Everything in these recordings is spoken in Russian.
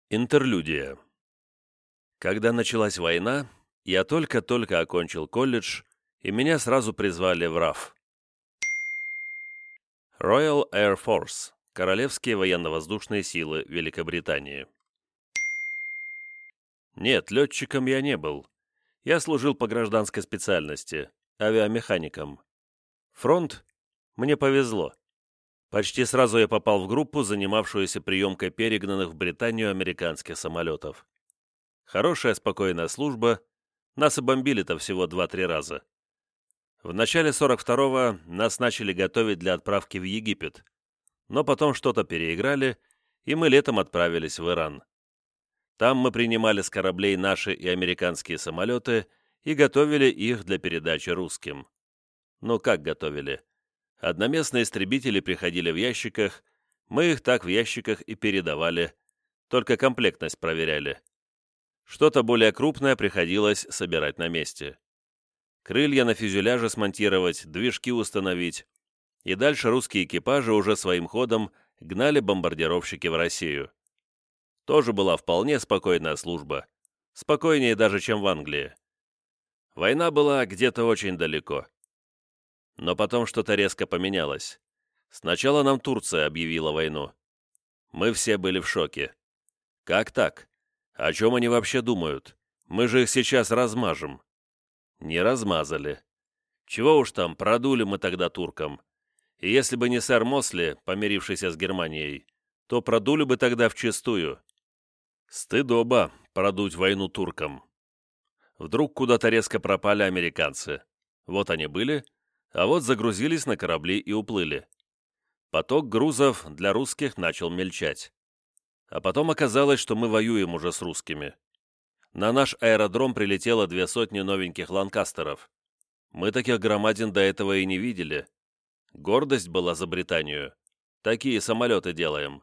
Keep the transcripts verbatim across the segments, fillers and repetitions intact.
Интерлюдия. Когда началась война, я только-только окончил колледж, и меня сразу призвали в РАФ. Royal Air Force – Королевские военно-воздушные силы Великобритании. Нет, летчиком я не был. Я служил по гражданской специальности – авиамехаником. Фронт? Мне повезло. Почти сразу я попал в группу, занимавшуюся приемкой перегнанных в Британию американских самолетов. Хорошая, спокойная служба. Нас и бомбили-то всего два-три раза. В начале сорок второго нас начали готовить для отправки в Египет, но потом что-то переиграли, и мы летом отправились в Иран. Там мы принимали с кораблей наши и американские самолеты и готовили их для передачи русским. Ну как готовили? Одноместные истребители приходили в ящиках, мы их так в ящиках и передавали, только комплектность проверяли. Что-то более крупное приходилось собирать на месте. Крылья на фюзеляже смонтировать, движки установить. И дальше русские экипажи уже своим ходом гнали бомбардировщики в Россию. Тоже была вполне спокойная служба. Спокойнее даже, чем в Англии. Война была где-то очень далеко. Но потом что-то резко поменялось. Сначала нам Турция объявила войну. Мы все были в шоке. Как так? О чем они вообще думают? Мы же их сейчас размажем. Не размазали. Чего уж там, продули мы тогда туркам. И если бы не сэр Мосли, помирившийся с Германией, то продули бы тогда вчистую. Стыдоба продуть войну туркам. Вдруг куда-то резко пропали американцы. Вот они были, а вот загрузились на корабли и уплыли. Поток грузов для русских начал мельчать. А потом оказалось, что мы воюем уже с русскими. На наш аэродром прилетело две сотни новеньких ланкастеров. Мы таких громадин до этого и не видели. Гордость была за Британию. Такие самолеты делаем.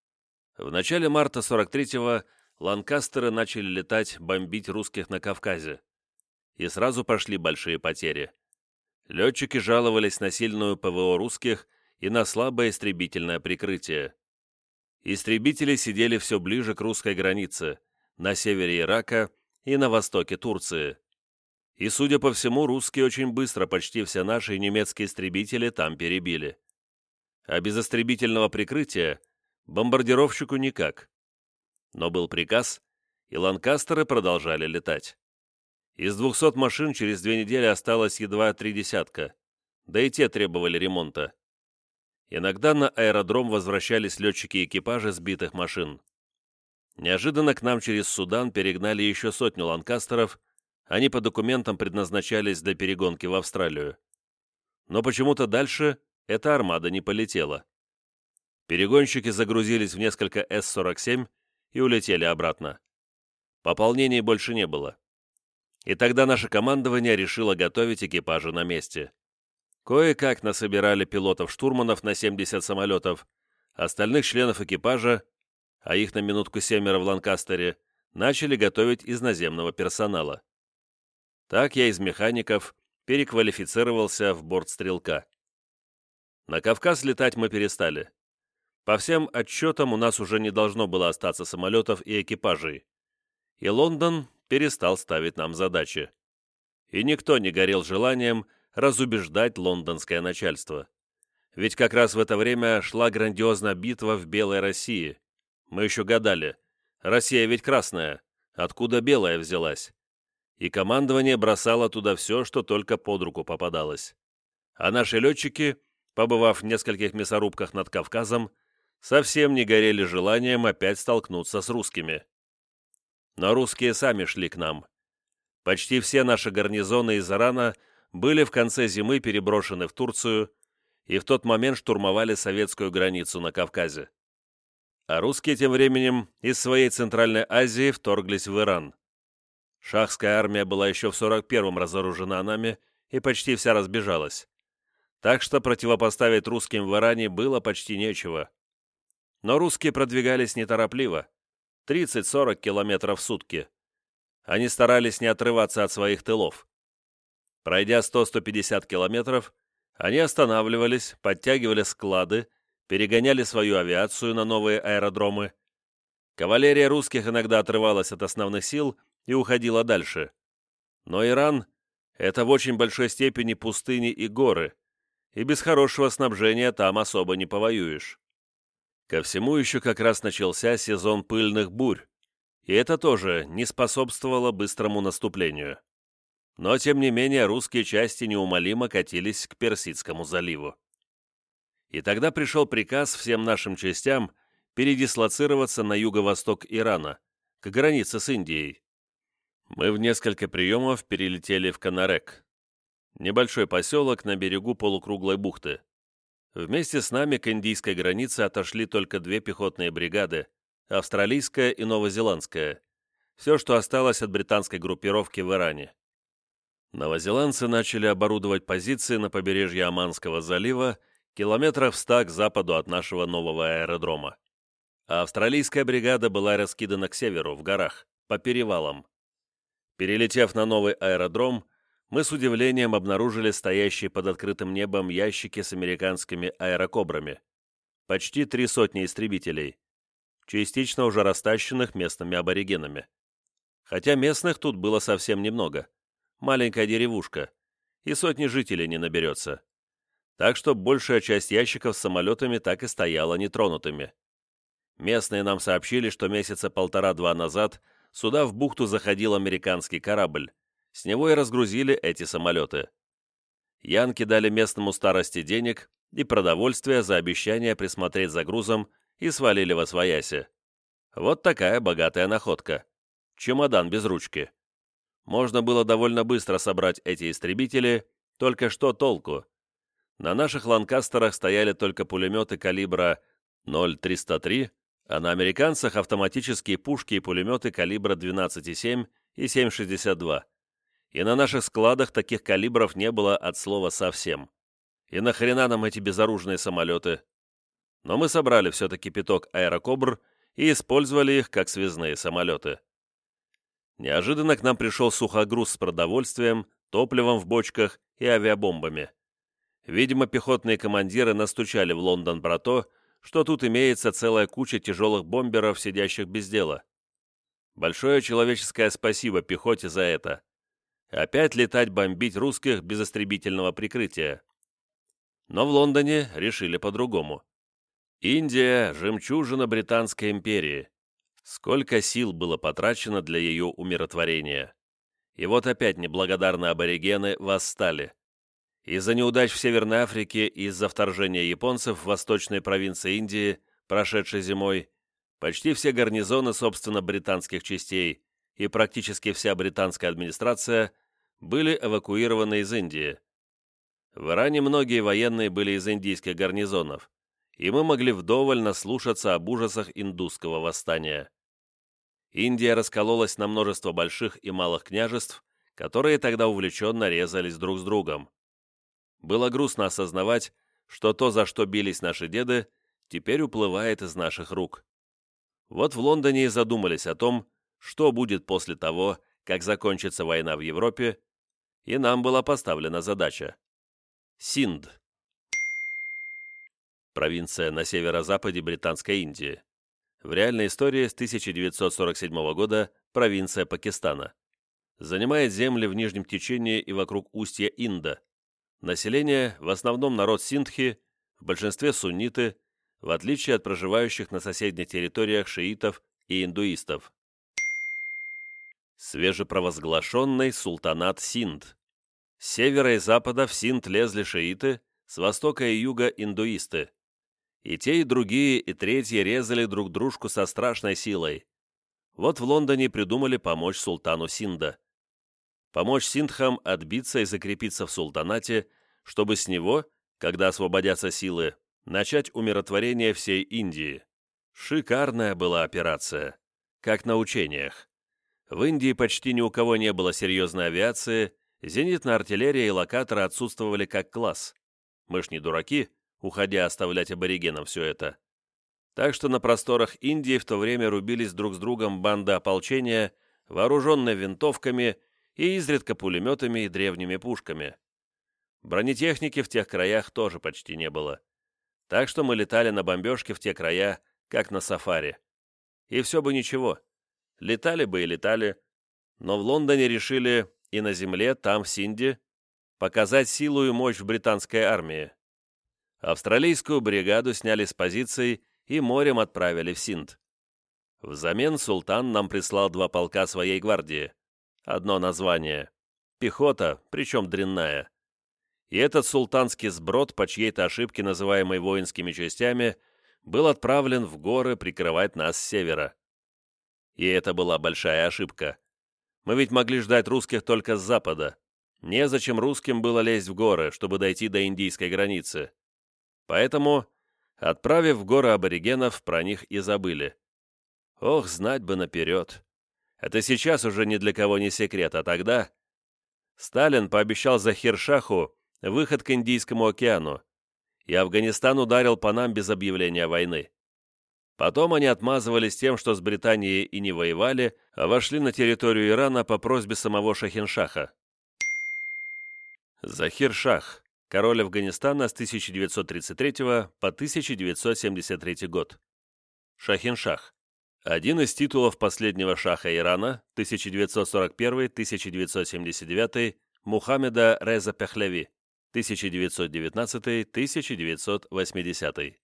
В начале марта сорок третьего ланкастеры начали летать, бомбить русских на Кавказе. И сразу пошли большие потери. Летчики жаловались на сильную ПВО русских и на слабое истребительное прикрытие. Истребители сидели все ближе к русской границе, на севере Ирака и на востоке Турции. И, судя по всему, русские очень быстро почти все наши и немецкие истребители там перебили. А без истребительного прикрытия бомбардировщику никак. Но был приказ, и ланкастеры продолжали летать. Из двухсот машин через две недели осталось едва три десятка, да и те требовали ремонта. Иногда на аэродром возвращались летчики экипажа сбитых машин. Неожиданно к нам через Судан перегнали еще сотню ланкастеров, они по документам предназначались для перегонки в Австралию. Но почему-то дальше эта армада не полетела. Перегонщики загрузились в несколько эс сорок семь и улетели обратно. Пополнений больше не было. И тогда наше командование решило готовить экипажи на месте. Кое-как насобирали пилотов-штурманов на семьдесят самолетов, остальных членов экипажа, а их на минутку семеро в Ланкастере, начали готовить из наземного персонала. Так я из механиков переквалифицировался в бортстрелка. На Кавказ летать мы перестали. По всем отчетам у нас уже не должно было остаться самолетов и экипажей. И Лондон перестал ставить нам задачи. И никто не горел желанием разубеждать лондонское начальство. Ведь как раз в это время шла грандиозная битва в Белой России. Мы еще гадали, Россия ведь красная, откуда белая взялась? И командование бросало туда все, что только под руку попадалось. А наши летчики, побывав в нескольких мясорубках над Кавказом, совсем не горели желанием опять столкнуться с русскими. Но русские сами шли к нам. Почти все наши гарнизоны из Ирана были в конце зимы переброшены в Турцию и в тот момент штурмовали советскую границу на Кавказе. А русские тем временем из своей Центральной Азии вторглись в Иран. Шахская армия была еще в сорок первом разоружена нами и почти вся разбежалась. Так что противопоставить русским в Иране было почти нечего. Но русские продвигались неторопливо, тридцать-сорок километров в сутки. Они старались не отрываться от своих тылов. Пройдя сто - сто пятьдесят километров, они останавливались, подтягивали склады, перегоняли свою авиацию на новые аэродромы. Кавалерия русских иногда отрывалась от основных сил и уходила дальше. Но Иран — это в очень большой степени пустыни и горы, и без хорошего снабжения там особо не повоюешь. Ко всему еще как раз начался сезон пыльных бурь, и это тоже не способствовало быстрому наступлению. Но, тем не менее, русские части неумолимо катились к Персидскому заливу. И тогда пришел приказ всем нашим частям передислоцироваться на юго-восток Ирана, к границе с Индией. Мы в несколько приемов перелетели в Канарек, небольшой поселок на берегу полукруглой бухты. Вместе с нами к индийской границе отошли только две пехотные бригады, австралийская и новозеландская, все, что осталось от британской группировки в Иране. Новозеландцы начали оборудовать позиции на побережье Оманского залива, километрах в ста к западу от нашего нового аэродрома. А австралийская бригада была раскидана к северу, в горах, по перевалам. Перелетев на новый аэродром, мы с удивлением обнаружили стоящие под открытым небом ящики с американскими аэрокобрами. Почти три сотни истребителей, частично уже растащенных местными аборигенами. Хотя местных тут было совсем немного. Маленькая деревушка, и сотни жителей не наберется. Так что большая часть ящиков с самолетами так и стояла нетронутыми. Местные нам сообщили, что месяца полтора-два назад сюда в бухту заходил американский корабль. С него и разгрузили эти самолеты. Янки дали местному старости денег и продовольствие за обещание присмотреть за грузом и свалили восвояси. Вот такая богатая находка. Чемодан без ручки. Можно было довольно быстро собрать эти истребители, только что толку? На наших ланкастерах стояли только пулеметы калибра ноль триста три, а на американцах автоматические пушки и пулеметы калибра двенадцать семь и семь шестьдесят два. И на наших складах таких калибров не было от слова совсем. И нахрена нам эти безоружные самолеты? Но мы собрали все-таки пяток аэрокобр и использовали их как связные самолеты. Неожиданно к нам пришел сухогруз с продовольствием, топливом в бочках и авиабомбами. Видимо, пехотные командиры настучали в Лондон про то, что тут имеется целая куча тяжелых бомберов, сидящих без дела. Большое человеческое спасибо пехоте за это. Опять летать бомбить русских без истребительного прикрытия. Но в Лондоне решили по-другому. Индия – жемчужина Британской империи. Сколько сил было потрачено для ее умиротворения. И вот опять неблагодарные аборигены восстали. Из-за неудач в Северной Африке и из-за вторжения японцев в восточной провинции Индии, прошедшей зимой, почти все гарнизоны, собственно, британских частей и практически вся британская администрация были эвакуированы из Индии. В Иране многие военные были из индийских гарнизонов, и мы могли вдоволь наслушаться об ужасах индусского восстания. Индия раскололась на множество больших и малых княжеств, которые тогда увлеченно резались друг с другом. Было грустно осознавать, что то, за что бились наши деды, теперь уплывает из наших рук. Вот в Лондоне и задумались о том, что будет после того, как закончится война в Европе, и нам была поставлена задача. Синд. Провинция на северо-западе Британской Индии. В реальной истории с тысяча девятьсот сорок седьмого года провинция Пакистана. Занимает земли в нижнем течении и вокруг устья Инда. Население в основном народ синдхи, в большинстве сунниты, в отличие от проживающих на соседних территориях шиитов и индуистов. Свежепровозглашенный султанат Синд. С севера и запада в Синд лезли шииты, с востока и юга индуисты. И те, и другие, и третьи резали друг дружку со страшной силой. Вот в Лондоне придумали помочь султану Синда. Помочь синдхам отбиться и закрепиться в султанате, чтобы с него, когда освободятся силы, начать умиротворение всей Индии. Шикарная была операция, как на учениях. В Индии почти ни у кого не было серьезной авиации, зенитная артиллерия и локаторы отсутствовали как класс. Мы ж не дураки, уходя оставлять аборигенам все это. Так что на просторах Индии в то время рубились друг с другом банды ополчения, вооруженные винтовками и изредка пулеметами и древними пушками. Бронетехники в тех краях тоже почти не было. Так что мы летали на бомбежке в те края, как на сафари. и все бы ничего. Летали бы и летали. Но в Лондоне решили и на земле, там, в Синде, показать силу и мощь британской армии. Австралийскую бригаду сняли с позиций и морем отправили в Синд. Взамен султан нам прислал два полка своей гвардии. Одно название. Пехота, причем дрянная. И этот султанский сброд, по чьей-то ошибке, называемый воинскими частями, был отправлен в горы прикрывать нас с севера. И это была большая ошибка. Мы ведь могли ждать русских только с запада. Незачем русским было лезть в горы, чтобы дойти до индийской границы. Поэтому, отправив в горы аборигенов, про них и забыли. Ох, знать бы наперед. Это сейчас уже ни для кого не секрет, а тогда... Сталин пообещал Захир-Шаху выход к Индийскому океану, и Афганистан ударил по нам без объявления войны. Потом они отмазывались тем, что с Британией и не воевали, а вошли на территорию Ирана по просьбе самого Шахиншаха. Захир-Шах, король Афганистана с тысяча девятьсот тридцать третьего по тысяча девятьсот семьдесят третий год. Шахиншах. Один из титулов последнего шаха Ирана тысяча девятьсот сорок первый — тысяча девятьсот семьдесят девятый Мухаммеда Реза Пехлеви тысяча девятьсот девятнадцатый — тысяча девятьсот восьмидесятый.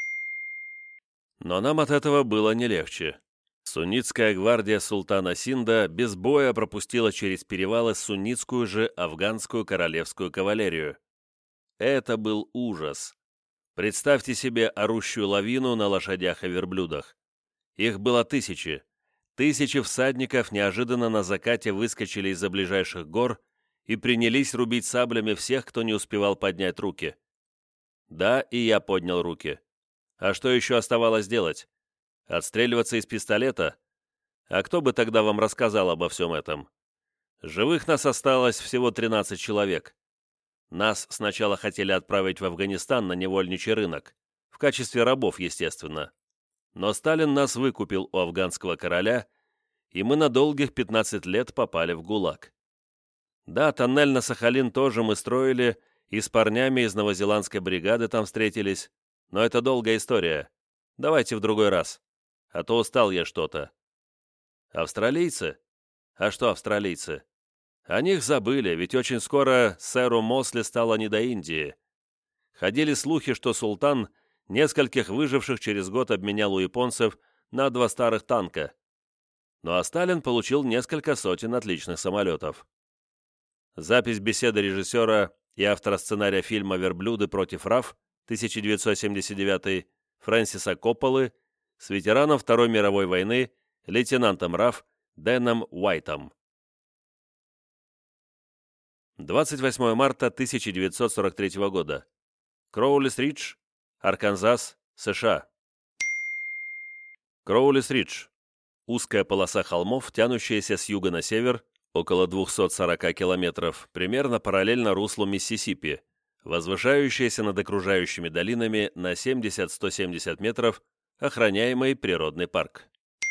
Но нам от этого было не легче. Суннитская гвардия султана Синда без боя пропустила через перевалы суннитскую же афганскую королевскую кавалерию. Это был ужас. Представьте себе орущую лавину на лошадях и верблюдах. Их было тысячи. Тысячи всадников неожиданно на закате выскочили из-за ближайших гор и принялись рубить саблями всех, кто не успевал поднять руки. Да, и я поднял руки. А что еще оставалось делать? Отстреливаться из пистолета? А кто бы тогда вам рассказал обо всем этом? Живых нас осталось всего тринадцать человек. Нас сначала хотели отправить в Афганистан на невольничий рынок, в качестве рабов, естественно. Но Сталин нас выкупил у афганского короля, и мы на долгих пятнадцать лет попали в ГУЛАГ. Да, тоннель на Сахалин тоже мы строили, и с парнями из новозеландской бригады там встретились, но это долгая история. Давайте в другой раз, а то устал я что-то. Австралийцы? А что австралийцы? О них забыли, ведь очень скоро сэру Мосли стало не до Индии. Ходили слухи, что султан нескольких выживших через год обменял у японцев на два старых танка. Ну а Сталин получил несколько сотен отличных самолетов. Запись беседы режиссера и автора сценария фильма «Верблюды против РАФ» тысяча девятьсот семьдесят девятый Фрэнсиса Копполы с ветераном Второй мировой войны, лейтенантом РАФ Дэном Уайтом. двадцать восьмого марта тысяча девятьсот сорок третьего года. Кроулис-Ридж, Арканзас, США. Кроулис-Ридж. Узкая полоса холмов, тянущаяся с юга на север, около двухсот сорока километров, примерно параллельно руслу Миссисипи, возвышающаяся над окружающими долинами на семьдесят — сто семьдесят метров, охраняемый природный парк.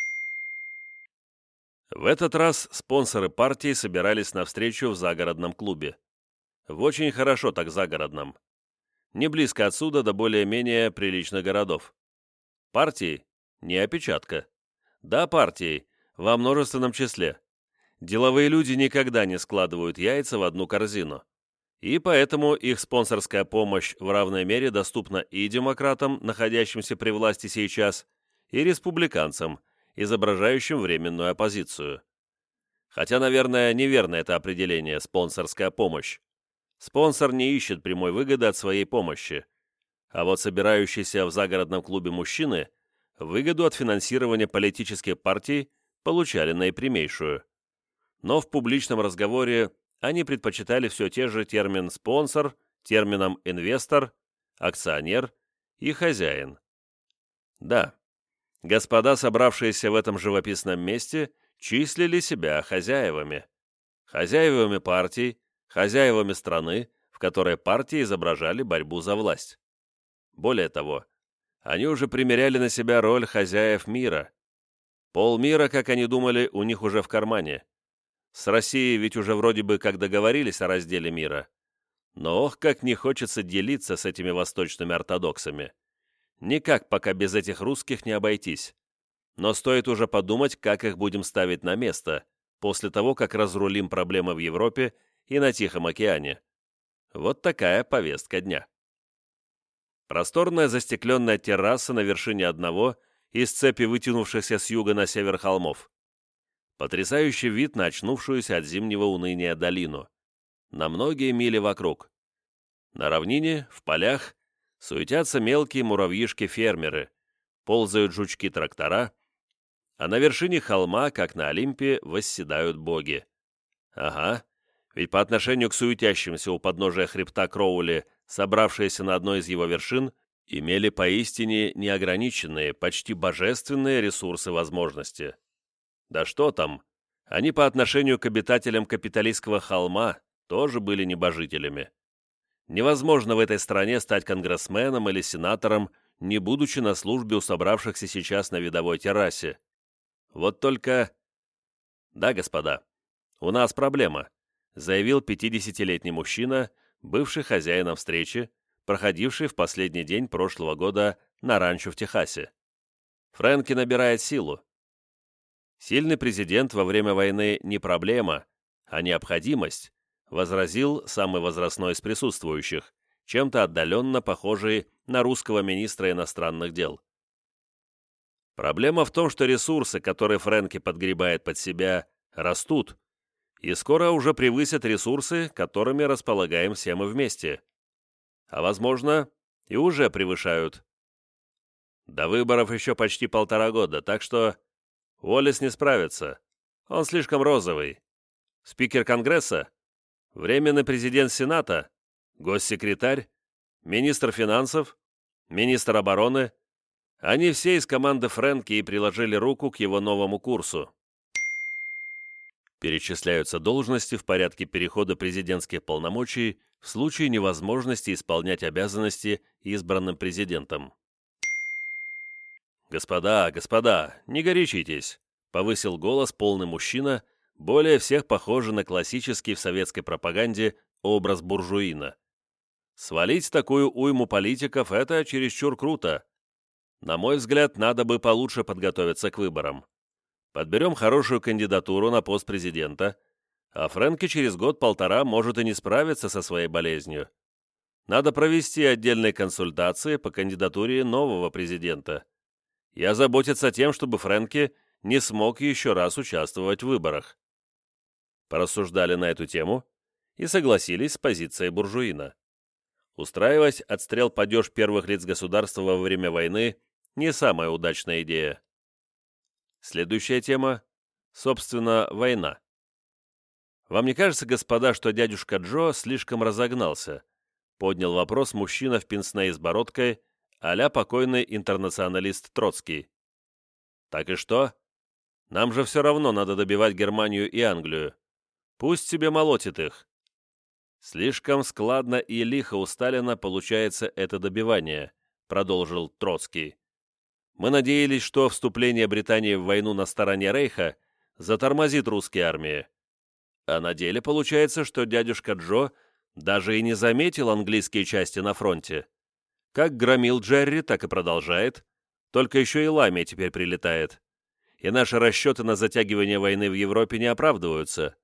В этот раз спонсоры партии собирались на встречу в загородном клубе. В очень хорошо так загородном. Не близко отсюда до более-менее приличных городов. Партии? Не опечатка. Да, партии, во множественном числе. Деловые люди никогда не складывают яйца в одну корзину. И поэтому их спонсорская помощь в равной мере доступна и демократам, находящимся при власти сейчас, и республиканцам, изображающим временную оппозицию. Хотя, наверное, неверно это определение «спонсорская помощь». Спонсор не ищет прямой выгоды от своей помощи, а вот собирающиеся в загородном клубе мужчины выгоду от финансирования политических партий получали наипрямейшую. Но в публичном разговоре они предпочитали все те же термин «спонсор», термином «инвестор», «акционер» и «хозяин». Да, господа, собравшиеся в этом живописном месте, числили себя хозяевами. Хозяевами партий, хозяевами страны, в которой партии изображали борьбу за власть. Более того, они уже примеряли на себя роль хозяев мира. Полмира, как они думали, у них уже в кармане. С Россией ведь уже вроде бы как договорились о разделе мира. Но ох, как не хочется делиться с этими восточными ортодоксами. Никак пока без этих русских не обойтись. но стоит уже подумать, как их будем ставить на место, после того, как разрулим проблемы в Европе и на Тихом океане. Вот такая повестка дня. Просторная застекленная терраса на вершине одного из цепи вытянувшихся с юга на север холмов. Потрясающий вид на очнувшуюся от зимнего уныния долину. На многие мили вокруг. На равнине, в полях, суетятся мелкие муравьишки-фермеры, ползают жучки-трактора, а на вершине холма, как на Олимпе, восседают боги. Ага, ведь по отношению к суетящимся у подножия хребта Кроули, собравшиеся на одной из его вершин, имели поистине неограниченные, почти божественные ресурсы возможности. Да что там, они по отношению к обитателям капиталистского холма тоже были небожителями. Невозможно в этой стране стать конгрессменом или сенатором, не будучи на службе у собравшихся сейчас на видовой террасе. Вот только... Да, господа, у нас проблема, заявил пятидесятилетний мужчина, бывший хозяином встречи, проходивший в последний день прошлого года на ранчо в Техасе. Фрэнки набирает силу. Сильный президент во время войны не проблема, а необходимость, возразил самый возрастной из присутствующих, чем-то отдаленно похожий на русского министра иностранных дел. Проблема в том, что ресурсы, которые Фрэнки подгребает под себя, растут, и скоро уже превысят ресурсы, которыми располагаем все мы вместе. А возможно, и уже превышают. До выборов еще почти полтора года, так что Уоллес не справится. Он слишком розовый. Спикер Конгресса, временный президент Сената, госсекретарь, министр финансов, министр обороны. Они все из команды Фрэнки и приложили руку к его новому курсу. Перечисляются должности в порядке перехода президентских полномочий в случае невозможности исполнять обязанности избранным президентом. «Господа, господа, не горячитесь», — повысил голос полный мужчина, более всех похожий на классический в советской пропаганде образ буржуина. «Свалить такую уйму политиков — это чересчур круто. На мой взгляд, надо бы получше подготовиться к выборам. Подберем хорошую кандидатуру на пост президента, а Фрэнки через год-полтора может и не справиться со своей болезнью. Надо провести отдельные консультации по кандидатуре нового президента и озаботиться тем, чтобы Фрэнки не смог еще раз участвовать в выборах». Порассуждали на эту тему и согласились с позицией буржуина. Устраивать отстрел-падеж первых лиц государства во время войны – не самая удачная идея. Следующая тема – собственно, война. «Вам не кажется, господа, что дядюшка Джо слишком разогнался?» – поднял вопрос мужчина в пенсне с бородкой, а-ля покойный интернационалист Троцкий. «Так и что? Нам же все равно надо добивать Германию и Англию. Пусть себе молотит их». «Слишком складно и лихо у Сталина получается это добивание», – продолжил Троцкий. «Мы надеялись, что вступление Британии в войну на стороне Рейха затормозит русские армии. А на деле получается, что дядюшка Джо даже и не заметил английские части на фронте. Как громил Джерри, так и продолжает, только еще и Ламия теперь прилетает. И наши расчеты на затягивание войны в Европе не оправдываются.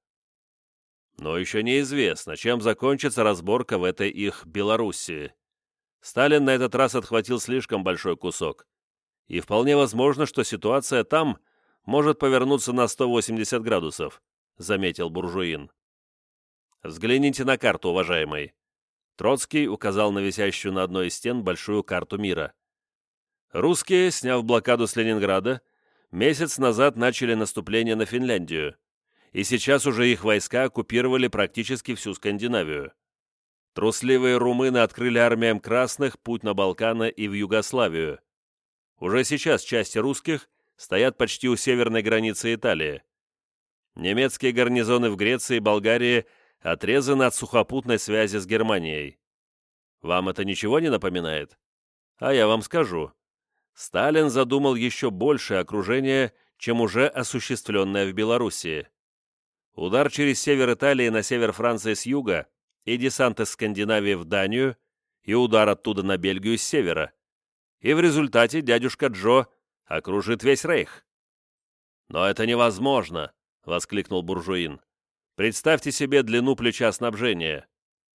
Но еще неизвестно, чем закончится разборка в этой их Белоруссии. Сталин на этот раз отхватил слишком большой кусок. И вполне возможно, что ситуация там может повернуться на сто восемьдесят градусов», — заметил буржуин. «Взгляните на карту, уважаемый». Троцкий указал на висящую на одной из стен большую карту мира. «Русские, сняв блокаду с Ленинграда, месяц назад начали наступление на Финляндию, и сейчас уже их войска оккупировали практически всю Скандинавию. Трусливые румыны открыли армиям красных путь на Балканы и в Югославию. Уже сейчас части русских стоят почти у северной границы Италии. Немецкие гарнизоны в Греции и Болгарии отрезаны от сухопутной связи с Германией. Вам это ничего не напоминает? А я вам скажу. Сталин задумал еще большее окружение, чем уже осуществленное в Белоруссии. Удар через север Италии на север Франции с юга и десант из Скандинавии в Данию, и удар оттуда на Бельгию с севера. И в результате дядюшка Джо окружит весь Рейх. «Но это невозможно!» — воскликнул Буржуин. «Представьте себе длину плеча снабжения.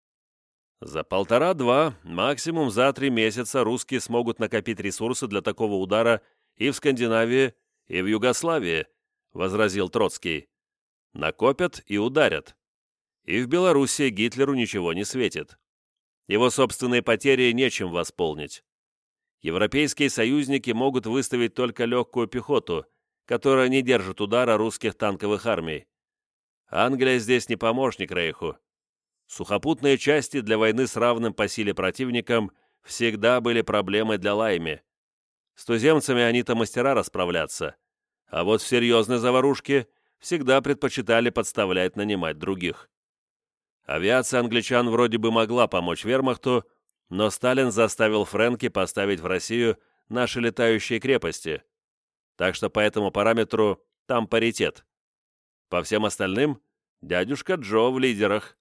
За полтора-два, максимум за три месяца русские смогут накопить ресурсы для такого удара и в Скандинавии, и в Югославии», — возразил Троцкий. «Накопят и ударят. И в Белоруссии Гитлеру ничего не светит. Его собственные потери нечем восполнить. Европейские союзники могут выставить только легкую пехоту, которая не держит удара русских танковых армий. Англия здесь не помощник Рейху. Сухопутные части для войны с равным по силе противником всегда были проблемой для Лайми. С туземцами они-то мастера расправляться, а вот в серьезной заварушке всегда предпочитали подставлять нанимать других. Авиация англичан вроде бы могла помочь вермахту, но Сталин заставил Фрэнки поставить в Россию наши летающие крепости. Так что по этому параметру там паритет. По всем остальным дядюшка Джо в лидерах.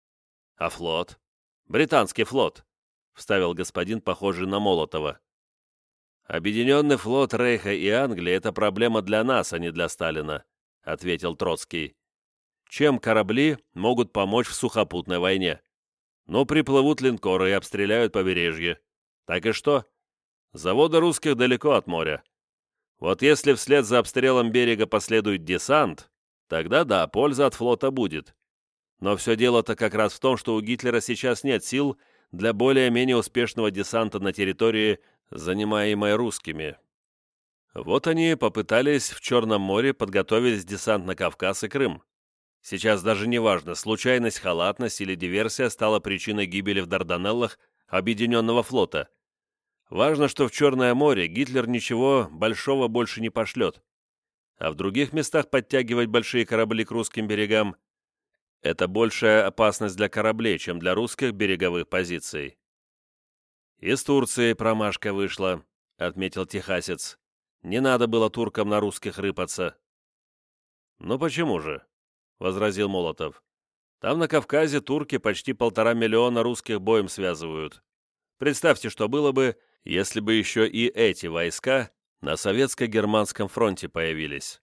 А флот? Британский флот, вставил господин, похожий на Молотова. Объединенный флот Рейха и Англии – это проблема для нас, а не для Сталина, ответил Троцкий. Чем корабли могут помочь в сухопутной войне? Ну, приплывут линкоры и обстреляют побережье. Так и что? Заводы русских далеко от моря. Вот если вслед за обстрелом берега последует десант, тогда да, польза от флота будет. Но все дело-то как раз в том, что у Гитлера сейчас нет сил для более-менее успешного десанта на территории, занимаемой русскими. Вот они попытались в Черном море подготовить десант на Кавказ и Крым. Сейчас даже не важно, случайность, халатность или диверсия стала причиной гибели в Дарданеллах Объединенного флота. Важно, что в Черное море Гитлер ничего большого больше не пошлет. А в других местах подтягивать большие корабли к русским берегам – это большая опасность для кораблей, чем для русских береговых позиций. «Из Турции промашка вышла», — отметил техасец. «Не надо было туркам на русских рыпаться». «Ну почему же?» — возразил Молотов. «Там на Кавказе турки почти полтора миллиона русских боем связывают. Представьте, что было бы, если бы еще и эти войска на советско-германском фронте появились.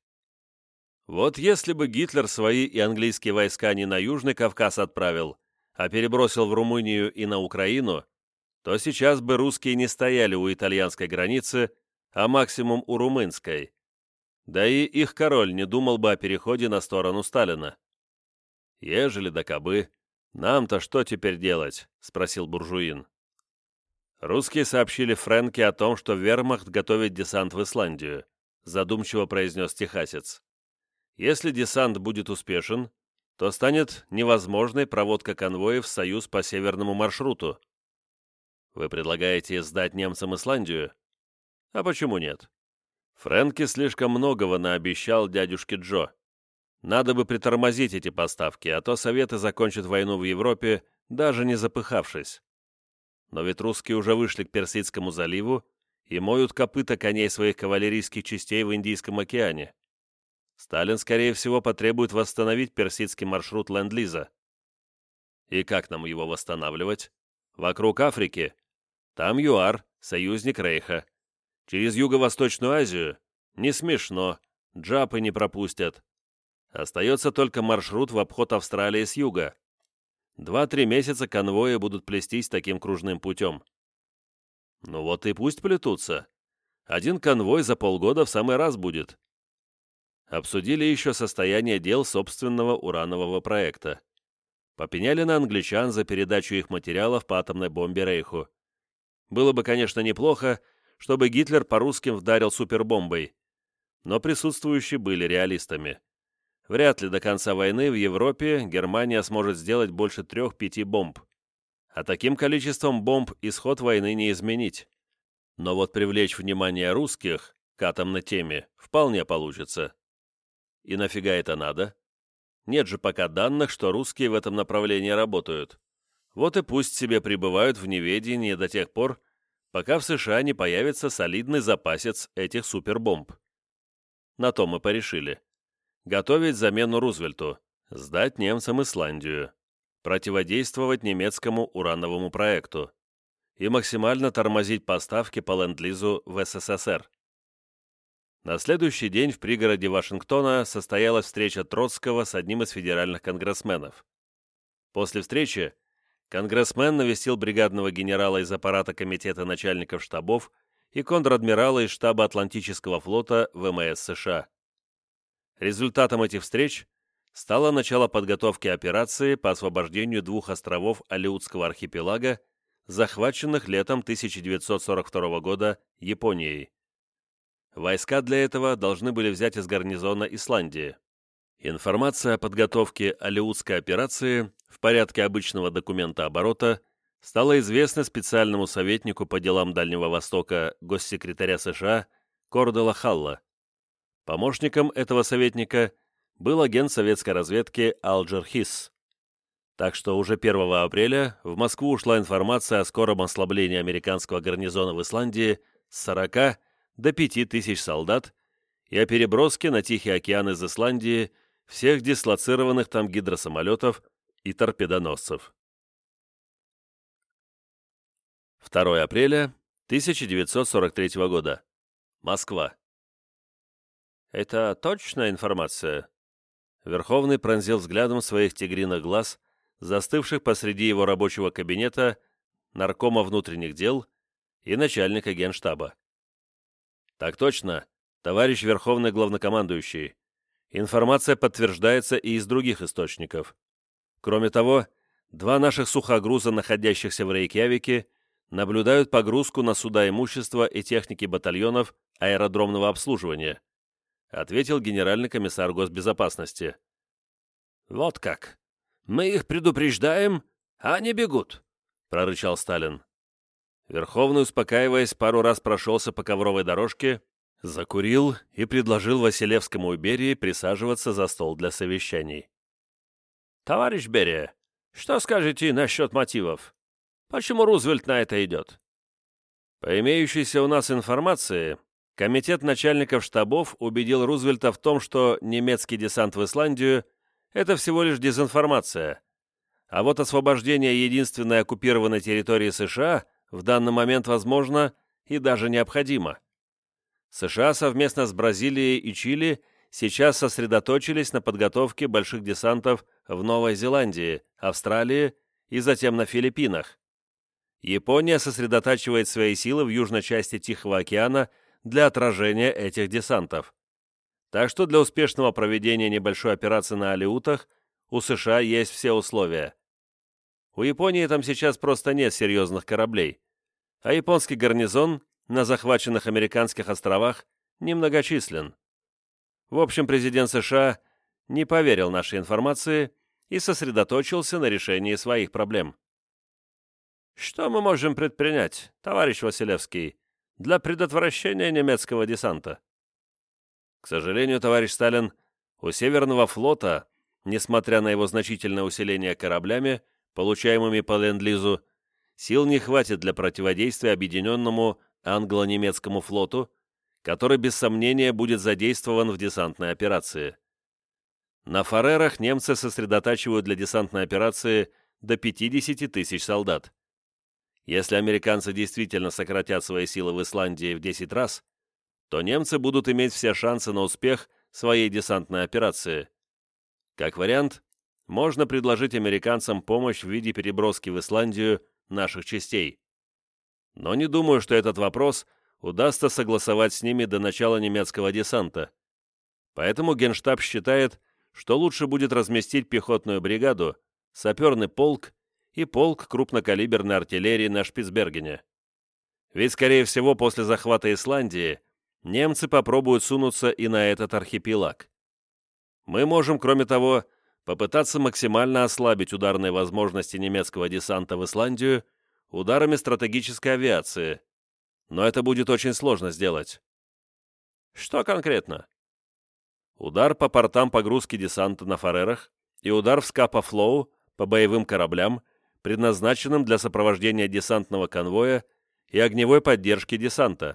Вот если бы Гитлер свои и английские войска не на Южный Кавказ отправил, а перебросил в Румынию и на Украину, то сейчас бы русские не стояли у итальянской границы, а максимум у румынской. Да и их король не думал бы о переходе на сторону Сталина. «Ежели да кабы, нам-то что теперь делать?» — спросил Буржуин. «Русские сообщили Фрэнке о том, что вермахт готовит десант в Исландию», — задумчиво произнес техасец. «Если десант будет успешен, то станет невозможной проводка конвоев в Союз по северному маршруту». «Вы предлагаете сдать немцам Исландию?» «А почему нет? Фрэнки слишком многого наобещал дядюшке Джо. Надо бы притормозить эти поставки, а то Советы закончат войну в Европе, даже не запыхавшись. Но ведь русские уже вышли к Персидскому заливу и моют копыта коней своих кавалерийских частей в Индийском океане. Сталин, скорее всего, потребует восстановить персидский маршрут Ленд-Лиза. И как нам его восстанавливать? Вокруг Африки? Там ЮАР, союзник Рейха. Через Юго-Восточную Азию? Не смешно, джапы не пропустят. Остается только маршрут в обход Австралии с юга. Два-три месяца конвои будут плестись таким кружным путем. Ну вот и пусть плетутся. Один конвой за полгода в самый раз будет. Обсудили еще состояние дел собственного уранового проекта. Попеняли на англичан за передачу их материалов по атомной бомбе Рейху. Было бы, конечно, неплохо, чтобы Гитлер по русским вдарил супербомбой, но присутствующие были реалистами. Вряд ли до конца войны в Европе Германия сможет сделать больше трех-пяти бомб. А таким количеством бомб исход войны не изменить. Но вот привлечь внимание русских к атомной теме вполне получится. И нафига это надо? Нет же пока данных, что русские в этом направлении работают. Вот и пусть себе пребывают в неведении до тех пор, пока в США не появится солидный запасец этих супербомб. На то мы порешили. Готовить замену Рузвельту, сдать немцам Исландию, противодействовать немецкому урановому проекту и максимально тормозить поставки по Ленд-Лизу в СССР. На следующий день в пригороде Вашингтона состоялась встреча Троцкого с одним из федеральных конгрессменов. После встречи конгрессмен навестил бригадного генерала из аппарата комитета начальников штабов и контр-адмирала из штаба Атлантического флота ВМС США. Результатом этих встреч стало начало подготовки операции по освобождению двух островов Алеутского архипелага, захваченных летом тысяча девятьсот сорок второго года Японией. Войска для этого должны были взять из гарнизона Исландии. Информация о подготовке Алеутской операции в порядке обычного документа оборота стала известна специальному советнику по делам Дальнего Востока госсекретаря США Кордела Халла. Помощником этого советника был агент советской разведки Алджер Хисс. Так что уже первого апреля в Москву ушла информация о скором ослаблении американского гарнизона в Исландии с сорока до пяти тысяч солдат и о переброске на Тихий океан из Исландии всех дислоцированных там гидросамолетов и торпедоносцев. второго апреля тысяча девятьсот сорок третьего года. Москва. «Это точная информация?» Верховный пронзил взглядом своих тигриных глаз, застывших посреди его рабочего кабинета, наркома внутренних дел и начальника генштаба. «Так точно, товарищ Верховный Главнокомандующий. Информация подтверждается и из других источников. Кроме того, два наших сухогруза, находящихся в Рейкьявике, наблюдают погрузку на суда имущества и техники батальонов аэродромного обслуживания», ответил генеральный комиссар госбезопасности. «Вот как! Мы их предупреждаем, а они бегут!» — прорычал Сталин. Верховный, успокаиваясь, пару раз прошелся по ковровой дорожке, закурил и предложил Василевскому и Берии присаживаться за стол для совещаний. «Товарищ Берия, что скажете насчет мотивов? Почему Рузвельт на это идет?» По имеющейся у нас информации, комитет начальников штабов убедил Рузвельта в том, что немецкий десант в Исландию – это всего лишь дезинформация, а вот освобождение единственной оккупированной территории США в данный момент возможно и даже необходимо. США совместно с Бразилией и Чили сейчас сосредоточились на подготовке больших десантов в Новой Зеландии, Австралии и затем на Филиппинах. Япония сосредотачивает свои силы в южной части Тихого океана для отражения этих десантов. Так что для успешного проведения небольшой операции на Алеутах у США есть все условия. У Японии там сейчас просто нет серьезных кораблей, а японский гарнизон на захваченных американских островах немногочислен. В общем, президент США не поверил нашей информации и сосредоточился на решении своих проблем. «Что мы можем предпринять, товарищ Василевский, для предотвращения немецкого десанта?» К сожалению, товарищ Сталин, у Северного флота, несмотря на его значительное усиление кораблями, получаемыми по ленд-лизу, сил не хватит для противодействия объединенному англо-немецкому флоту, который без сомнения будет задействован в десантной операции. На Фарерах немцы сосредотачивают для десантной операции до пятидесяти тысяч солдат. Если американцы действительно сократят свои силы в Исландии в десять раз, то немцы будут иметь все шансы на успех своей десантной операции. Как вариант, можно предложить американцам помощь в виде переброски в Исландию наших частей. Но не думаю, что этот вопрос удастся согласовать с ними до начала немецкого десанта. Поэтому Генштаб считает, что лучше будет разместить пехотную бригаду, саперный полк и полк крупнокалиберной артиллерии на Шпицбергене. Ведь, скорее всего, после захвата Исландии немцы попробуют сунуться и на этот архипелаг. Мы можем, кроме того, попытаться максимально ослабить ударные возможности немецкого десанта в Исландию ударами стратегической авиации, но это будет очень сложно сделать. Что конкретно? Удар по портам погрузки десанта на Фарерах и удар в Скапа-Флоу по боевым кораблям, предназначенным для сопровождения десантного конвоя и огневой поддержки десанта.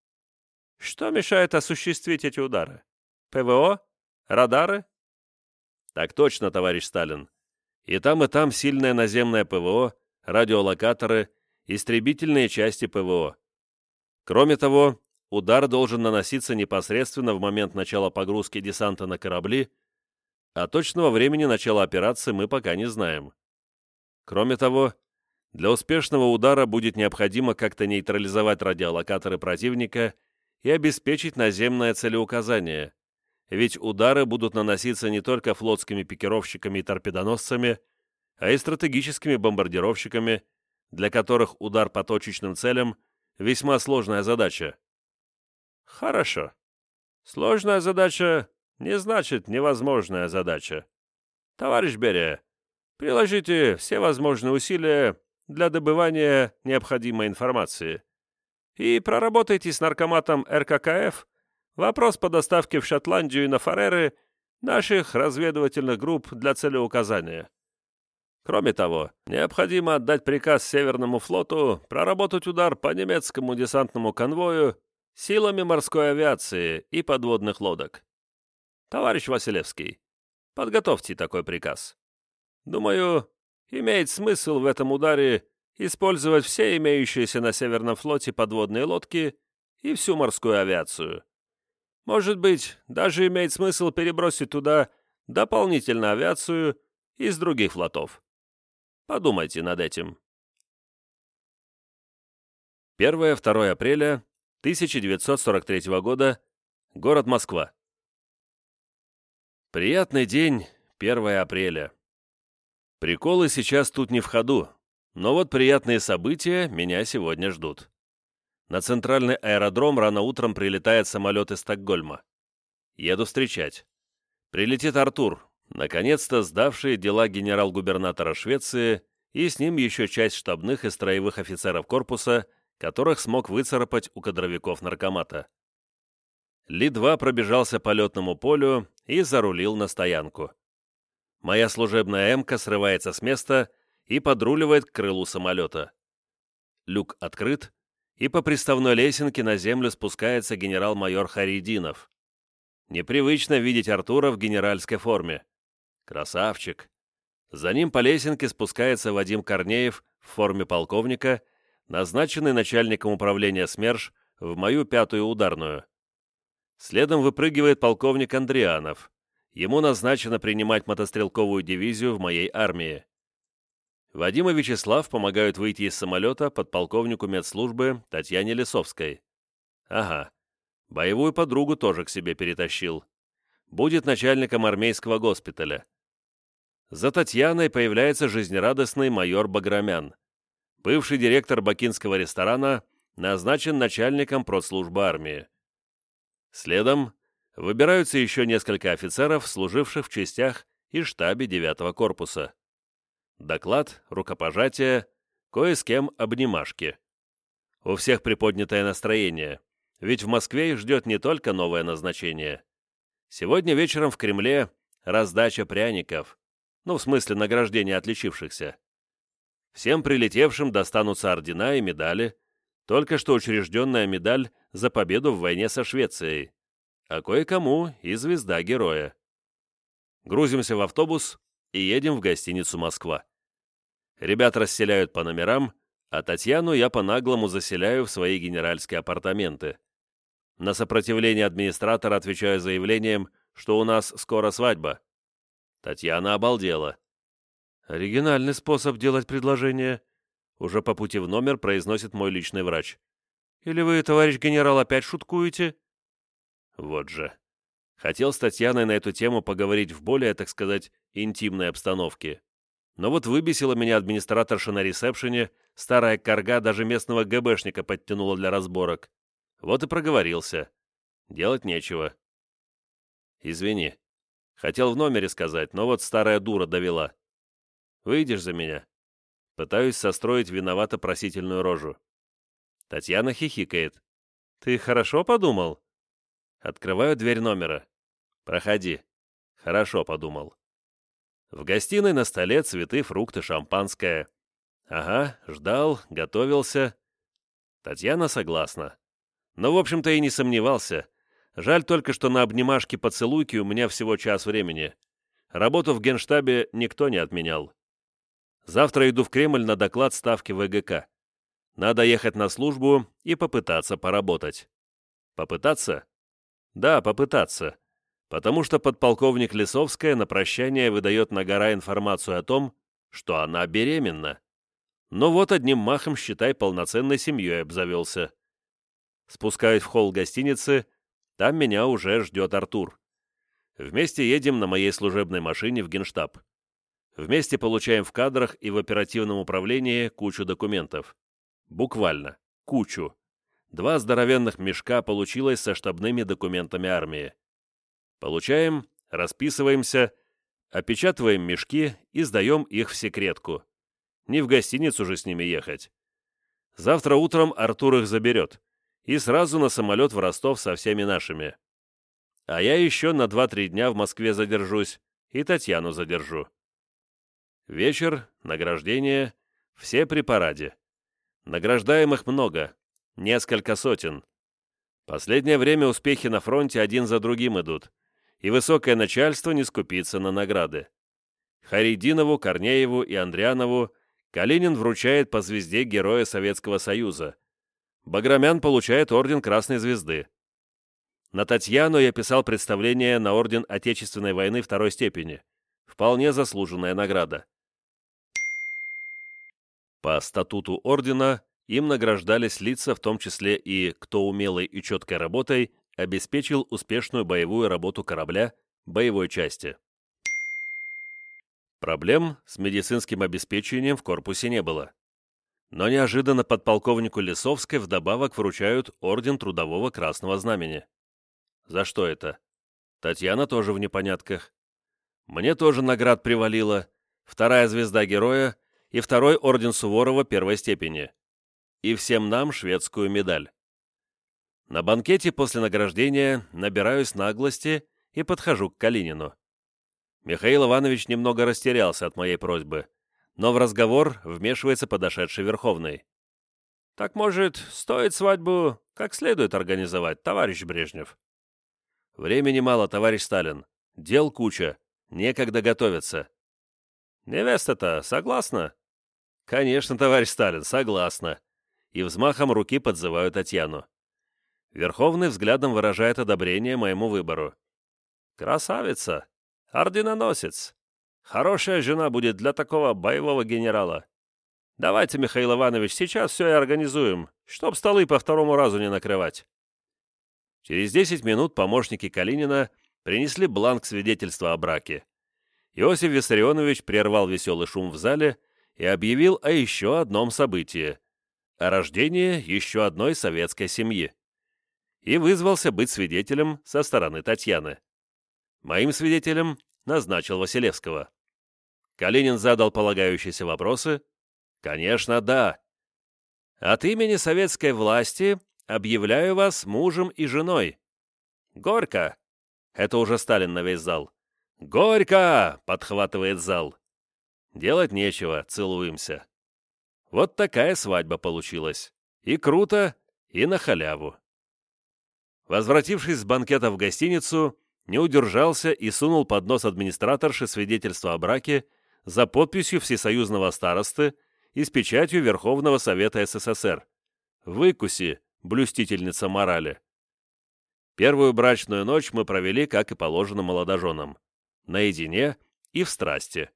Что мешает осуществить эти удары? ПВО? Радары? Так точно, товарищ Сталин. И там, и там сильное наземное ПВО, радиолокаторы, истребительные части ПВО. Кроме того, удар должен наноситься непосредственно в момент начала погрузки десанта на корабли, а точного времени начала операции мы пока не знаем. Кроме того, для успешного удара будет необходимо как-то нейтрализовать радиолокаторы противника и обеспечить наземное целеуказание, ведь удары будут наноситься не только флотскими пикировщиками и торпедоносцами, а и стратегическими бомбардировщиками, для которых удар по точечным целям – весьма сложная задача. Хорошо. Сложная задача не значит невозможная задача. Товарищ Берия, приложите все возможные усилия для добывания необходимой информации и проработайте с наркоматом эр ка ка эф вопрос по доставке в Шотландию и на Фареры наших разведывательных групп для целеуказания. Кроме того, необходимо отдать приказ Северному флоту проработать удар по немецкому десантному конвою силами морской авиации и подводных лодок. Товарищ Василевский, подготовьте такой приказ. Думаю, имеет смысл в этом ударе использовать все имеющиеся на Северном флоте подводные лодки и всю морскую авиацию. Может быть, даже имеет смысл перебросить туда дополнительную авиацию из других флотов. Подумайте над этим. первое-второе апреля тысяча девятьсот сорок третьего года. Город Москва. Приятный день, первое апреля. Приколы сейчас тут не в ходу, но вот приятные события меня сегодня ждут. На центральный аэродром рано утром прилетает самолет из Стокгольма. Еду встречать. Прилетит Артур, наконец-то сдавший дела генерал-губернатора Швеции, и с ним еще часть штабных и строевых офицеров корпуса, которых смог выцарапать у кадровиков наркомата. Ли два пробежался по летному полю и зарулил на стоянку. Моя служебная «Эмка» срывается с места и подруливает к крылу самолета. Люк открыт, и по приставной лесенке на землю спускается генерал-майор Харидинов. Непривычно видеть Артура в генеральской форме. Красавчик. За ним по лесенке спускается Вадим Корнеев в форме полковника, назначенный начальником управления СМЕРШ в мою пятую ударную. Следом выпрыгивает полковник Андрианов. Ему назначено принимать мотострелковую дивизию в моей армии. Вадим и Вячеслав помогают выйти из самолета подполковнику медслужбы Татьяне Лисовской. Ага, боевую подругу тоже к себе перетащил. Будет начальником армейского госпиталя. За Татьяной появляется жизнерадостный майор Баграмян. Бывший директор бакинского ресторана назначен начальником продслужбы армии. Следом выбираются еще несколько офицеров, служивших в частях и штабе девятого корпуса. Доклад, рукопожатие, кое с кем обнимашки. У всех приподнятое настроение, ведь в Москве их ждет не только новое назначение. Сегодня вечером в Кремле раздача пряников, ну, в смысле награждения отличившихся. Всем прилетевшим достанутся ордена и медали, только что учрежденная медаль за победу в войне со Швецией, а кое-кому и звезда героя. Грузимся в автобус и едем в гостиницу «Москва». Ребят расселяют по номерам, а Татьяну я по-наглому заселяю в свои генеральские апартаменты. На сопротивление администратора отвечаю заявлением, что у нас скоро свадьба. Татьяна обалдела. «Оригинальный способ делать предложение», — уже по пути в номер произносит мой личный врач. «Или вы, товарищ генерал, опять шуткуете?» Вот же. Хотел с Татьяной на эту тему поговорить в более, так сказать, интимной обстановке. Но вот выбесила меня администраторша на ресепшене, старая карга даже местного ГБшника подтянула для разборок. Вот и проговорился. Делать нечего. «Извини. Хотел в номере сказать, но вот старая дура довела. Выйдешь за меня?» Пытаюсь состроить виновато-просительную рожу. Татьяна хихикает. «Ты хорошо подумал?» Открываю дверь номера. «Проходи». Хорошо подумал. В гостиной на столе цветы, фрукты, шампанское. Ага, ждал, готовился. Татьяна согласна. Но, в общем-то, и не сомневался. Жаль только, что на обнимашки-поцелуйки у меня всего час времени. Работу в Генштабе никто не отменял. Завтра иду в Кремль на доклад ставки вэ гэ ка. Надо ехать на службу и попытаться поработать. Попытаться? Да, попытаться. Потому что подполковник Лисовская на прощание выдает на гора информацию о том, что она беременна. Ну вот одним махом, считай, полноценной семьей обзавелся. Спускаюсь в холл гостиницы, там меня уже ждет Артур. Вместе едем на моей служебной машине в Генштаб. Вместе получаем в кадрах и в оперативном управлении кучу документов. Буквально, кучу. Два здоровенных мешка получилось со штабными документами армии. Получаем, расписываемся, опечатываем мешки и сдаем их в секретку. Не в гостиницу же с ними ехать. Завтра утром Артур их заберет. И сразу на самолет в Ростов со всеми нашими. А я еще на два-три дня в Москве задержусь и Татьяну задержу. Вечер, награждение, все при параде. Награждаемых много, несколько сотен. Последнее время успехи на фронте один за другим идут, и высокое начальство не скупится на награды. Харидинову, Корнееву и Андрианову Калинин вручает по звезде Героя Советского Союза. Баграмян получает орден Красной Звезды. На Татьяну я писал представление на орден Отечественной войны второй степени. Вполне заслуженная награда. По статуту ордена им награждались лица, в том числе и кто умелой и четкой работой обеспечил успешную боевую работу корабля, боевой части. Проблем с медицинским обеспечением в корпусе не было. Но неожиданно подполковнику Лисовской вдобавок вручают орден Трудового Красного Знамени. За что это? Татьяна тоже в непонятках. Мне тоже наград привалило. Вторая звезда Героя и второй орден Суворова первой степени. И всем нам шведскую медаль. На банкете после награждения набираюсь наглости и подхожу к Калинину. Михаил Иванович немного растерялся от моей просьбы, но в разговор вмешивается подошедший Верховный. «Так, может, стоит свадьбу как следует организовать, товарищ Брежнев?» «Времени мало, товарищ Сталин. Дел куча. Некогда готовиться». «Невеста-то согласна?» «Конечно, товарищ Сталин, согласна». И взмахом руки подзываю Татьяну. Верховный взглядом выражает одобрение моему выбору. «Красавица! Орденоносец! Хорошая жена будет для такого боевого генерала. Давайте, Михаил Иванович, сейчас все и организуем, чтоб столы по второму разу не накрывать». Через десять минут помощники Калинина принесли бланк свидетельства о браке. Иосиф Виссарионович прервал веселый шум в зале и объявил о еще одном событии – о рождении еще одной советской семьи. И вызвался быть свидетелем со стороны Татьяны. Моим свидетелем назначил Василевского. Калинин задал полагающиеся вопросы. Конечно, да. От имени советской власти объявляю вас мужем и женой. Горько. Это уже Сталин на весь зал. Горько, подхватывает зал. Делать нечего, целуемся. Вот такая свадьба получилась. И круто, и на халяву. Возвратившись с банкета в гостиницу, не удержался и сунул под нос администраторши свидетельство о браке за подписью всесоюзного старосты и с печатью Верховного Совета СССР. Выкуси, блюстительница морали. Первую брачную ночь мы провели, как и положено молодоженам. Наедине и в страсти.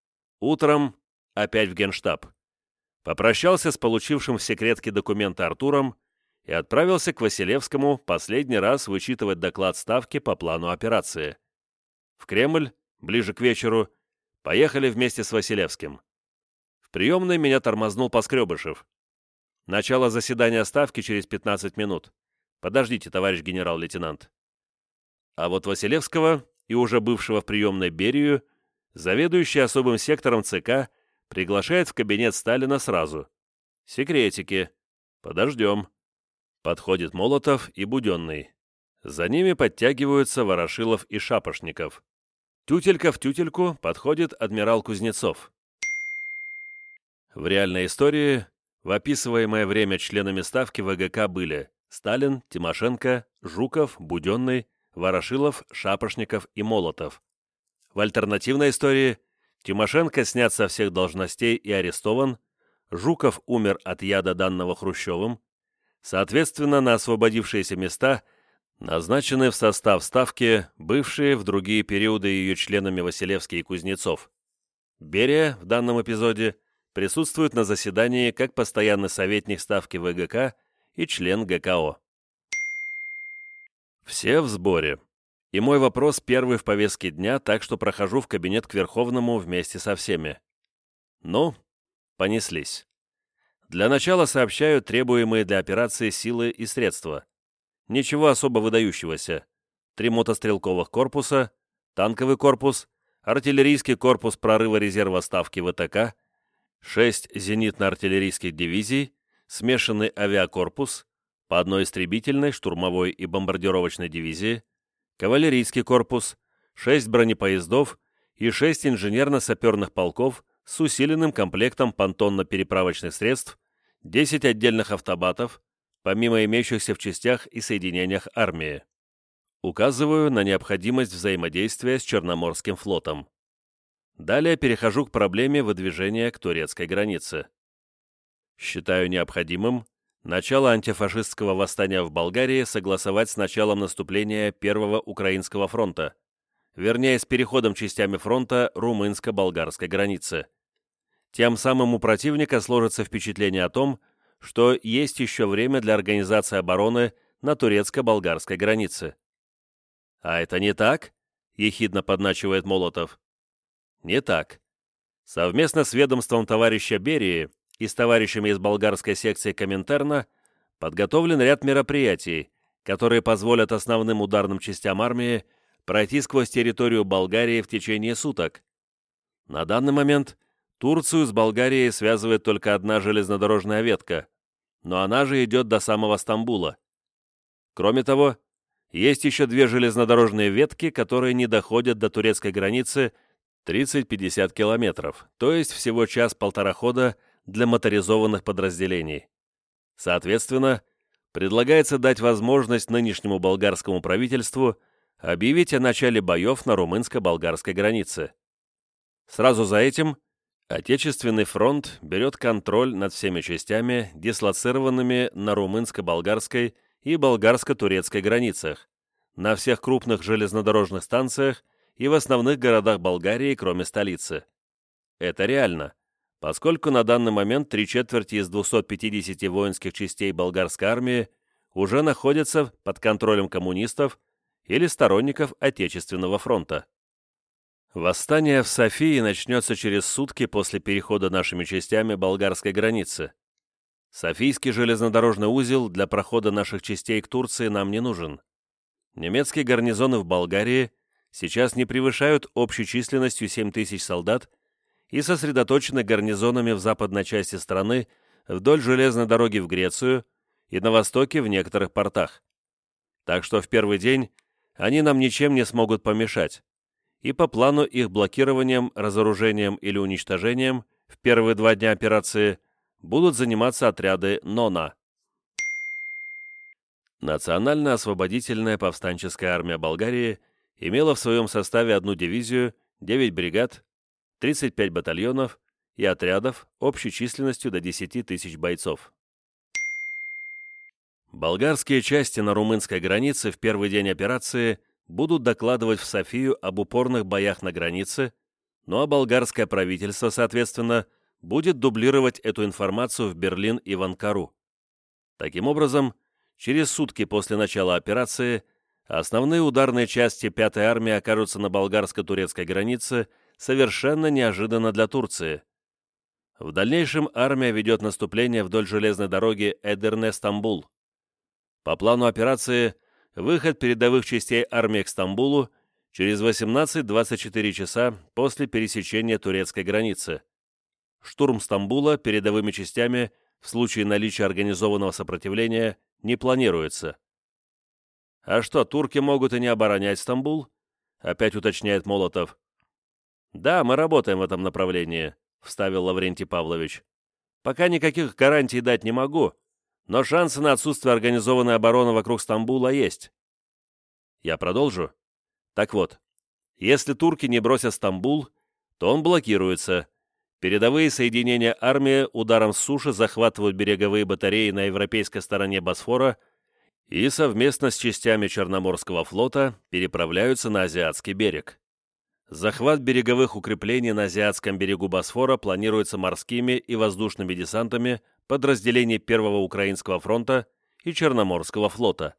Утром опять в Генштаб. Попрощался с получившим в секретке документы Артуром и отправился к Василевскому последний раз вычитывать доклад Ставки по плану операции. В Кремль, ближе к вечеру, поехали вместе с Василевским. В приемной меня тормознул Поскребышев. Начало заседания Ставки через пятнадцать минут. Подождите, товарищ генерал-лейтенант. А вот Василевского и уже бывшего в приемной Берию заведующий особым сектором ЦК приглашает в кабинет Сталина сразу. Секретики. Подождем. Подходит Молотов и Буденный. За ними подтягиваются Ворошилов и Шапошников. Тютелька в тютельку подходит адмирал Кузнецов. В реальной истории в описываемое время членами Ставки ВГК были Сталин, Тимошенко, Жуков, Буденный, Ворошилов, Шапошников и Молотов. В альтернативной истории Тимошенко снят со всех должностей и арестован, Жуков умер от яда, данного Хрущевым, Соответственно, на освободившиеся места назначены в состав ставки бывшие в другие периоды ее членами Василевский и Кузнецов. Берия в данном эпизоде присутствует на заседании как постоянный советник ставки ВГК и член ГКО. Все в сборе. И мой вопрос первый в повестке дня, так что прохожу в кабинет к Верховному вместе со всеми. Ну, понеслись. Для начала сообщаю требуемые для операции силы и средства. Ничего особо выдающегося. Три мотострелковых корпуса, танковый корпус, артиллерийский корпус прорыва резерва ставки ВТК, шесть зенитно-артиллерийских дивизий, смешанный авиакорпус, по одной истребительной, штурмовой и бомбардировочной дивизии, кавалерийский корпус, шесть бронепоездов и шесть инженерно-саперных полков с усиленным комплектом понтонно-переправочных средств, десять отдельных автобатов, помимо имеющихся в частях и соединениях армии. Указываю на необходимость взаимодействия с Черноморским флотом. Далее перехожу к проблеме выдвижения к турецкой границе. Считаю необходимым начало антифашистского восстания в Болгарии согласовать с началом наступления Первого Украинского фронта, вернее, с переходом частями фронта румынско-болгарской границы. Тем самым у противника сложится впечатление о том, что есть еще время для организации обороны на турецко-болгарской границе. «А это не так?» – ехидно подначивает Молотов. Не так. Совместно с ведомством товарища Берии и с товарищами из болгарской секции Коминтерна подготовлен ряд мероприятий, которые позволят основным ударным частям армии пройти сквозь территорию Болгарии в течение суток. На данный момент Турцию с Болгарией связывает только одна железнодорожная ветка, но она же идет до самого Стамбула. Кроме того, есть еще две железнодорожные ветки, которые не доходят до турецкой границы тридцать-пятьдесят километров, то есть всего час-полтора хода для моторизованных подразделений. Соответственно, предлагается дать возможность нынешнему болгарскому правительству объявить о начале боев на румынско-болгарской границе. Сразу за этим Отечественный фронт берет контроль над всеми частями, дислоцированными на румынско-болгарской и болгарско-турецкой границах, на всех крупных железнодорожных станциях и в основных городах Болгарии, кроме столицы. Это реально, поскольку на данный момент три четверти из двухсот пятидесяти воинских частей болгарской армии уже находятся под контролем коммунистов или сторонников Отечественного фронта. Восстание в Софии начнется через сутки после перехода нашими частями болгарской границы. Софийский железнодорожный узел для прохода наших частей к Турции нам не нужен. Немецкие гарнизоны в Болгарии сейчас не превышают общей численностью семь тысяч солдат и сосредоточены гарнизонами в западной части страны вдоль железной дороги в Грецию и на востоке в некоторых портах. Так что в первый день они нам ничем не смогут помешать, и по плану их блокированием, разоружением или уничтожением в первые два дня операции будут заниматься отряды НОНА. Национально-освободительная повстанческая армия Болгарии имела в своем составе одну дивизию, девять бригад, тридцать пять батальонов и отрядов общей численностью до десяти тысяч бойцов. Болгарские части на румынской границе в первый день операции будут докладывать в Софию об упорных боях на границе, ну а болгарское правительство, соответственно, будет дублировать эту информацию в Берлин и в Анкару. Таким образом, через сутки после начала операции основные ударные части пятой армии окажутся на болгарско-турецкой границе совершенно неожиданно для Турции. В дальнейшем армия ведет наступление вдоль железной дороги Эдирне-Стамбул. По плану операции выход передовых частей армии к Стамбулу через восемнадцать-двадцать четыре часа после пересечения турецкой границы. Штурм Стамбула передовыми частями в случае наличия организованного сопротивления не планируется. «А что, турки могут и не оборонять Стамбул?» — опять уточняет Молотов. «Да, мы работаем в этом направлении», — вставил Лаврентий Павлович. «Пока никаких гарантий дать не могу, но шансы на отсутствие организованной обороны вокруг Стамбула есть». Я продолжу. Так вот, если турки не бросят Стамбул, то он блокируется, Передовые соединения армии ударом с суши захватывают береговые батареи на европейской стороне Босфора и совместно с частями Черноморского флота переправляются на Азиатский берег. Захват береговых укреплений на Азиатском берегу Босфора планируется морскими и воздушными десантами подразделений Первого Украинского фронта и Черноморского флота.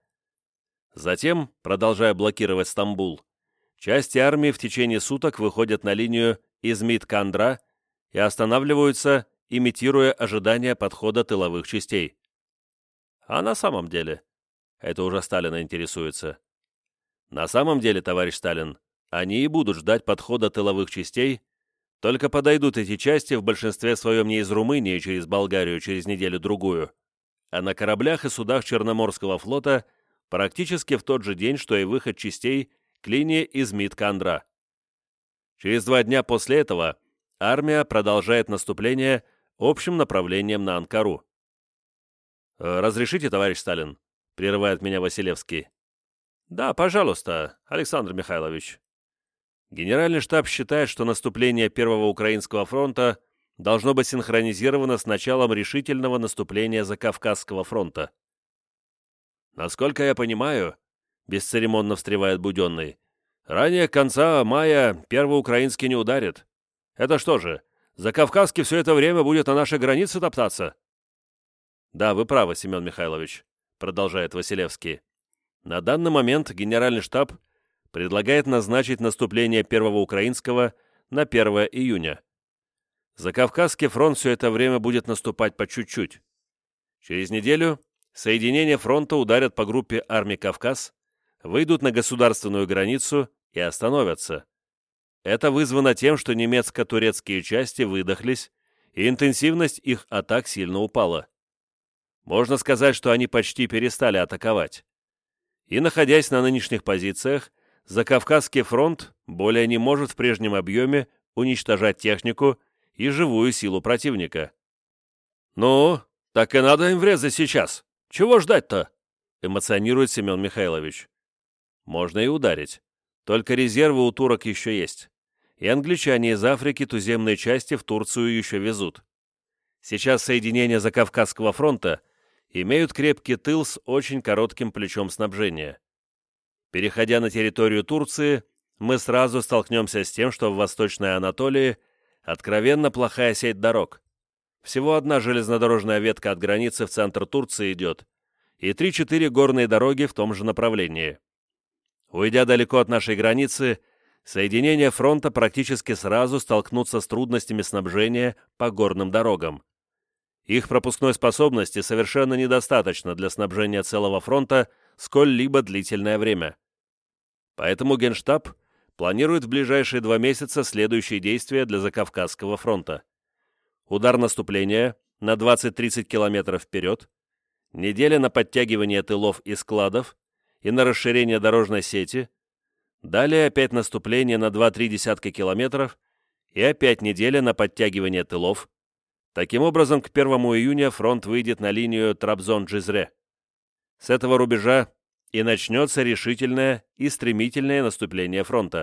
Затем, продолжая блокировать Стамбул, части армии в течение суток выходят на линию Измит-Кандра и останавливаются, имитируя ожидание подхода тыловых частей. А на самом деле, это уже Сталина интересуется. На самом деле, товарищ Сталин, они и будут ждать подхода тыловых частей, только подойдут эти части в большинстве своем не из Румынии через Болгарию через неделю-другую, а на кораблях и судах Черноморского флота практически в тот же день, что и выход частей к линии Измит-Кандра. Через два дня после этого армия продолжает наступление общим направлением на Анкару. «Разрешите, товарищ Сталин?» — прерывает меня Василевский. «Да, пожалуйста, Александр Михайлович». Генеральный штаб считает, что наступление Первого Украинского фронта должно быть синхронизировано с началом решительного наступления Закавказского фронта. «Насколько я понимаю, — бесцеремонно встревает Буденный, — ранее конца мая Первый Украинский не ударит. Это что же, Закавказский все это время будет на нашей границе топтаться?» «Да, вы правы, Семен Михайлович», — продолжает Василевский. «На данный момент Генеральный штаб предлагает назначить наступление Первого Украинского на первое июня. Закавказский фронт все это время будет наступать по чуть-чуть. Через неделю соединения фронта ударят по группе армий Кавказ, выйдут на государственную границу и остановятся. Это вызвано тем, что немецко-турецкие части выдохлись, и интенсивность их атак сильно упала. Можно сказать, что они почти перестали атаковать. И, находясь на нынешних позициях, Закавказский фронт более не может в прежнем объеме уничтожать технику и живую силу противника. «Ну, так и надо им врезать сейчас. Чего ждать-то?» — эмоционирует Семен Михайлович. «Можно и ударить. Только резервы у турок еще есть. И англичане из Африки туземные части в Турцию еще везут. Сейчас соединения Закавказского фронта имеют крепкий тыл с очень коротким плечом снабжения. Переходя на территорию Турции, мы сразу столкнемся с тем, что в Восточной Анатолии откровенно плохая сеть дорог. Всего одна железнодорожная ветка от границы в центр Турции идет, и три-четыре горные дороги в том же направлении. Уйдя далеко от нашей границы, соединения фронта практически сразу столкнутся с трудностями снабжения по горным дорогам. Их пропускной способности совершенно недостаточно для снабжения целого фронта сколь-либо длительное время. Поэтому Генштаб планирует в ближайшие два месяца следующие действия для Закавказского фронта. Удар наступления на двадцать-тридцать километров вперед, неделя на подтягивание тылов и складов и на расширение дорожной сети, далее опять наступление на два-три десятка километров и опять неделя на подтягивание тылов. Таким образом, к первому июня фронт выйдет на линию Трабзон-Джизре. С этого рубежа и начнется решительное и стремительное наступление фронта.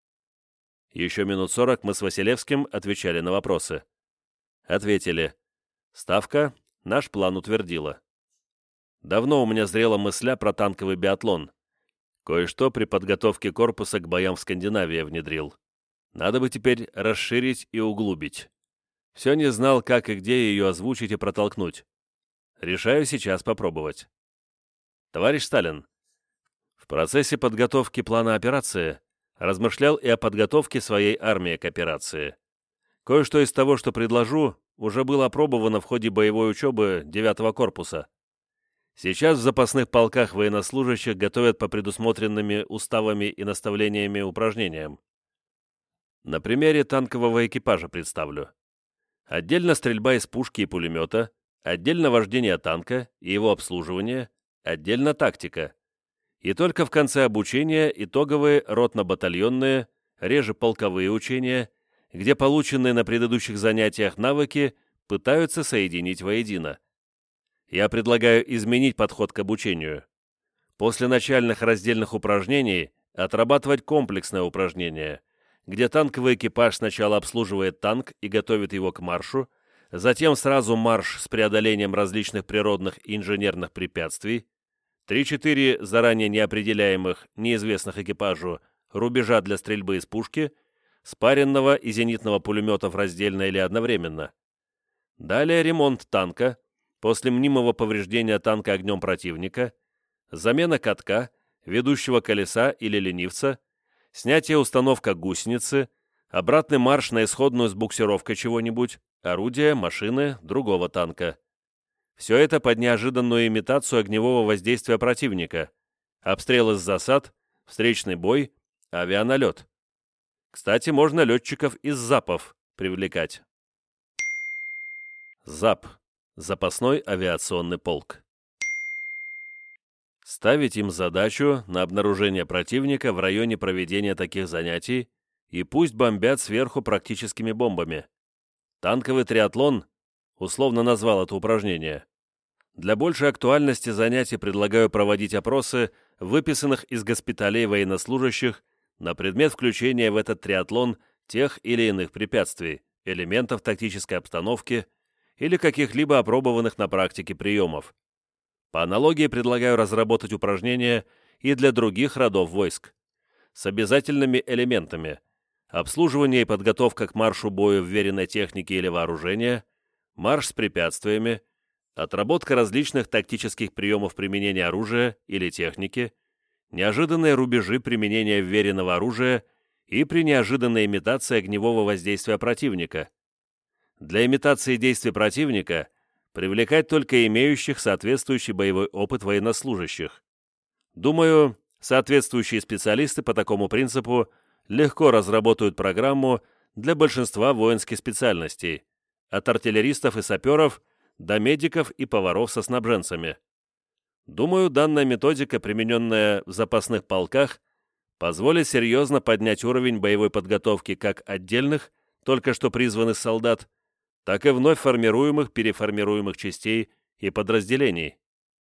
Еще минут сорок мы с Василевским отвечали на вопросы. Ответили. Ставка наш план утвердила. Давно у меня зрела мысля про танковый биатлон. Кое-что при подготовке корпуса к боям в Скандинавии внедрил. Надо бы теперь расширить и углубить. Все не знал, как и где ее озвучить и протолкнуть. Решаю сейчас попробовать. Товарищ Сталин, в процессе подготовки плана операции размышлял и о подготовке своей армии к операции. Кое-что из того, что предложу, уже было опробовано в ходе боевой учебы девятого корпуса. Сейчас в запасных полках военнослужащих готовят по предусмотренными уставами и наставлениями упражнениям. На примере танкового экипажа представлю. Отдельно стрельба из пушки и пулемета, отдельно вождение танка и его обслуживание, отдельно тактика. И только в конце обучения итоговые ротно-батальонные, реже полковые учения, где полученные на предыдущих занятиях навыки пытаются соединить воедино. Я предлагаю изменить подход к обучению. После начальных раздельных упражнений отрабатывать комплексное упражнение, где танковый экипаж сначала обслуживает танк и готовит его к маршу, затем сразу марш с преодолением различных природных и инженерных препятствий, три-четыре заранее неопределяемых, неизвестных экипажу рубежа для стрельбы из пушки, спаренного и зенитного пулеметов раздельно или одновременно. Далее ремонт танка, после мнимого повреждения танка огнем противника, замена катка, ведущего колеса или ленивца, снятие установка гусеницы, обратный марш на исходную с буксировкой чего-нибудь, орудия, машины, другого танка. Все это под неожиданную имитацию огневого воздействия противника, обстрел из засад, встречный бой, авианалет. Кстати, можно летчиков из ЗАПов привлекать. ЗАП. Запасной авиационный полк. Ставить им задачу на обнаружение противника в районе проведения таких занятий и пусть бомбят сверху практическими бомбами. Танковый триатлон условно назвал это упражнение. Для большей актуальности занятий предлагаю проводить опросы выписанных из госпиталей военнослужащих на предмет включения в этот триатлон тех или иных препятствий, элементов тактической обстановки или каких-либо опробованных на практике приемов. По аналогии предлагаю разработать упражнения и для других родов войск с обязательными элементами: обслуживание и подготовка к маршу бою вверенной техники или вооружения, марш с препятствиями, отработка различных тактических приемов применения оружия или техники, неожиданные рубежи применения вверенного оружия и при неожиданной имитации огневого воздействия противника. Для имитации действий противника привлекать только имеющих соответствующий боевой опыт военнослужащих. Думаю, соответствующие специалисты по такому принципу легко разработают программу для большинства воинских специальностей, от артиллеристов и саперов до медиков и поваров со снабженцами. Думаю, данная методика, примененная в запасных полках, позволит серьезно поднять уровень боевой подготовки как отдельных, только что призванных солдат, так и вновь формируемых, переформируемых частей и подразделений.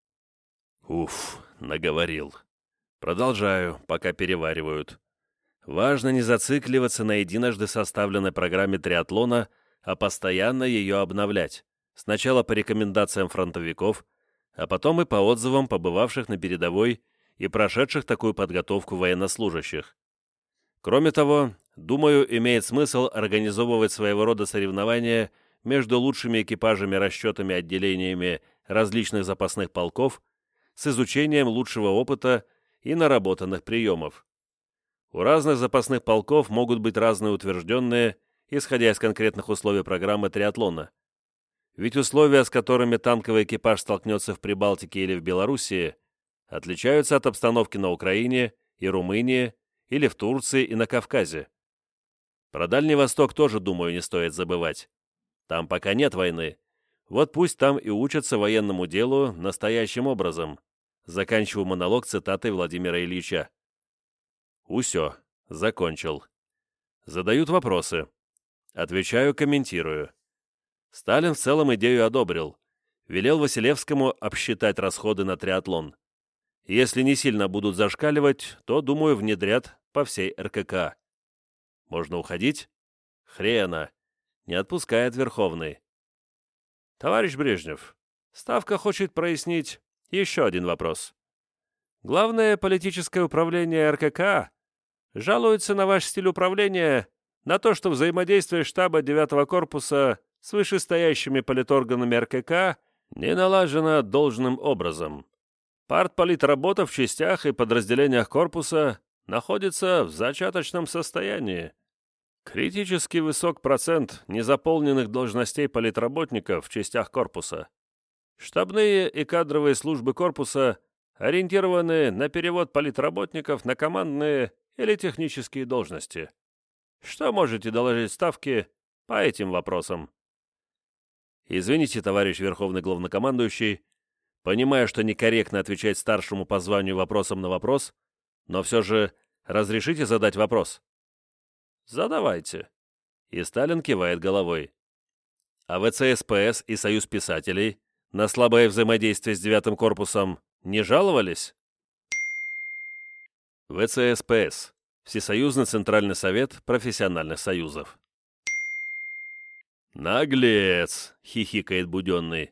Уф, наговорил. Продолжаю, пока переваривают. Важно не зацикливаться на единожды составленной программе триатлона, а постоянно ее обновлять. Сначала по рекомендациям фронтовиков, а потом и по отзывам побывавших на передовой и прошедших такую подготовку военнослужащих. Кроме того, думаю, имеет смысл организовывать своего рода соревнования между лучшими экипажами, расчетами, отделениями различных запасных полков с изучением лучшего опыта и наработанных приемов. У разных запасных полков могут быть разные утвержденные, исходя из конкретных условий программы триатлона. Ведь условия, с которыми танковый экипаж столкнется в Прибалтике или в Белоруссии, отличаются от обстановки на Украине и Румынии или в Турции и на Кавказе. Про Дальний Восток тоже, думаю, не стоит забывать. Там пока нет войны. Вот пусть там и учатся военному делу настоящим образом. Заканчиваю монолог цитатой Владимира Ильича. Усё, закончил. Задают вопросы. Отвечаю, комментирую. Сталин в целом идею одобрил. Велел Василевскому обсчитать расходы на триатлон. Если не сильно будут зашкаливать, то, думаю, внедрят по всей эр ка ка. Можно уходить? Хрена. Не отпускает Верховный. Товарищ Брежнев, Ставка хочет прояснить еще один вопрос. Главное политическое управление эр ка ка жалуется на ваш стиль управления, на то, что взаимодействие штаба девятого корпуса с вышестоящими политорганами эр ка ка не налажено должным образом. Партполитработа в частях и подразделениях корпуса находится в зачаточном состоянии. Критически высок процент незаполненных должностей политработников в частях корпуса. Штабные и кадровые службы корпуса ориентированы на перевод политработников на командные или технические должности. Что можете доложить Ставке по этим вопросам? Извините, товарищ Верховный Главнокомандующий, понимаю, что некорректно отвечать старшему по званию вопросом на вопрос, но все же разрешите задать вопрос? Задавайте. И Сталин кивает головой. А вэ цэ эс пэ эс и Союз писателей на слабое взаимодействие с девятым корпусом не жаловались? вэ цэ эс пэ эс Всесоюзный Центральный Совет профессиональных союзов. «Наглец!» — хихикает Буденный.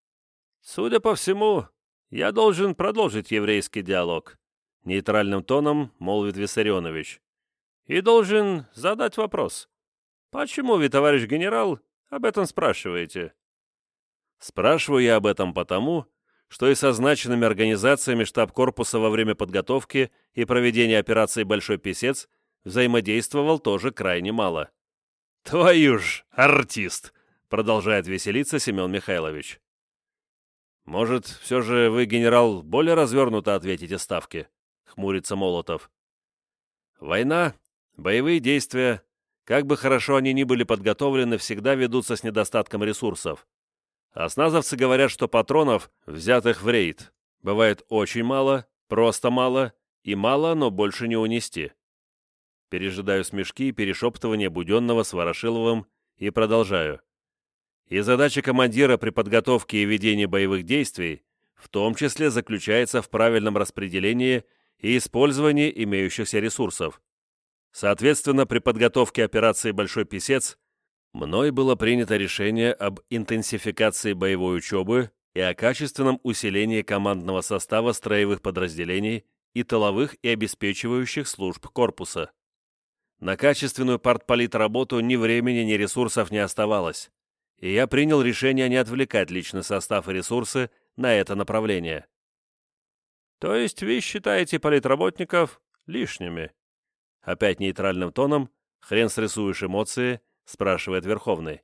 «Судя по всему, я должен продолжить еврейский диалог», — нейтральным тоном молвит Виссарионович. «И должен задать вопрос. Почему вы, товарищ генерал, об этом спрашиваете?» Спрашиваю я об этом потому, что и со значенными организациями штаб корпуса во время подготовки и проведения операции «Большой писец» взаимодействовал тоже крайне мало. «Твою ж, артист!» — продолжает веселиться Семен Михайлович. «Может, все же вы, генерал, более развернуто ответите ставки?» — хмурится Молотов. «Война, боевые действия, как бы хорошо они ни были подготовлены, всегда ведутся с недостатком ресурсов. Осназовцы говорят, что патронов, взятых в рейд, бывает очень мало, просто мало, и мало, но больше не унести». Пережидаю смешки и перешептывания Буденного с Ворошиловым и продолжаю. И задача командира при подготовке и ведении боевых действий в том числе заключается в правильном распределении и использовании имеющихся ресурсов. Соответственно, при подготовке операции «Большой писец» мной было принято решение об интенсификации боевой учебы и о качественном усилении командного состава строевых подразделений и тыловых и обеспечивающих служб корпуса. На качественную партполитработу ни времени, ни ресурсов не оставалось, и я принял решение не отвлекать личный состав и ресурсы на это направление. «То есть вы считаете политработников лишними?» Опять нейтральным тоном, хрен срисуешь эмоции, спрашивает Верховный.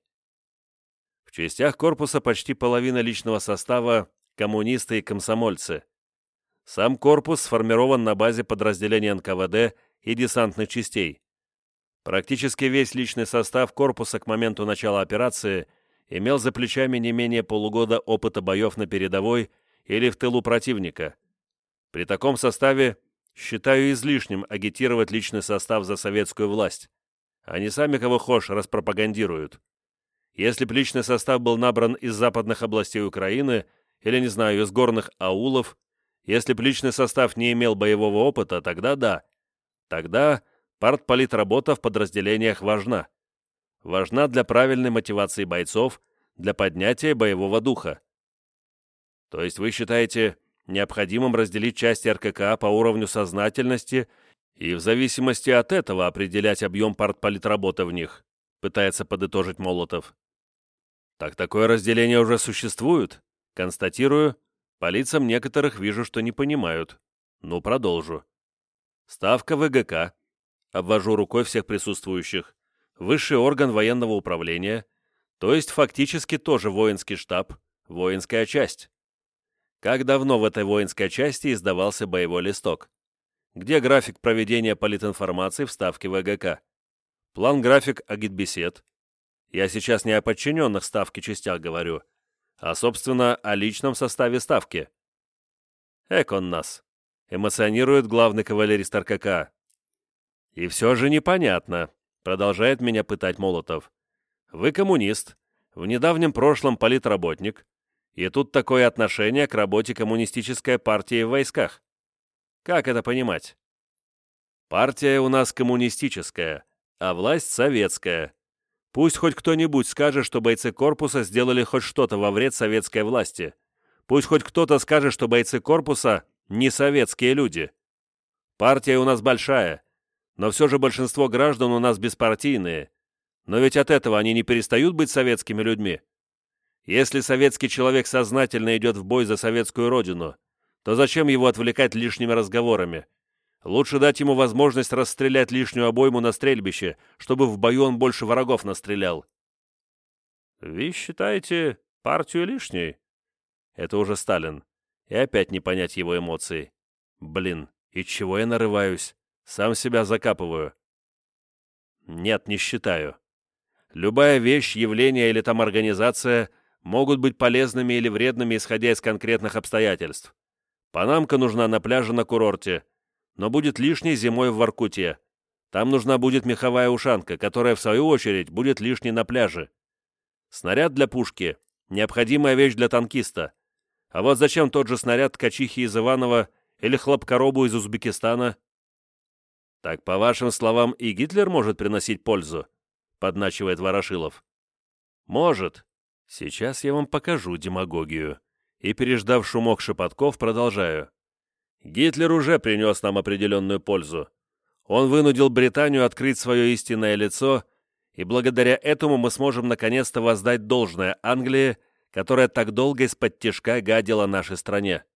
В частях корпуса почти половина личного состава – коммунисты и комсомольцы. Сам корпус сформирован на базе подразделений эн ка вэ дэ и десантных частей. Практически весь личный состав корпуса к моменту начала операции имел за плечами не менее полугода опыта боев на передовой или в тылу противника. При таком составе считаю излишним агитировать личный состав за советскую власть. Они сами кого хошь распропагандируют. Если б личный состав был набран из западных областей Украины или, не знаю, из горных аулов, если б личный состав не имел боевого опыта, тогда да. Тогда партполитработа в подразделениях важна. Важна для правильной мотивации бойцов, для поднятия боевого духа. То есть вы считаете необходимым разделить части эр ка ка по уровню сознательности и в зависимости от этого определять объем партполитработы в них, пытается подытожить Молотов. Так такое разделение уже существует. Констатирую, по лицам некоторых вижу, что не понимают. Ну, продолжу. Ставка вэ гэ ка. Обвожу рукой всех присутствующих. Высший орган военного управления, то есть фактически тоже воинский штаб, воинская часть. Как давно в этой воинской части издавался боевой листок? Где график проведения политинформации в ставке вэ гэ ка? План-график агитбесед. Я сейчас не о подчиненных ставки частях говорю, а, собственно, о личном составе ставки. Эк он нас. Эмоционирует главный кавалерист эр ка ка. И все же непонятно, продолжает меня пытать Молотов. Вы коммунист, в недавнем прошлом политработник, и тут такое отношение к работе коммунистической партии в войсках. Как это понимать? Партия у нас коммунистическая, а власть советская. Пусть хоть кто-нибудь скажет, что бойцы корпуса сделали хоть что-то во вред советской власти. Пусть хоть кто-то скажет, что бойцы корпуса не советские люди. Партия у нас большая, но все же большинство граждан у нас беспартийные. Но ведь от этого они не перестают быть советскими людьми. Если советский человек сознательно идет в бой за советскую родину, то зачем его отвлекать лишними разговорами? Лучше дать ему возможность расстрелять лишнюю обойму на стрельбище, чтобы в бою он больше врагов настрелял. Вы считаете партию лишней? Это уже Сталин. И опять не понять его эмоций. Блин, и чего я нарываюсь? Сам себя закапываю. Нет, не считаю. Любая вещь, явление или там организация могут быть полезными или вредными, исходя из конкретных обстоятельств. Панамка нужна на пляже на курорте, но будет лишней зимой в Воркуте. Там нужна будет меховая ушанка, которая, в свою очередь, будет лишней на пляже. Снаряд для пушки – необходимая вещь для танкиста. А вот зачем тот же снаряд ткачихи из Иваново или хлопкоробу из Узбекистана? «Так, по вашим словам, и Гитлер может приносить пользу?» — подначивает Ворошилов. «Может. Сейчас я вам покажу демагогию». И, переждав шумок шепотков, продолжаю. «Гитлер уже принес нам определенную пользу. Он вынудил Британию открыть свое истинное лицо, и благодаря этому мы сможем наконец-то воздать должное Англии, которая так долго из-под тишка гадила нашей стране».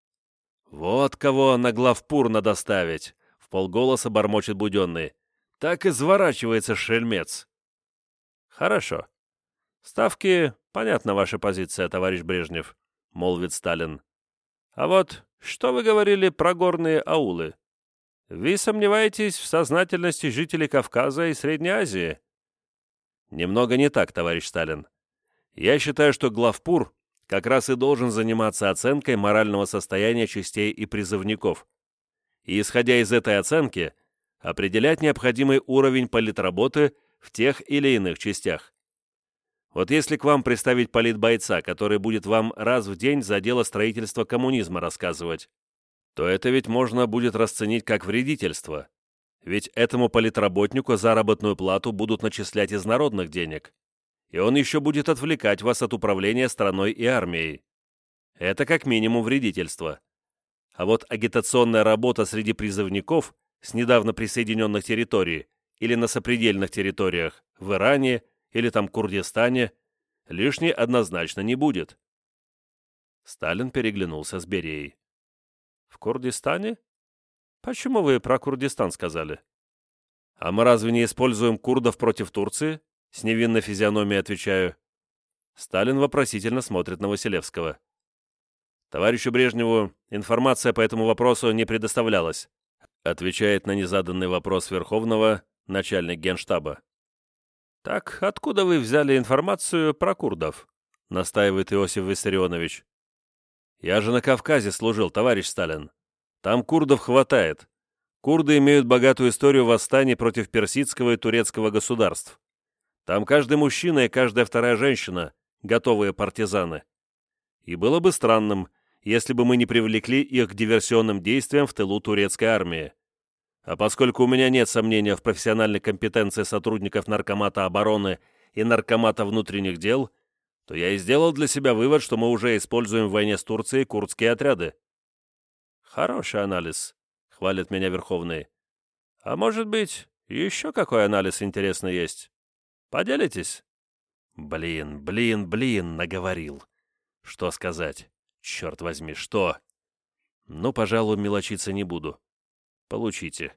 «Вот кого на главпур надо ставить», — вполголоса бормочет Буденный. «Так изворачивается шельмец». «Хорошо. Ставки, понятна ваша позиция, товарищ Брежнев», — молвит Сталин. «А вот что вы говорили про горные аулы? Вы сомневаетесь в сознательности жителей Кавказа и Средней Азии?» «Немного не так, товарищ Сталин. Я считаю, что главпур как раз и должен заниматься оценкой морального состояния частей и призывников. И, исходя из этой оценки, определять необходимый уровень политработы в тех или иных частях. Вот если к вам приставить политбойца, который будет вам раз в день за дело строительства коммунизма рассказывать, то это ведь можно будет расценить как вредительство. Ведь этому политработнику заработную плату будут начислять из народных денег. И он еще будет отвлекать вас от управления страной и армией. Это как минимум вредительство. А вот агитационная работа среди призывников с недавно присоединенных территорий или на сопредельных территориях в Иране или там Курдистане лишней однозначно не будет. Сталин переглянулся с Берией. «В Курдистане? Почему вы про Курдистан сказали?» «А мы разве не используем курдов против Турции?» С невинной физиономией отвечаю. Сталин вопросительно смотрит на Василевского. «Товарищу Брежневу информация по этому вопросу не предоставлялась», отвечает на незаданный вопрос Верховного начальник Генштаба. «Так откуда вы взяли информацию про курдов?» настаивает Иосиф Виссарионович. «Я же на Кавказе служил, товарищ Сталин. Там курдов хватает. Курды имеют богатую историю восстаний против персидского и турецкого государств. Там каждый мужчина и каждая вторая женщина — готовые партизаны. И было бы странным, если бы мы не привлекли их к диверсионным действиям в тылу турецкой армии. А поскольку у меня нет сомнения в профессиональной компетенции сотрудников Наркомата обороны и Наркомата внутренних дел, то я и сделал для себя вывод, что мы уже используем в войне с Турцией курдские отряды». «Хороший анализ», — хвалит меня Верховный. «А может быть, еще какой анализ интересный есть? Поделитесь?» «Блин, блин, блин», — наговорил. «Что сказать? Черт возьми, что?» «Ну, пожалуй, мелочиться не буду. Получите».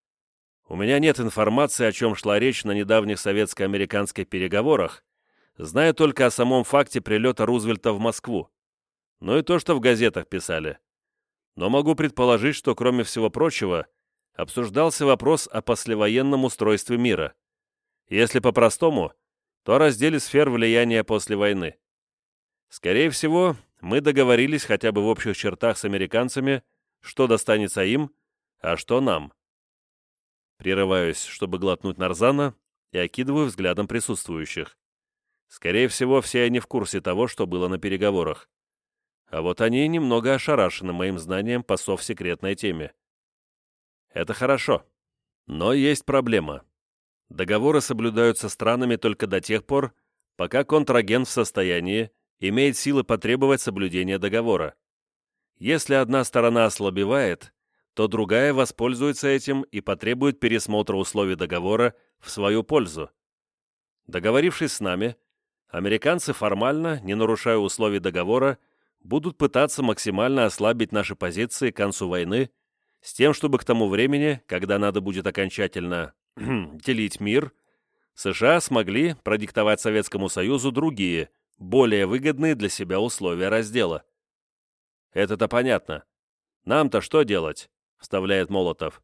У меня нет информации, о чем шла речь на недавних советско-американских переговорах, знаю только о самом факте прилета Рузвельта в Москву. Ну и то, что в газетах писали. Но могу предположить, что, кроме всего прочего, обсуждался вопрос о послевоенном устройстве мира. Если по-простому, то о разделе сфер влияния после войны. Скорее всего, мы договорились хотя бы в общих чертах с американцами, что достанется им, а что нам. Прерываюсь, чтобы глотнуть нарзана, и окидываю взглядом присутствующих. Скорее всего, все они в курсе того, что было на переговорах. А вот они немного ошарашены моим знанием по совсекретной теме. Это хорошо. Но есть проблема. Договоры соблюдаются странами только до тех пор, пока контрагент в состоянии, имеет силы потребовать соблюдения договора. Если одна сторона ослабевает, то другая воспользуется этим и потребует пересмотра условий договора в свою пользу. Договорившись с нами, американцы формально, не нарушая условий договора, будут пытаться максимально ослабить наши позиции к концу войны, с тем, чтобы к тому времени, когда надо будет окончательно делить мир, США смогли продиктовать Советскому Союзу другие, более выгодные для себя условия раздела. «Это-то понятно. Нам-то что делать?» — вставляет Молотов.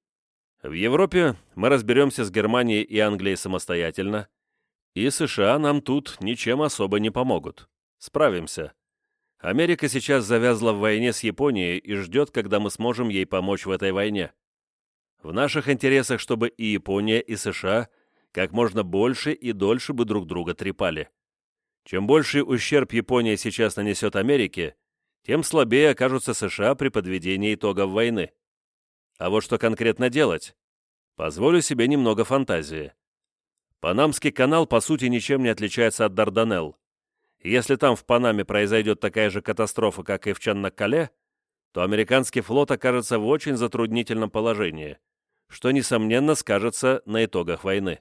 «В Европе мы разберемся с Германией и Англией самостоятельно, и США нам тут ничем особо не помогут. Справимся. Америка сейчас завязла в войне с Японией и ждет, когда мы сможем ей помочь в этой войне. В наших интересах, чтобы и Япония, и США как можно больше и дольше бы друг друга трепали. Чем больший ущерб Япония сейчас нанесет Америке, тем слабее окажутся США при подведении итогов войны. А вот что конкретно делать, Позволю себе немного фантазии. Панамский канал, по сути, ничем не отличается от Дарданелл. Если там в Панаме произойдет такая же катастрофа, как и в Чаннаккале, то американский флот окажется в очень затруднительном положении, что, несомненно, скажется на итогах войны.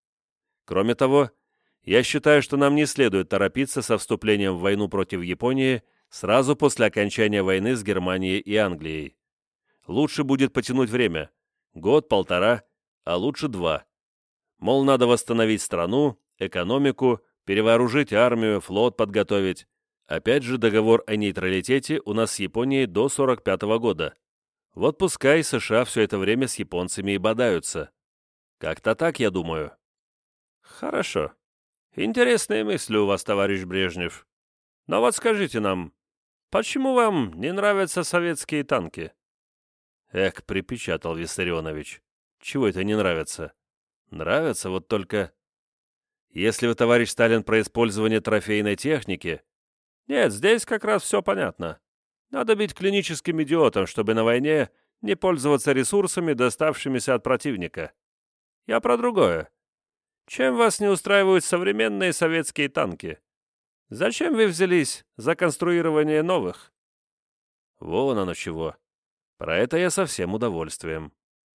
Кроме того, я считаю, что нам не следует торопиться со вступлением в войну против Японии сразу после окончания войны с Германией и Англией. Лучше будет потянуть время, год-полтора, а лучше два. Мол, надо восстановить страну, экономику, перевооружить армию, флот подготовить. Опять же, договор о нейтралитете у нас с Японией до сорок пятого года. Вот пускай США все это время с японцами и бодаются. Как-то так, я думаю. Хорошо. Интересные мысли у вас, товарищ Брежнев. Но вот скажите нам, почему вам не нравятся советские танки? Эх, припечатал Виссарионович. Чего это не нравится? Нравится, вот только... Если вы, товарищ Сталин, про использование трофейной техники... Нет, здесь как раз все понятно. Надо быть клиническим идиотом, чтобы на войне не пользоваться ресурсами, доставшимися от противника. Я про другое. Чем вас не устраивают современные советские танки? Зачем вы взялись за конструирование новых? Вон оно чего. Про это я со всем удовольствием.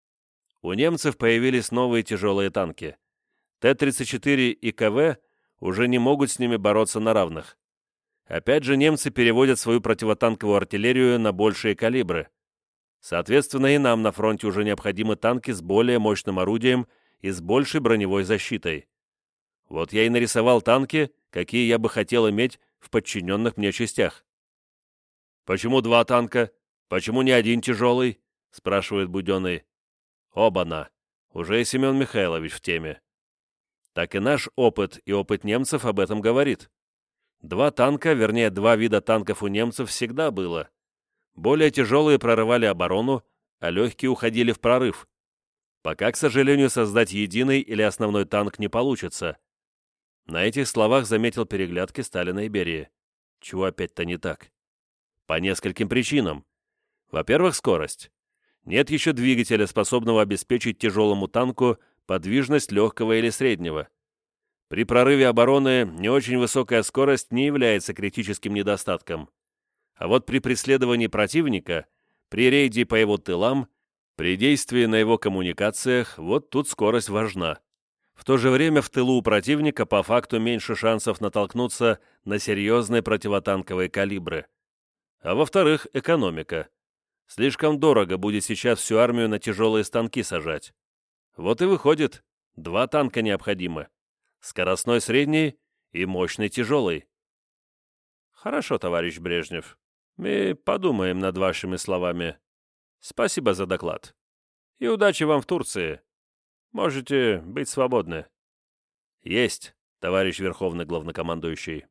У немцев появились новые тяжелые танки. Т тридцать четыре и Ка Вэ уже не могут с ними бороться на равных. Опять же, немцы переводят свою противотанковую артиллерию на большие калибры. Соответственно, и нам на фронте уже необходимы танки с более мощным орудием и с большей броневой защитой. Вот я и нарисовал танки, какие я бы хотел иметь в подчиненных мне частях. «Почему два танка? Почему не один тяжелый?» — спрашивает Буденный. Оба-на! Уже и Семен Михайлович в теме. Так и наш опыт и опыт немцев об этом говорит. Два танка, вернее, два вида танков у немцев всегда было. Более тяжелые прорывали оборону, а легкие уходили в прорыв. Пока, к сожалению, создать единый или основной танк не получится. На этих словах заметил переглядки Сталина и Берии. Чего опять-то не так? По нескольким причинам. Во-первых, скорость. Нет еще двигателя, способного обеспечить тяжелому танку подвижность легкого или среднего. При прорыве обороны не очень высокая скорость не является критическим недостатком. А вот при преследовании противника, при рейде по его тылам, при действии на его коммуникациях, вот тут скорость важна. В то же время в тылу у противника по факту меньше шансов натолкнуться на серьезные противотанковые калибры. А во-вторых, экономика. Слишком дорого будет сейчас всю армию на тяжелые станки сажать. Вот и выходит, два танка необходимы. Скоростной средний и мощный тяжелый. Хорошо, товарищ Брежнев. Мы подумаем над вашими словами. Спасибо за доклад. И удачи вам в Турции. Можете быть свободны. Есть, товарищ Верховный Главнокомандующий.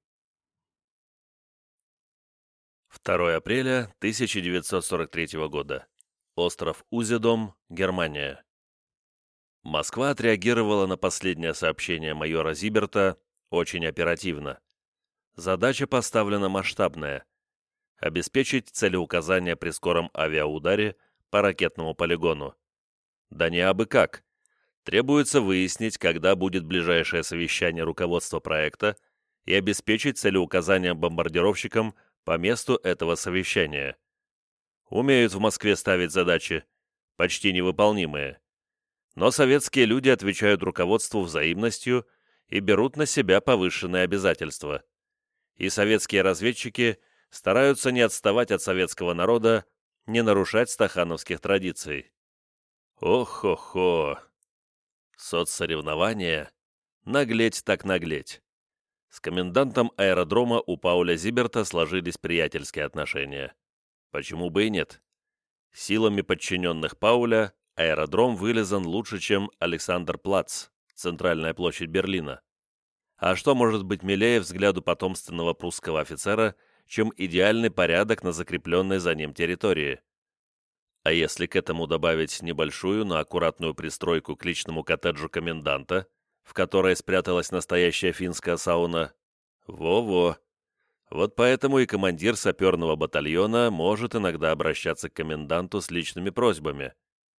второе апреля тысяча девятьсот сорок третьего года. Остров Узедом, Германия. Москва отреагировала на последнее сообщение майора Зиберта очень оперативно. Задача поставлена масштабная – обеспечить целеуказания при скором авиаударе по ракетному полигону. Да не абы как. Требуется выяснить, когда будет ближайшее совещание руководства проекта и обеспечить целеуказания бомбардировщикам по месту этого совещания. Умеют в Москве ставить задачи, почти невыполнимые. Но советские люди отвечают руководству взаимностью и берут на себя повышенные обязательства. И советские разведчики стараются не отставать от советского народа, не нарушать стахановских традиций. Ох-хо-хо! Соцсоревнования? Наглеть так наглеть. С комендантом аэродрома у Пауля Зиберта сложились приятельские отношения. Почему бы и нет? Силами подчиненных Пауля аэродром вылизан лучше, чем Александрплац, центральная площадь Берлина. А что может быть милее взгляду потомственного прусского офицера, чем идеальный порядок на закрепленной за ним территории? А если к этому добавить небольшую, но аккуратную пристройку к личному коттеджу коменданта, в которой спряталась настоящая финская сауна, во-во. Вот поэтому и командир саперного батальона может иногда обращаться к коменданту с личными просьбами.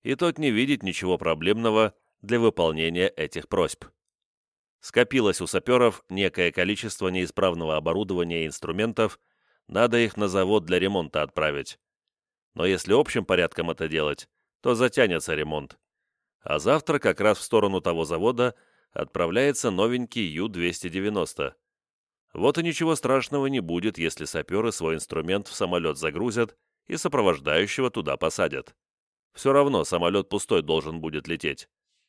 и тот не видит ничего проблемного для выполнения этих просьб. Скопилось у саперов некое количество неисправного оборудования и инструментов, надо их на завод для ремонта отправить. Но если общим порядком это делать, то затянется ремонт. А завтра как раз в сторону того завода отправляется новенький Ю двести девяносто. Вот и ничего страшного не будет, если саперы свой инструмент в самолет загрузят и сопровождающего туда посадят. Все равно самолет пустой должен будет лететь.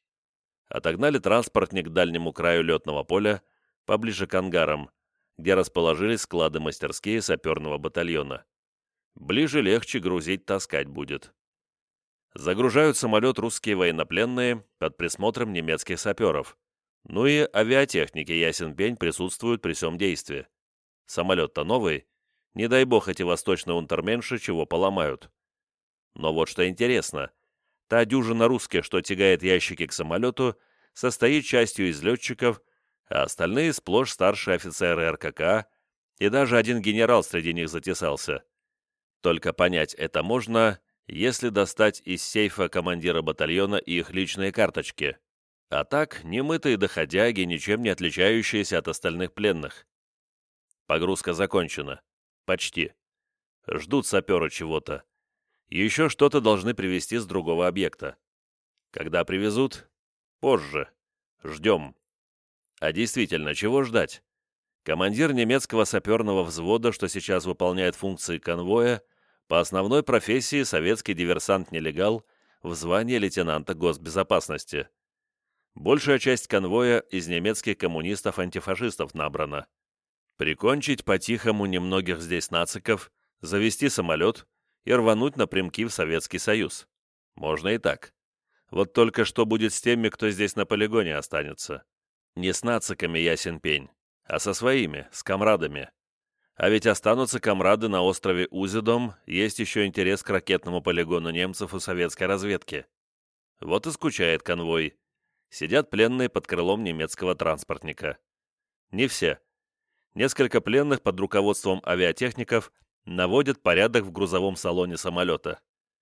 Отогнали транспортник к дальнему краю летного поля, поближе к ангарам, где расположились склады-мастерские саперного батальона. Ближе легче грузить-таскать будет. Загружают самолет русские военнопленные под присмотром немецких саперов. Ну и авиатехники, ясен пень, присутствуют при всем действии. Самолет-то новый, не дай бог эти восточные унтерменши чего поломают. Но вот что интересно, та дюжина русских, что тягает ящики к самолету, состоит частью из летчиков, а остальные сплошь старшие офицеры эр ка ка, и даже один генерал среди них затесался. Только понять это можно, если достать из сейфа командира батальона и их личные карточки. А так, немытые доходяги, ничем не отличающиеся от остальных пленных. Погрузка закончена. Почти. Ждут саперы чего-то. Еще что-то должны привезти с другого объекта. Когда привезут? Позже. Ждем. А действительно, чего ждать? Командир немецкого саперного взвода, что сейчас выполняет функции конвоя, по основной профессии советский диверсант-нелегал в звании лейтенанта госбезопасности. Большая часть конвоя из немецких коммунистов-антифашистов набрана. Прикончить по-тихому немногих здесь нациков, завести самолет и рвануть напрямки в Советский Союз. Можно и так. Вот только что будет с теми, кто здесь на полигоне останется? Не с нациками, ясен пень, а со своими, с комрадами. А ведь останутся комрады на острове Узедом, есть еще интерес к ракетному полигону немцев у советской разведки. Вот и скучает конвой. Сидят пленные под крылом немецкого транспортника. Не все. Несколько пленных под руководством авиатехников наводят порядок в грузовом салоне самолета.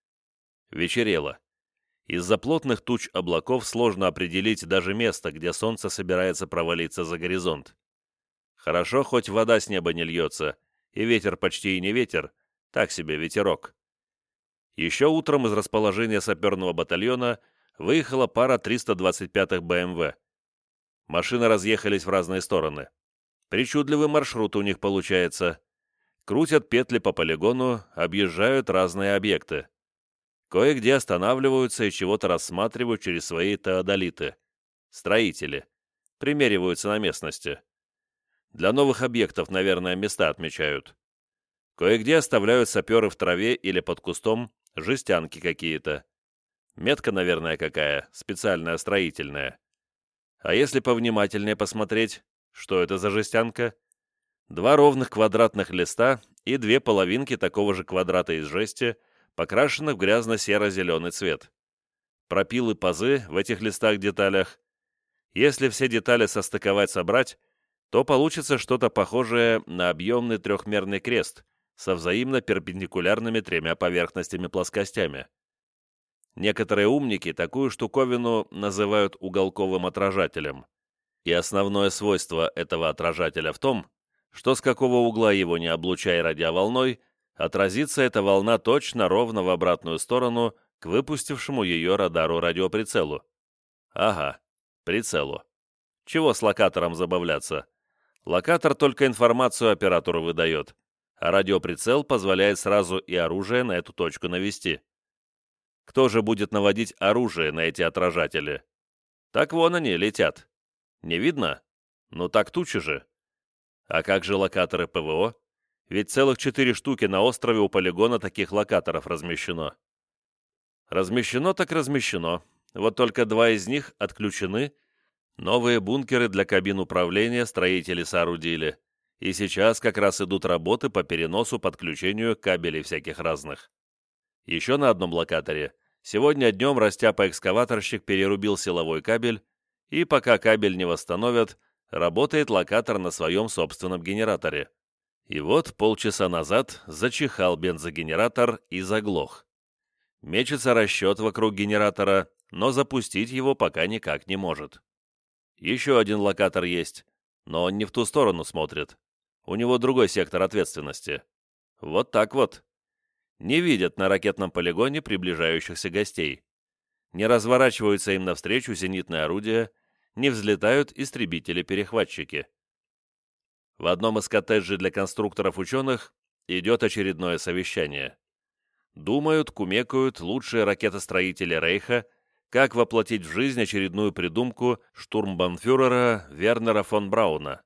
Вечерело. Из-за плотных туч облаков сложно определить даже место, где солнце собирается провалиться за горизонт. Хорошо, хоть вода с неба не льется, и ветер почти и не ветер, так себе ветерок. Еще утром из расположения саперного батальона выехала пара триста двадцать пятых бэ эм вэ. Машины разъехались в разные стороны. Причудливый маршрут у них получается. Крутят петли по полигону, объезжают разные объекты. Кое-где останавливаются и чего-то рассматривают через свои теодолиты. Строители. Примериваются на местности. Для новых объектов, наверное, места отмечают. Кое-где оставляют саперы в траве или под кустом жестянки какие-то. Метка, наверное, какая, специальная, строительная. А если повнимательнее посмотреть, что это за жестянка? Два ровных квадратных листа и две половинки такого же квадрата из жести, покрашенных в грязно-серо-зеленый цвет. Пропилы-пазы в этих листах-деталях. Если все детали состыковать-собрать, то получится что-то похожее на объемный трехмерный крест со взаимно перпендикулярными тремя поверхностями-плоскостями. Некоторые умники такую штуковину называют уголковым отражателем. И основное свойство этого отражателя в том, что с какого угла его не облучай радиоволной, отразится эта волна точно ровно в обратную сторону к выпустившему ее радару-радиоприцелу. Ага, прицелу. Чего с локатором забавляться? Локатор только информацию оператору выдает, а радиоприцел позволяет сразу и оружие на эту точку навести. Кто же будет наводить оружие на эти отражатели? Так вон они, летят. Не видно? Ну так тучи же. А как же локаторы пэ вэ о? Ведь целых четыре штуки на острове у полигона таких локаторов размещено. Размещено так размещено. Вот только два из них отключены. Новые бункеры для кабин управления строители соорудили. И сейчас как раз идут работы по переносу, подключению кабелей всяких разных. Еще на одном локаторе сегодня днем растяпа-экскаваторщик перерубил силовой кабель, и пока кабель не восстановят, работает локатор на своем собственном генераторе. И вот полчаса назад зачихал бензогенератор и заглох. Мечется расчет вокруг генератора, но запустить его пока никак не может. Еще один локатор есть, но он не в ту сторону смотрит. У него другой сектор ответственности. Вот так вот. Не видят на ракетном полигоне приближающихся гостей. Не разворачиваются им навстречу зенитные орудия, не взлетают истребители-перехватчики. В одном из коттеджей для конструкторов-ученых идет очередное совещание. Думают, кумекают лучшие ракетостроители Рейха, как воплотить в жизнь очередную придумку штурмбанфюрера Вернера фон Брауна.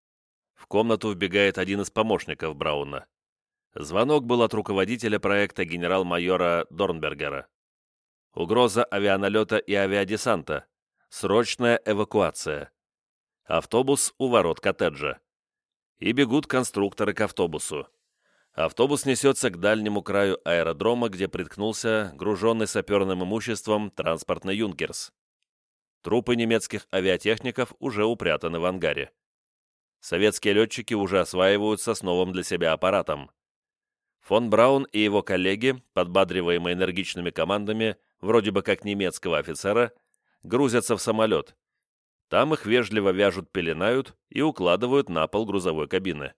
В комнату вбегает один из помощников Брауна. Звонок был от руководителя проекта генерал-майора Дорнбергера. Угроза авианалета и авиадесанта. Срочная эвакуация. Автобус у ворот коттеджа. И бегут конструкторы к автобусу. Автобус несется к дальнему краю аэродрома, где приткнулся груженный саперным имуществом транспортный «Юнкерс». Трупы немецких авиатехников уже упрятаны в ангаре. Советские летчики уже осваиваются с новым для себя аппаратом. Фон Браун и его коллеги, подбадриваемые энергичными командами, вроде бы как немецкого офицера, грузятся в самолет. Там их вежливо вяжут, пеленают и укладывают на пол грузовой кабины.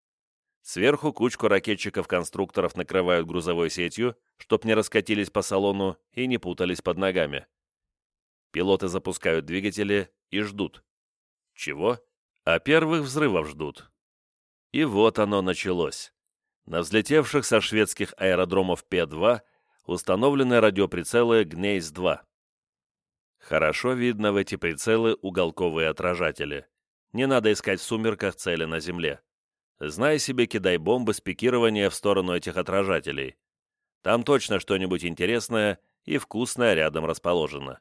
Сверху кучку ракетчиков-конструкторов накрывают грузовой сетью, чтоб не раскатились по салону и не путались под ногами. Пилоты запускают двигатели и ждут. Чего? А первых взрывов ждут. И вот оно началось. На взлетевших со шведских аэродромов Пе два установлены радиоприцелы Гнейс два. Хорошо видно в эти прицелы уголковые отражатели. Не надо искать в сумерках цели на земле. Знай себе, кидай бомбы с пикирования в сторону этих отражателей. Там точно что-нибудь интересное и вкусное рядом расположено.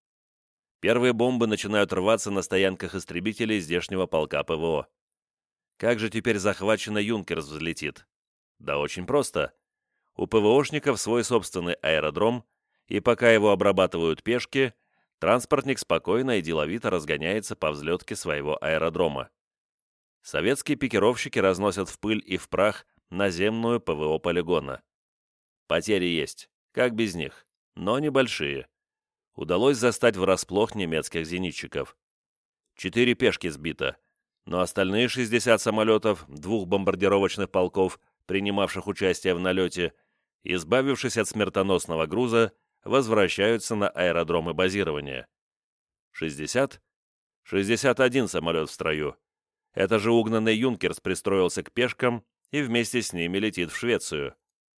Первые бомбы начинают рваться на стоянках истребителей здешнего полка ПВО. Как же теперь захваченный «Юнкерс» взлетит? Да очень просто. У ПВОшников свой собственный аэродром, и пока его обрабатывают пешки, транспортник спокойно и деловито разгоняется по взлетке своего аэродрома. Советские пикировщики разносят в пыль и в прах наземную ПВО полигона. Потери есть, как без них, но небольшие. Удалось застать врасплох немецких зенитчиков. Четыре пешки сбито, но остальные шестьдесят самолетов двух бомбардировочных полков, принимавших участие в налете, избавившись от смертоносного груза, возвращаются на аэродромы базирования. шестьдесят? шестьдесят один самолет в строю. Это же угнанный «Юнкерс» пристроился к пешкам и вместе с ними летит в Швецию.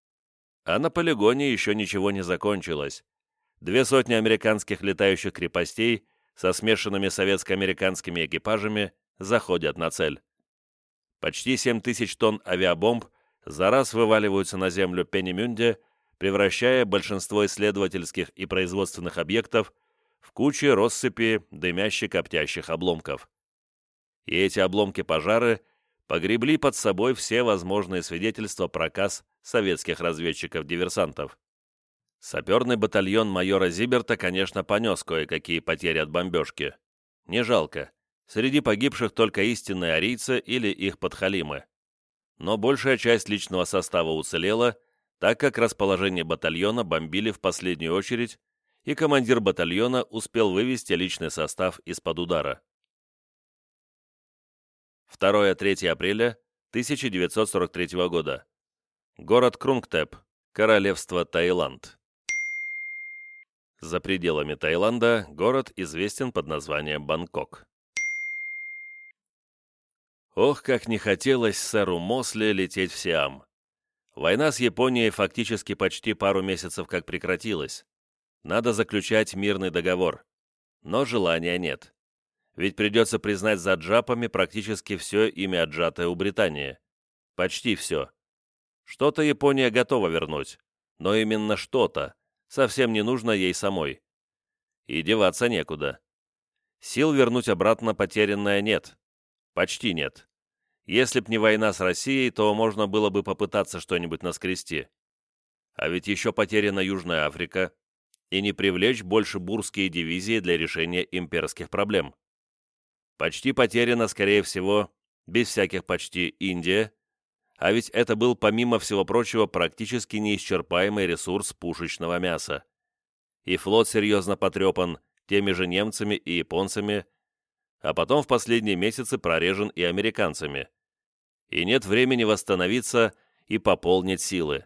А на полигоне еще ничего не закончилось. Две сотни американских летающих крепостей со смешанными советско-американскими экипажами заходят на цель. Почти семь тысяч тонн авиабомб за раз вываливаются на землю Пенемюнде, превращая большинство исследовательских и производственных объектов в кучи россыпи дымящих-коптящих обломков. И эти обломки-пожары погребли под собой все возможные свидетельства проказ советских разведчиков-диверсантов. Саперный батальон майора Зиберта, конечно, понес кое-какие потери от бомбежки. Не жалко. Среди погибших только истинные арийцы или их подхалимы. Но большая часть личного состава уцелела, так как расположение батальона бомбили в последнюю очередь, и командир батальона успел вывести личный состав из-под удара. второе-третье апреля тысяча девятьсот сорок третьего года. Город Крунгтеп, Королевство Таиланд. За пределами Таиланда город известен под названием Бангкок. Ох, как не хотелось сэру Мосли лететь в Сиам. Война с Японией фактически почти пару месяцев как прекратилась. Надо заключать мирный договор. Но желания нет. Ведь придется признать за джапами практически все ими отжатое у Британии. Почти все. Что-то Япония готова вернуть, но именно что-то совсем не нужно ей самой. И деваться некуда. Сил вернуть обратно потерянное нет. Почти нет. Если б не война с Россией, то можно было бы попытаться что-нибудь наскрести. А ведь еще потеряна Южная Африка, и не привлечь больше бурские дивизии для решения имперских проблем. Почти потеряна, скорее всего, без всяких почти, Индия, А ведь это был, помимо всего прочего, практически неисчерпаемый ресурс пушечного мяса. И флот серьезно потрепан теми же немцами и японцами, а потом в последние месяцы прорежен и американцами. И нет времени восстановиться и пополнить силы.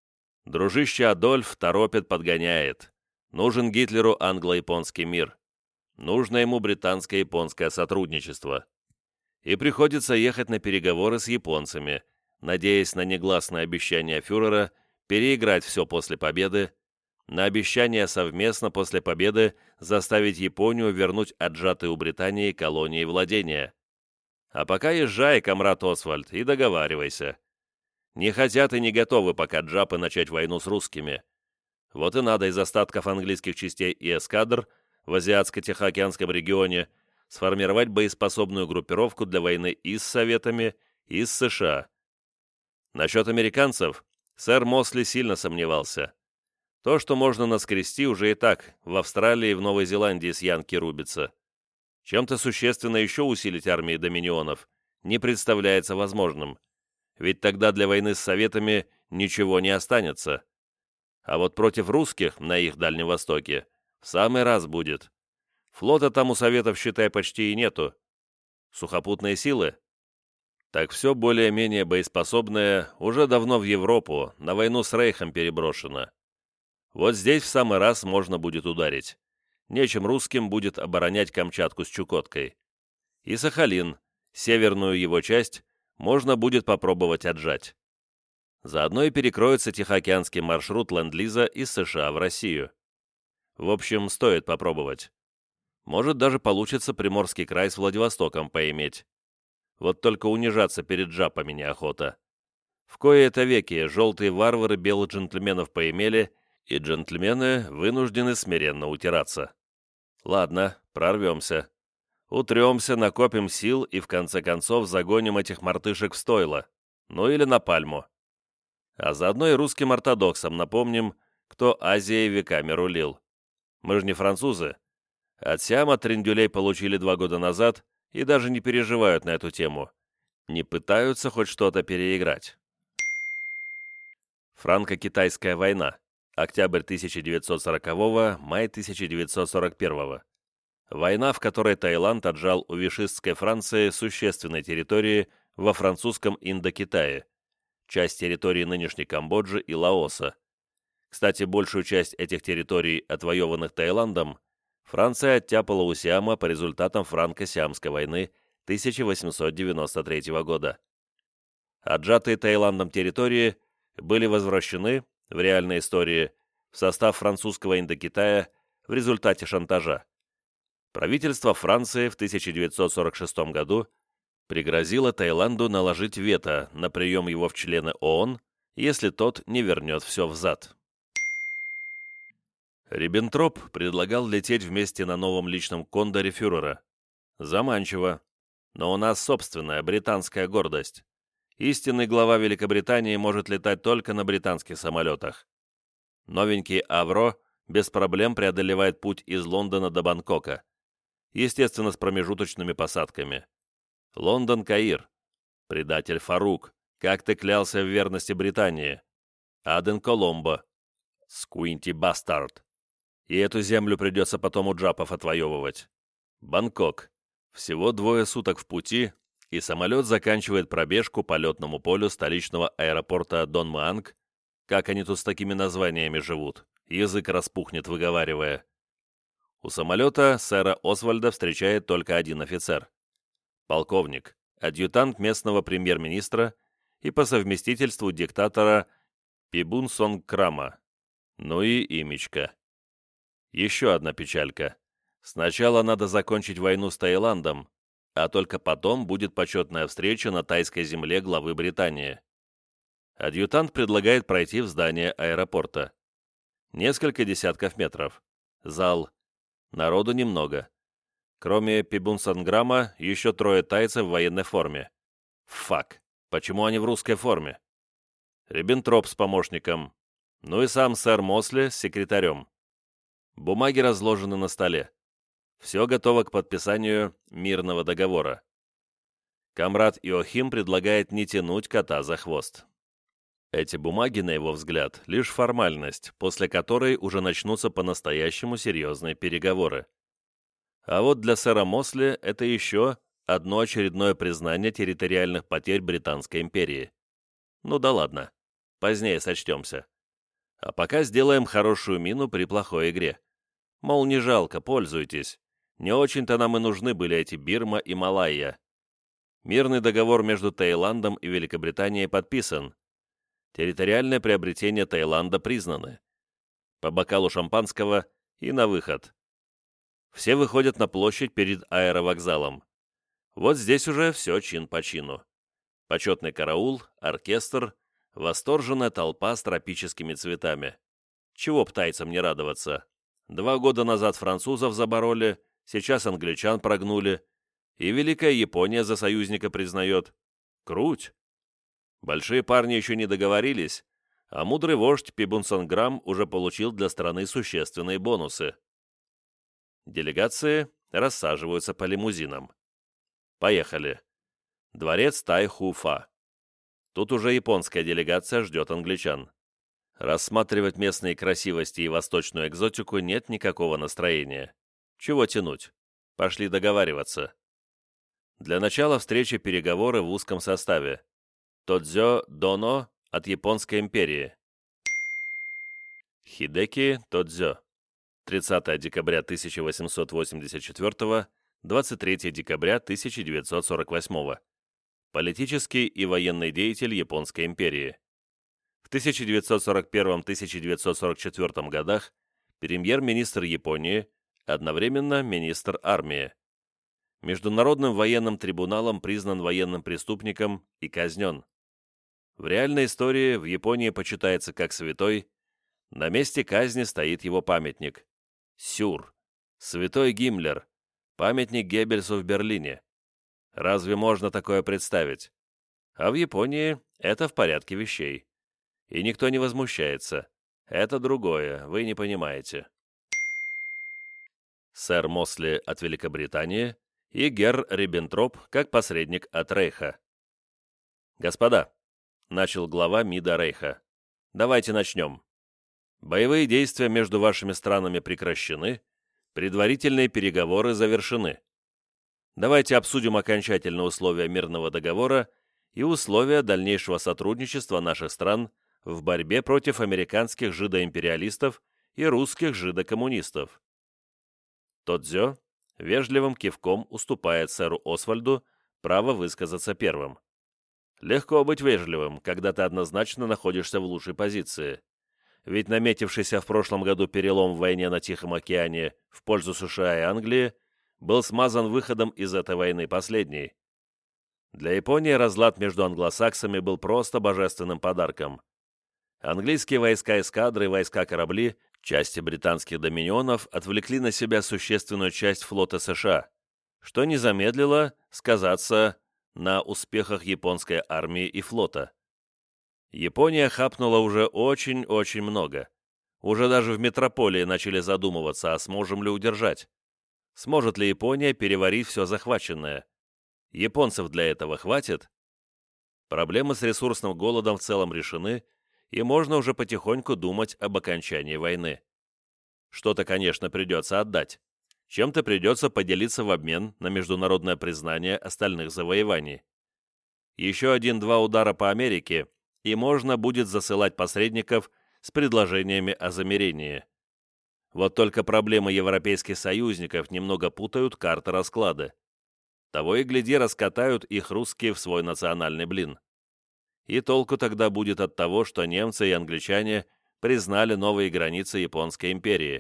Дружище Адольф торопит, подгоняет. Нужен Гитлеру англо-японский мир. Нужно ему британско-японское сотрудничество. И приходится ехать на переговоры с японцами, надеясь на негласное обещание фюрера переиграть все после победы, на обещание совместно после победы заставить Японию вернуть отжатые у Британии колонии владения. А пока езжай, комрад Освальд, и договаривайся. Не хотят и не готовы пока джапы начать войну с русскими. Вот и надо из остатков английских частей и эскадр в Азиатско-Тихоокеанском регионе сформировать боеспособную группировку для войны и с Советами, и с США. Насчет американцев сэр Мосли сильно сомневался. То, что можно наскрести, уже и так в Австралии и в Новой Зеландии с янки рубится. Чем-то существенно еще усилить армии доминионов не представляется возможным, ведь тогда для войны с Советами ничего не останется. А вот против русских на их Дальнем Востоке в самый раз будет. Флота там у Советов, считай, почти и нету. Сухопутные силы? Так все более-менее боеспособное уже давно в Европу, на войну с Рейхом переброшено. Вот здесь в самый раз можно будет ударить. Нечем русским будет оборонять Камчатку с Чукоткой. И Сахалин, северную его часть, можно будет попробовать отжать. Заодно и перекроется Тихоокеанский маршрут Ленд-Лиза из США в Россию. В общем, стоит попробовать. Может, даже получится Приморский край с Владивостоком поиметь. Вот только унижаться перед джапами неохота. В кои-то веки желтые варвары белых джентльменов поимели, и джентльмены вынуждены смиренно утираться. Ладно, прорвемся. Утремся, накопим сил и в конце концов загоним этих мартышек в стойло. Ну или на пальму. А заодно и русским ортодоксам напомним, кто Азией веками рулил. Мы же не французы. От Сиама трендюлей получили два года назад и даже не переживают на эту тему. Не пытаются хоть что-то переиграть. Франко-китайская война. Октябрь тысяча девятьсот сорокового, май тысяча девятьсот сорок первого. Война, в которой Таиланд отжал у вишистской Франции существенные территории во французском Индокитае, часть территории нынешней Камбоджи и Лаоса. Кстати, большую часть этих территорий, отвоеванных Таиландом, Франция оттяпала у Сиама по результатам франко-сиамской войны тысяча восемьсот девяносто третьего года. Отжатые Таиландом территории были возвращены в реальной истории в состав французского Индокитая в результате шантажа. Правительство Франции в тысяча девятьсот сорок шестом году пригрозило Таиланду наложить вето на прием его в члены ООН, если тот не вернет все взад. Риббентроп предлагал лететь вместе на новом личном кондоре фюрера. Заманчиво. Но у нас собственная британская гордость. Истинный глава Великобритании может летать только на британских самолетах. Новенький «Авро» без проблем преодолевает путь из Лондона до Бангкока. Естественно, с промежуточными посадками. Лондон-Каир. Предатель Фарук. Как ты клялся в верности Британии. Аден-Коломбо. Скуинти Бастард. И эту землю придется потом у джапов отвоевывать. Бангкок. Всего двое суток в пути, и самолет заканчивает пробежку по летному полю столичного аэропорта Дон Муанг. Как они тут с такими названиями живут? Язык распухнет, выговаривая. У самолета сэра Освальда встречает только один офицер. Полковник, адъютант местного премьер-министра и по совместительству диктатора Пибун Сонгкрама. Ну и имечко. Еще одна печалька. Сначала надо закончить войну с Таиландом, а только потом будет почетная встреча на тайской земле главы Британии. Адъютант предлагает пройти в здание аэропорта. Несколько десятков метров. Зал. Народу немного. Кроме Пибун-Сонграма, еще трое тайцев в военной форме. Фак. Почему они в русской форме? Риббентроп с помощником. Ну и сам сэр Мосли с секретарем. Бумаги разложены на столе. Все готово к подписанию мирного договора. Комрад Иохим предлагает не тянуть кота за хвост. Эти бумаги, на его взгляд, лишь формальность, после которой уже начнутся по-настоящему серьезные переговоры. А вот для сэра Мосли это еще одно очередное признание территориальных потерь Британской империи. Ну да ладно, позднее сочтемся. А пока сделаем хорошую мину при плохой игре. Мол, не жалко, пользуйтесь. Не очень-то нам и нужны были эти Бирма и Малайя. Мирный договор между Таиландом и Великобританией подписан. Территориальное приобретение Таиланда признаны. По бокалу шампанского и на выход. Все выходят на площадь перед аэровокзалом. Вот здесь уже все чин по чину. Почетный караул, оркестр, восторженная толпа с тропическими цветами. Чего б тайцам не радоваться? Два года назад французов забороли, сейчас англичан прогнули, и Великая Япония за союзника признает. Круть! Большие парни еще не договорились, а мудрый вождь Пибунсанграм уже получил для страны существенные бонусы. Делегации рассаживаются по лимузинам. Поехали. Дворец Тай-Ху-Фа. Тут уже японская делегация ждет англичан. Рассматривать местные красивости и восточную экзотику нет никакого настроения. Чего тянуть? Пошли договариваться. Для начала встречи переговоры в узком составе. Тодзё Доно от Японской империи. Хидеки Тодзё. тридцатое декабря тысяча восемьсот восемьдесят четвёртого, двадцать третьего декабря тысяча девятьсот сорок восьмого. Политический и военный деятель Японской империи. В тысяча девятьсот сорок первом — тысяча девятьсот сорок четвёртом годах премьер-министр Японии, одновременно министр армии. Международным военным трибуналом признан военным преступником и казнен. В реальной истории в Японии почитается как святой. На месте казни стоит его памятник. Сюр. Святой Гиммлер. Памятник Геббельсу в Берлине. Разве можно такое представить? А в Японии это в порядке вещей. И никто не возмущается. Это другое, вы не понимаете. Сэр Мосли от Великобритании и герр Риббентроп как посредник от Рейха. «Господа», — начал глава МИДа Рейха, — «давайте начнем. Боевые действия между вашими странами прекращены, предварительные переговоры завершены. Давайте обсудим окончательно условия мирного договора и условия дальнейшего сотрудничества наших стран в борьбе против американских жидоимпериалистов и русских жидокоммунистов». Тодзё вежливым кивком уступает сэру Освальду право высказаться первым. Легко быть вежливым, когда ты однозначно находишься в лучшей позиции. Ведь наметившийся в прошлом году перелом в войне на Тихом океане в пользу США и Англии был смазан выходом из этой войны последней. Для Японии разлад между англосаксами был просто божественным подарком. Английские войска эскадры и войска корабли, части британских доминионов, отвлекли на себя существенную часть флота США, что не замедлило сказаться на успехах японской армии и флота. Япония хапнула уже очень-очень много. Уже даже в метрополии начали задумываться, а сможем ли удержать. Сможет ли Япония переварить все захваченное? Японцев для этого хватит? Проблемы с ресурсным голодом в целом решены, и можно уже потихоньку думать об окончании войны. Что-то, конечно, придется отдать. Чем-то придется поделиться в обмен на международное признание остальных завоеваний. Еще один-два удара по Америке, и можно будет засылать посредников с предложениями о замирении. Вот только проблемы европейских союзников немного путают карты расклада. Того и гляди, раскатают их русские в свой национальный блин. И толку тогда будет от того, что немцы и англичане признали новые границы Японской империи.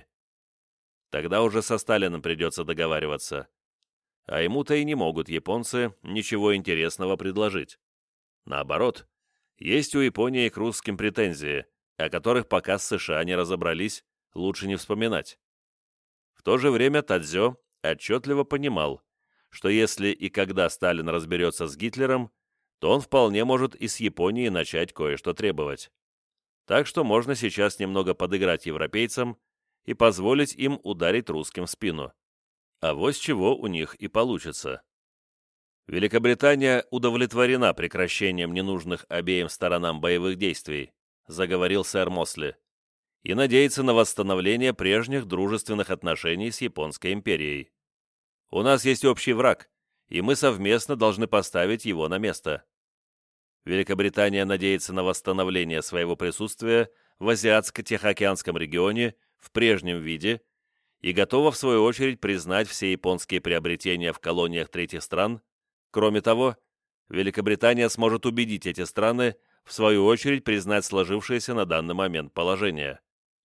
Тогда уже со Сталиным придется договариваться. А ему-то и не могут японцы ничего интересного предложить. Наоборот, есть у Японии к русским претензии, о которых пока с США не разобрались, лучше не вспоминать. В то же время Тодзё отчетливо понимал, что если и когда Сталин разберется с Гитлером, то он вполне может и с Японии начать кое-что требовать. Так что можно сейчас немного подыграть европейцам и позволить им ударить русским в спину. Авось чего у них и получится. Великобритания удовлетворена прекращением ненужных обеим сторонам боевых действий, заговорил сэр Мосли, и надеется на восстановление прежних дружественных отношений с Японской империей. У нас есть общий враг, и мы совместно должны поставить его на место. Великобритания надеется на восстановление своего присутствия в Азиатско-Тихоокеанском регионе в прежнем виде и готова, в свою очередь, признать все японские приобретения в колониях третьих стран. Кроме того, Великобритания сможет убедить эти страны, в свою очередь, признать сложившееся на данный момент положение.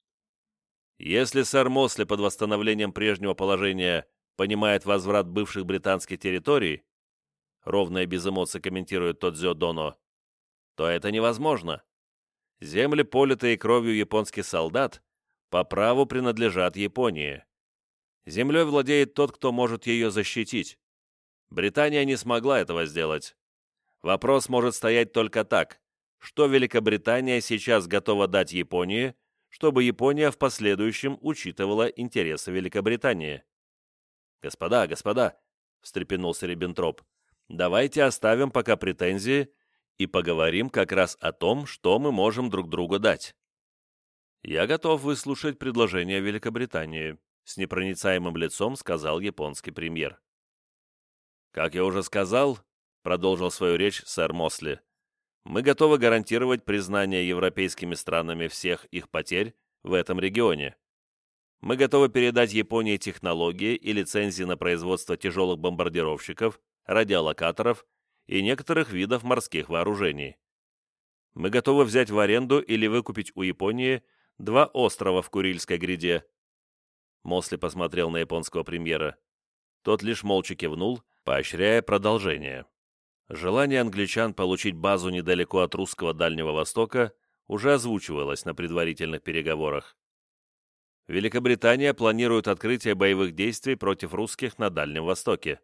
Если сэр Мосли под восстановлением прежнего положения понимает возврат бывших британских территорий, ровно и без эмоций комментирует Тодзё Доно, то это невозможно. Земли, политые кровью японских солдат, по праву принадлежат Японии. Землей владеет тот, кто может ее защитить. Британия не смогла этого сделать. Вопрос может стоять только так: что Великобритания сейчас готова дать Японии, чтобы Япония в последующем учитывала интересы Великобритании. «Господа, господа», — встрепенулся Риббентроп, — «давайте оставим пока претензии и поговорим как раз о том, что мы можем друг другу дать». «Я готов выслушать предложение Великобритании», — с непроницаемым лицом сказал японский премьер. «Как я уже сказал», — продолжил свою речь сэр Мосли, «мы готовы гарантировать признание европейскими странами всех их потерь в этом регионе. Мы готовы передать Японии технологии и лицензии на производство тяжелых бомбардировщиков, радиолокаторов и некоторых видов морских вооружений. Мы готовы взять в аренду или выкупить у Японии два острова в Курильской гряде». Мосли посмотрел на японского премьера. Тот лишь молча кивнул, поощряя продолжение. Желание англичан получить базу недалеко от русского Дальнего Востока уже озвучивалось на предварительных переговорах. Великобритания планирует открытие боевых действий против русских на Дальнем Востоке.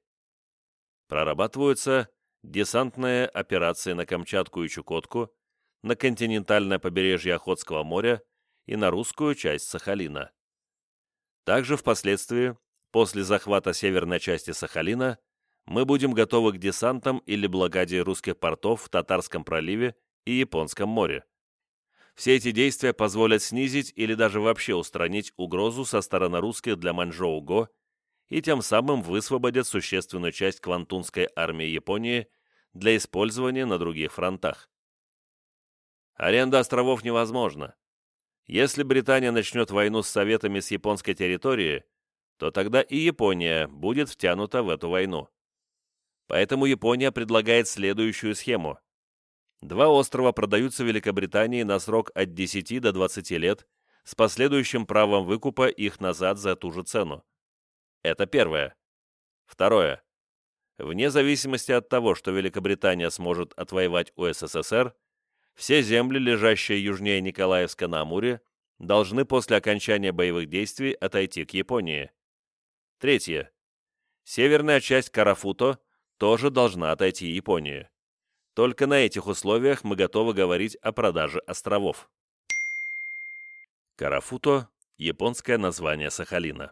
Прорабатываются десантные операции на Камчатку и Чукотку, на континентальное побережье Охотского моря и на русскую часть Сахалина. Также впоследствии, после захвата северной части Сахалина, мы будем готовы к десантам или блокаде русских портов в Татарском проливе и Японском море. Все эти действия позволят снизить или даже вообще устранить угрозу со стороны русских для Маньчжоу-Го и тем самым высвободят существенную часть Квантунской армии Японии для использования на других фронтах. Аренда островов невозможна. Если Британия начнет войну с Советами с японской территории, то тогда и Япония будет втянута в эту войну. Поэтому Япония предлагает следующую схему. Два острова продаются Великобритании на срок от десяти до двадцати лет с последующим правом выкупа их назад за ту же цену. Это первое. Второе. Вне зависимости от того, что Великобритания сможет отвоевать у СССР, все земли, лежащие южнее Николаевска на Амуре, должны после окончания боевых действий отойти к Японии. Третье. Северная часть Карафуто тоже должна отойти Японии. Только на этих условиях мы готовы говорить о продаже островов. Карафуто – японское название Сахалина.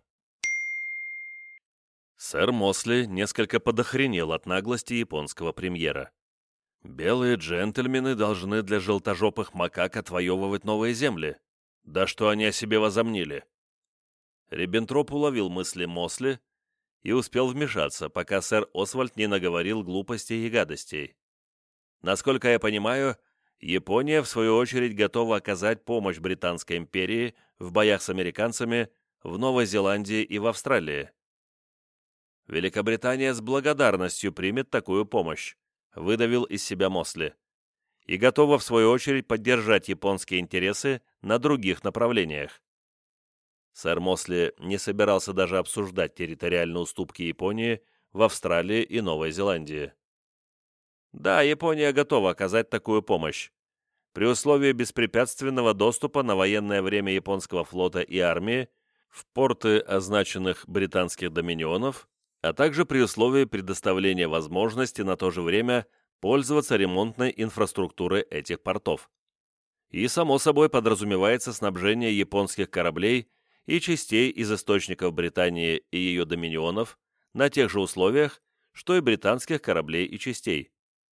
Сэр Мосли несколько подохренел от наглости японского премьера. Белые джентльмены должны для желтожопых макак отвоевывать новые земли. Да что они о себе возомнили? Риббентроп уловил мысли Мосли и успел вмешаться, пока сэр Освальд не наговорил глупостей и гадостей. Насколько я понимаю, Япония, в свою очередь, готова оказать помощь Британской империи в боях с американцами в Новой Зеландии и в Австралии. Великобритания с благодарностью примет такую помощь, выдавил из себя Мосли, и готова, в свою очередь, поддержать японские интересы на других направлениях. Сэр Мосли не собирался даже обсуждать территориальные уступки Японии в Австралии и Новой Зеландии. Да, Япония готова оказать такую помощь, при условии беспрепятственного доступа на военное время японского флота и армии в порты означенных британских доминионов, а также при условии предоставления возможности на то же время пользоваться ремонтной инфраструктурой этих портов. И, само собой, подразумевается снабжение японских кораблей и частей из источников Британии и ее доминионов на тех же условиях, что и британских кораблей и частей.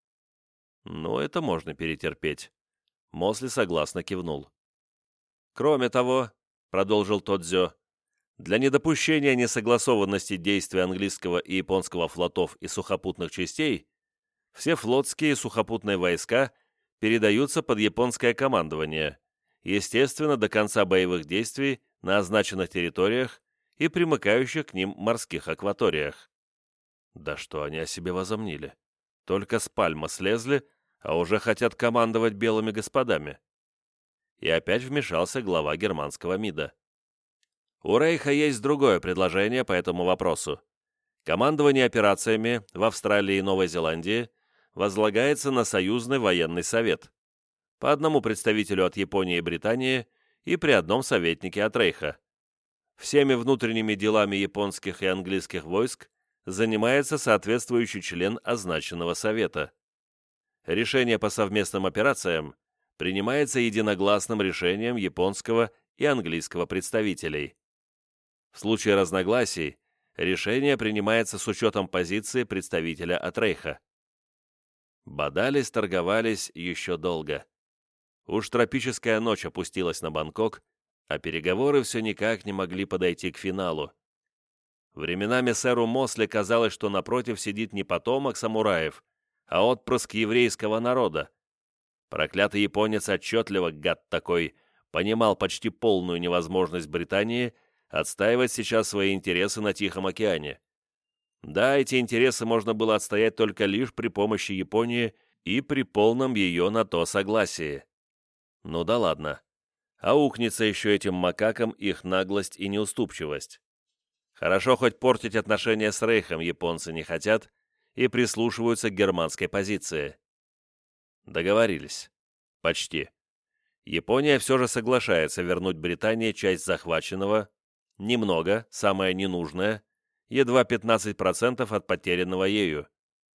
Но это можно перетерпеть. Мосли согласно кивнул. Кроме того, продолжил Тодзё, для недопущения несогласованности действий английского и японского флотов и сухопутных частей все флотские и сухопутные войска передаются под японское командование, естественно, до конца боевых действий на означенных территориях и примыкающих к ним морских акваториях. Да что они о себе возомнили? Только с пальма слезли, а уже хотят командовать белыми господами. И опять вмешался глава германского МИДа. У Рейха есть другое предложение по этому вопросу. Командование операциями в Австралии и Новой Зеландии возлагается на Союзный военный совет. По одному представителю от Японии и Британии и при одном советнике от Рейха. Всеми внутренними делами японских и английских войск занимается соответствующий член означенного совета. Решение по совместным операциям принимается единогласным решением японского и английского представителей. В случае разногласий решение принимается с учетом позиции представителя от Рейха. Бодались, торговались еще долго. Уж тропическая ночь опустилась на Бангкок, а переговоры все никак не могли подойти к финалу. Временами сэру Мосли казалось, что напротив сидит не потомок самураев, а отпрыск еврейского народа. Проклятый японец отчетливо, гад такой, понимал почти полную невозможность Британии отстаивать сейчас свои интересы на Тихом океане. Да, эти интересы можно было отстоять только лишь при помощи Японии и при полном ее на то согласии. Ну да ладно. Аукнется еще этим макакам их наглость и неуступчивость. Хорошо хоть портить отношения с Рейхом японцы не хотят и прислушиваются к германской позиции. Договорились. Почти. Япония все же соглашается вернуть Британии часть захваченного, немного, самое ненужное, едва пятнадцать процентов от потерянного ею.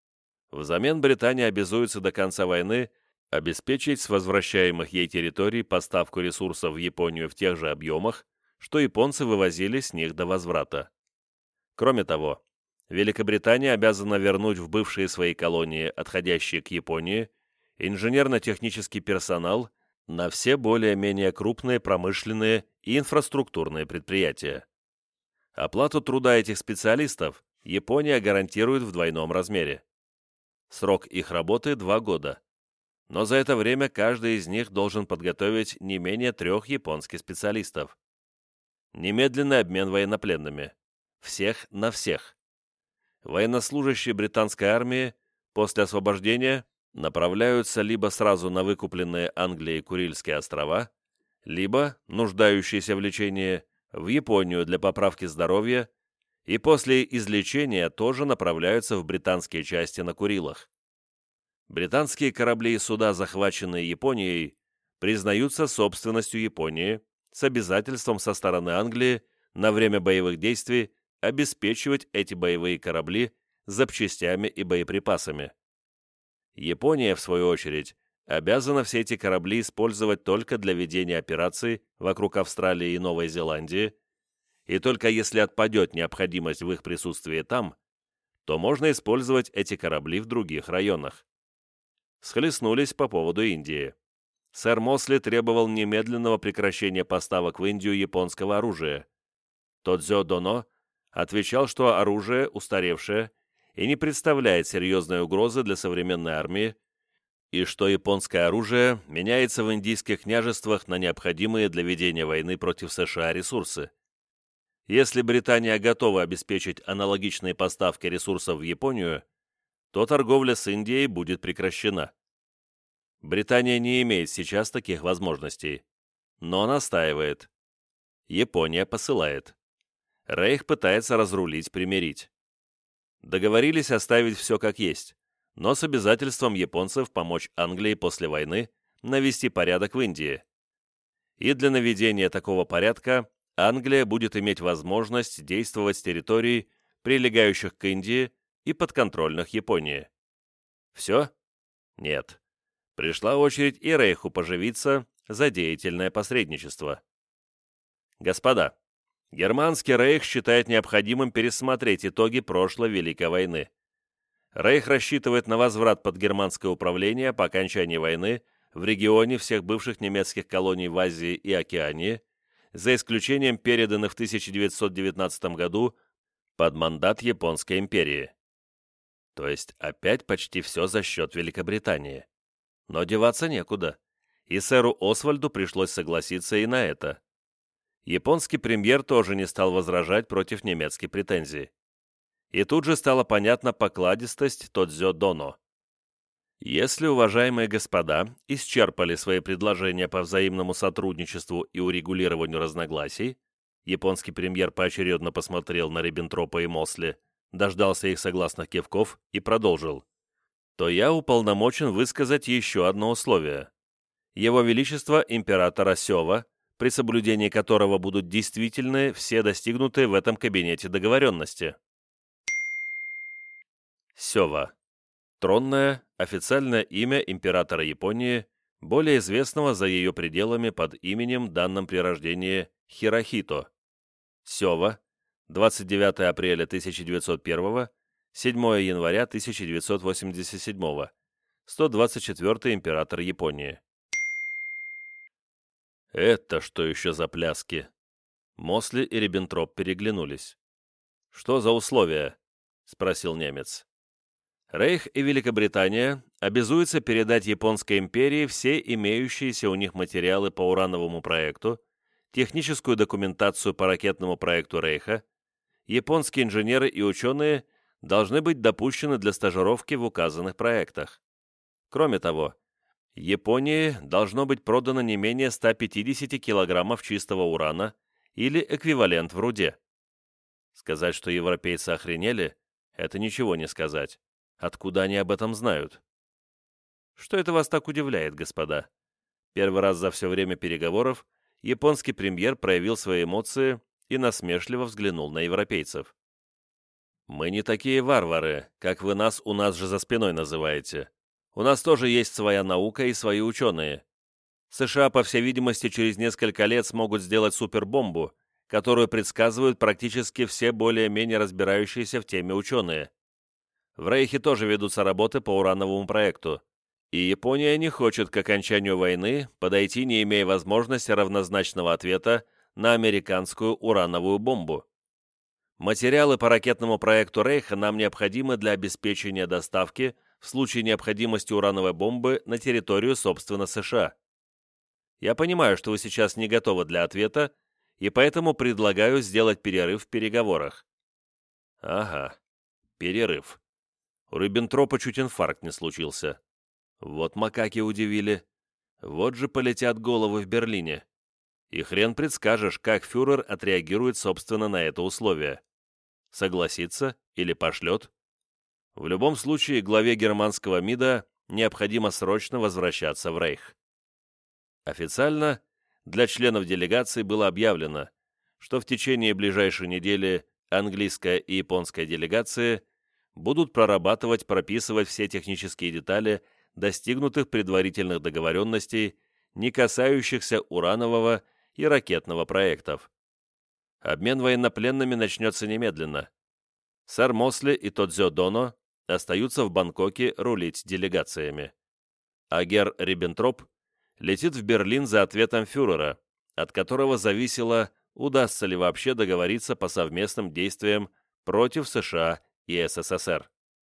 Взамен Британия обязуется до конца войны обеспечить с возвращаемых ей территорий поставку ресурсов в Японию в тех же объемах, что японцы вывозили с них до возврата. Кроме того, Великобритания обязана вернуть в бывшие свои колонии, отходящие к Японии, инженерно-технический персонал на все более-менее крупные промышленные и инфраструктурные предприятия. Оплату труда этих специалистов Япония гарантирует в двойном размере. Срок их работы – два года. Но за это время каждый из них должен подготовить не менее трех японских специалистов. Немедленный обмен военнопленными. Всех на всех. Военнослужащие британской армии после освобождения направляются либо сразу на выкупленные Англией Курильские острова, либо, нуждающиеся в лечении, в Японию для поправки здоровья, и после излечения тоже направляются в британские части на Курилах. Британские корабли и суда, захваченные Японией, признаются собственностью Японии с обязательством со стороны Англии на время боевых действий обеспечивать эти боевые корабли запчастями и боеприпасами. Япония, в свою очередь, обязана все эти корабли использовать только для ведения операций вокруг Австралии и Новой Зеландии, и только если отпадет необходимость в их присутствии там, то можно использовать эти корабли в других районах. Схлестнулись по поводу Индии. Сэр Мосли требовал немедленного прекращения поставок в Индию японского оружия. Тодзё Доно отвечал, что оружие устаревшее и не представляет серьезной угрозы для современной армии, и что японское оружие меняется в индийских княжествах на необходимые для ведения войны против США ресурсы. Если Британия готова обеспечить аналогичные поставки ресурсов в Японию, то торговля с Индией будет прекращена. Британия не имеет сейчас таких возможностей, но настаивает. Япония посылает. Рейх пытается разрулить, примирить. Договорились оставить все как есть, но с обязательством японцев помочь Англии после войны навести порядок в Индии. И для наведения такого порядка Англия будет иметь возможность действовать с территорий, прилегающих к Индии и подконтрольных Японии. Все? Нет. Пришла очередь и Рейху поживиться за деятельное посредничество. Господа, Германский Рейх считает необходимым пересмотреть итоги прошлой Великой войны. Рейх рассчитывает на возврат под германское управление по окончании войны в регионе всех бывших немецких колоний в Азии и Океании, за исключением переданных в тысяча девятьсот девятнадцатом году под мандат Японской империи. То есть опять почти все за счет Великобритании. Но деваться некуда, и сэру Освальду пришлось согласиться и на это. Японский премьер тоже не стал возражать против немецких претензий. И тут же стала понятна покладистость Тодзё Доно. Если уважаемые господа исчерпали свои предложения по взаимному сотрудничеству и урегулированию разногласий, японский премьер поочередно посмотрел на Риббентропа и Мосли, дождался их согласных кивков и продолжил, то я уполномочен высказать еще одно условие. Его Величество императора Сёва, при соблюдении которого будут действительны все достигнутые в этом кабинете договоренности. Сёва. Тронное, официальное имя императора Японии, более известного за ее пределами под именем, данным при рождении Хирохито. Сёва. двадцать девятое апреля тысяча девятьсот первого, седьмое января тысяча девятьсот восемьдесят седьмого. сто двадцать четвёртый император Японии. Это что еще за пляски? Мосли и Риббентроп переглянулись. «Что за условия?» — спросил немец. Рейх и Великобритания обязуются передать Японской империи все имеющиеся у них материалы по урановому проекту, техническую документацию по ракетному проекту Рейха. Японские инженеры и ученые должны быть допущены для стажировки в указанных проектах. Кроме того, Японии должно быть продано не менее ста пятидесяти килограммов чистого урана или эквивалент в руде. Сказать, что европейцы охренели, это ничего не сказать. Откуда они об этом знают? Что это вас так удивляет, господа? Первый раз за все время переговоров японский премьер проявил свои эмоции и насмешливо взглянул на европейцев. «Мы не такие варвары, как вы нас у нас же за спиной называете. У нас тоже есть своя наука и свои ученые. США, по всей видимости, через несколько лет смогут сделать супербомбу, которую предсказывают практически все более-менее разбирающиеся в теме ученые. В Рейхе тоже ведутся работы по урановому проекту, и Япония не хочет к окончанию войны подойти, не имея возможности равнозначного ответа на американскую урановую бомбу. Материалы по ракетному проекту Рейха нам необходимы для обеспечения доставки в случае необходимости урановой бомбы на территорию, собственно, США. Я понимаю, что вы сейчас не готовы для ответа, и поэтому предлагаю сделать перерыв в переговорах». Ага, перерыв. У Риббентропа чуть инфаркт не случился. Вот макаки удивили. Вот же полетят головы в Берлине. И хрен предскажешь, как фюрер отреагирует, собственно, на это условие. Согласится или пошлет? В любом случае, главе германского МИДа необходимо срочно возвращаться в Рейх. Официально для членов делегации было объявлено, что в течение ближайшей недели английская и японская делегации будут прорабатывать, прописывать все технические детали достигнутых предварительных договоренностей, не касающихся уранового и ракетного проектов. Обмен военнопленными начнется немедленно. Сэр Мосли и Тодзё Доно остаются в Бангкоке рулить делегациями. А герр Риббентроп летит в Берлин за ответом фюрера, от которого зависело, удастся ли вообще договориться по совместным действиям против США и СССР.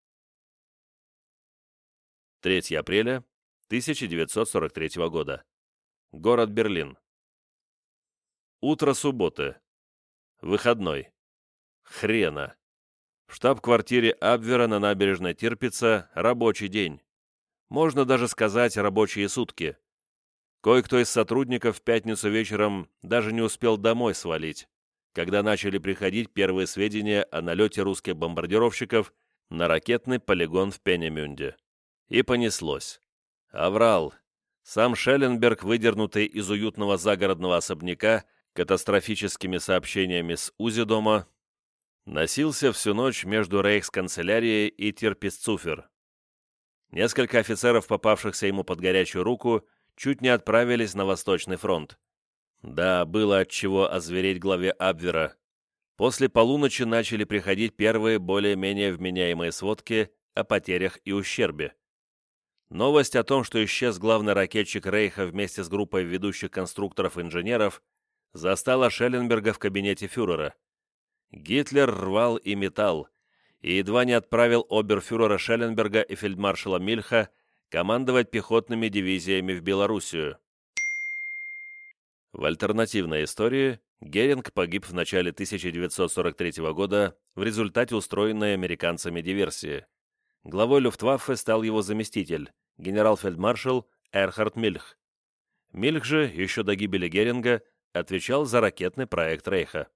третьего апреля тысяча девятьсот сорок третьего года. Город Берлин. Утро субботы. Выходной. Хрена. В штаб-квартире Абвера на набережной Тирпица рабочий день. Можно даже сказать, рабочие сутки. Кое-кто из сотрудников в пятницу вечером даже не успел домой свалить, когда начали приходить первые сведения о налете русских бомбардировщиков на ракетный полигон в Пенемюнде. И понеслось. Аврал. Сам Шелленберг, выдернутый из уютного загородного особняка катастрофическими сообщениями с Узедома, носился всю ночь между рейхсканцелярией и Тирпиццуфер. Несколько офицеров, попавшихся ему под горячую руку, чуть не отправились на Восточный фронт. Да, было от чего озвереть главе Абвера. После полуночи начали приходить первые более-менее вменяемые сводки о потерях и ущербе. Новость о том, что исчез главный ракетчик Рейха вместе с группой ведущих конструкторов-инженеров, застала Шелленберга в кабинете фюрера. Гитлер рвал и метал, и едва не отправил оберфюрера Шелленберга и фельдмаршала Мильха командовать пехотными дивизиями в Белоруссию. В альтернативной истории Геринг погиб в начале тысяча девятьсот сорок третьего года в результате устроенной американцами диверсии. Главой Люфтваффе стал его заместитель, генерал-фельдмаршал Эрхард Мильх. Мильх же, еще до гибели Геринга, отвечал за ракетный проект Рейха.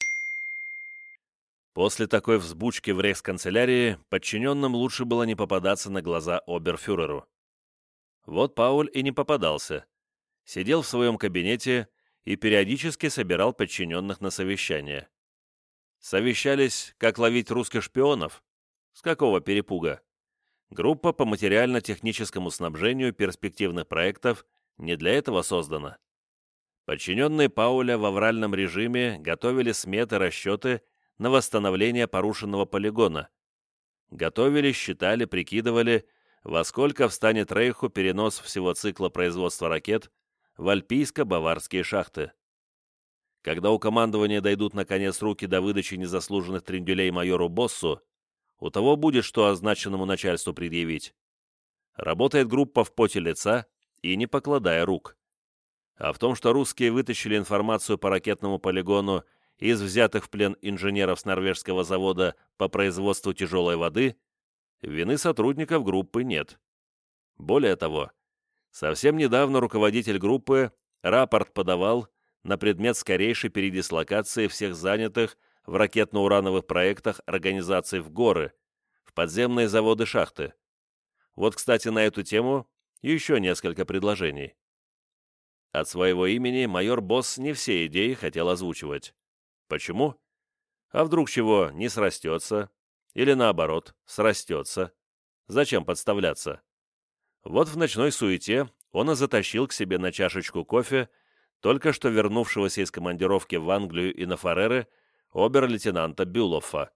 После такой взбучки в рейхсканцелярии подчиненным лучше было не попадаться на глаза оберфюреру. Вот Пауль и не попадался. Сидел в своем кабинете и периодически собирал подчиненных на совещания. Совещались, как ловить русских шпионов. С какого перепуга? Группа по материально-техническому снабжению перспективных проектов не для этого создана. Подчиненные Пауля в авральном режиме готовили сметы, расчеты на восстановление порушенного полигона. Готовили, считали, прикидывали, во сколько встанет Рейху перенос всего цикла производства ракет в альпийско-баварские шахты. Когда у командования дойдут наконец руки до выдачи незаслуженных тренделей майору Боссу, у того будет что означенному начальству предъявить. Работает группа в поте лица и не покладая рук. А в том, что русские вытащили информацию по ракетному полигону из взятых в плен инженеров с норвежского завода по производству тяжелой воды, вины сотрудников группы нет. Более того, совсем недавно руководитель группы рапорт подавал на предмет скорейшей передислокации всех занятых в ракетно-урановых проектах организаций в горы, в подземные заводы-шахты. Вот, кстати, на эту тему еще несколько предложений. От своего имени майор Босс не все идеи хотел озвучивать. Почему? А вдруг чего не срастется? Или наоборот, срастется? Зачем подставляться? Вот в ночной суете он и затащил к себе на чашечку кофе только что вернувшегося из командировки в Англию и на Фареры обер-лейтенанта Бюлоффа.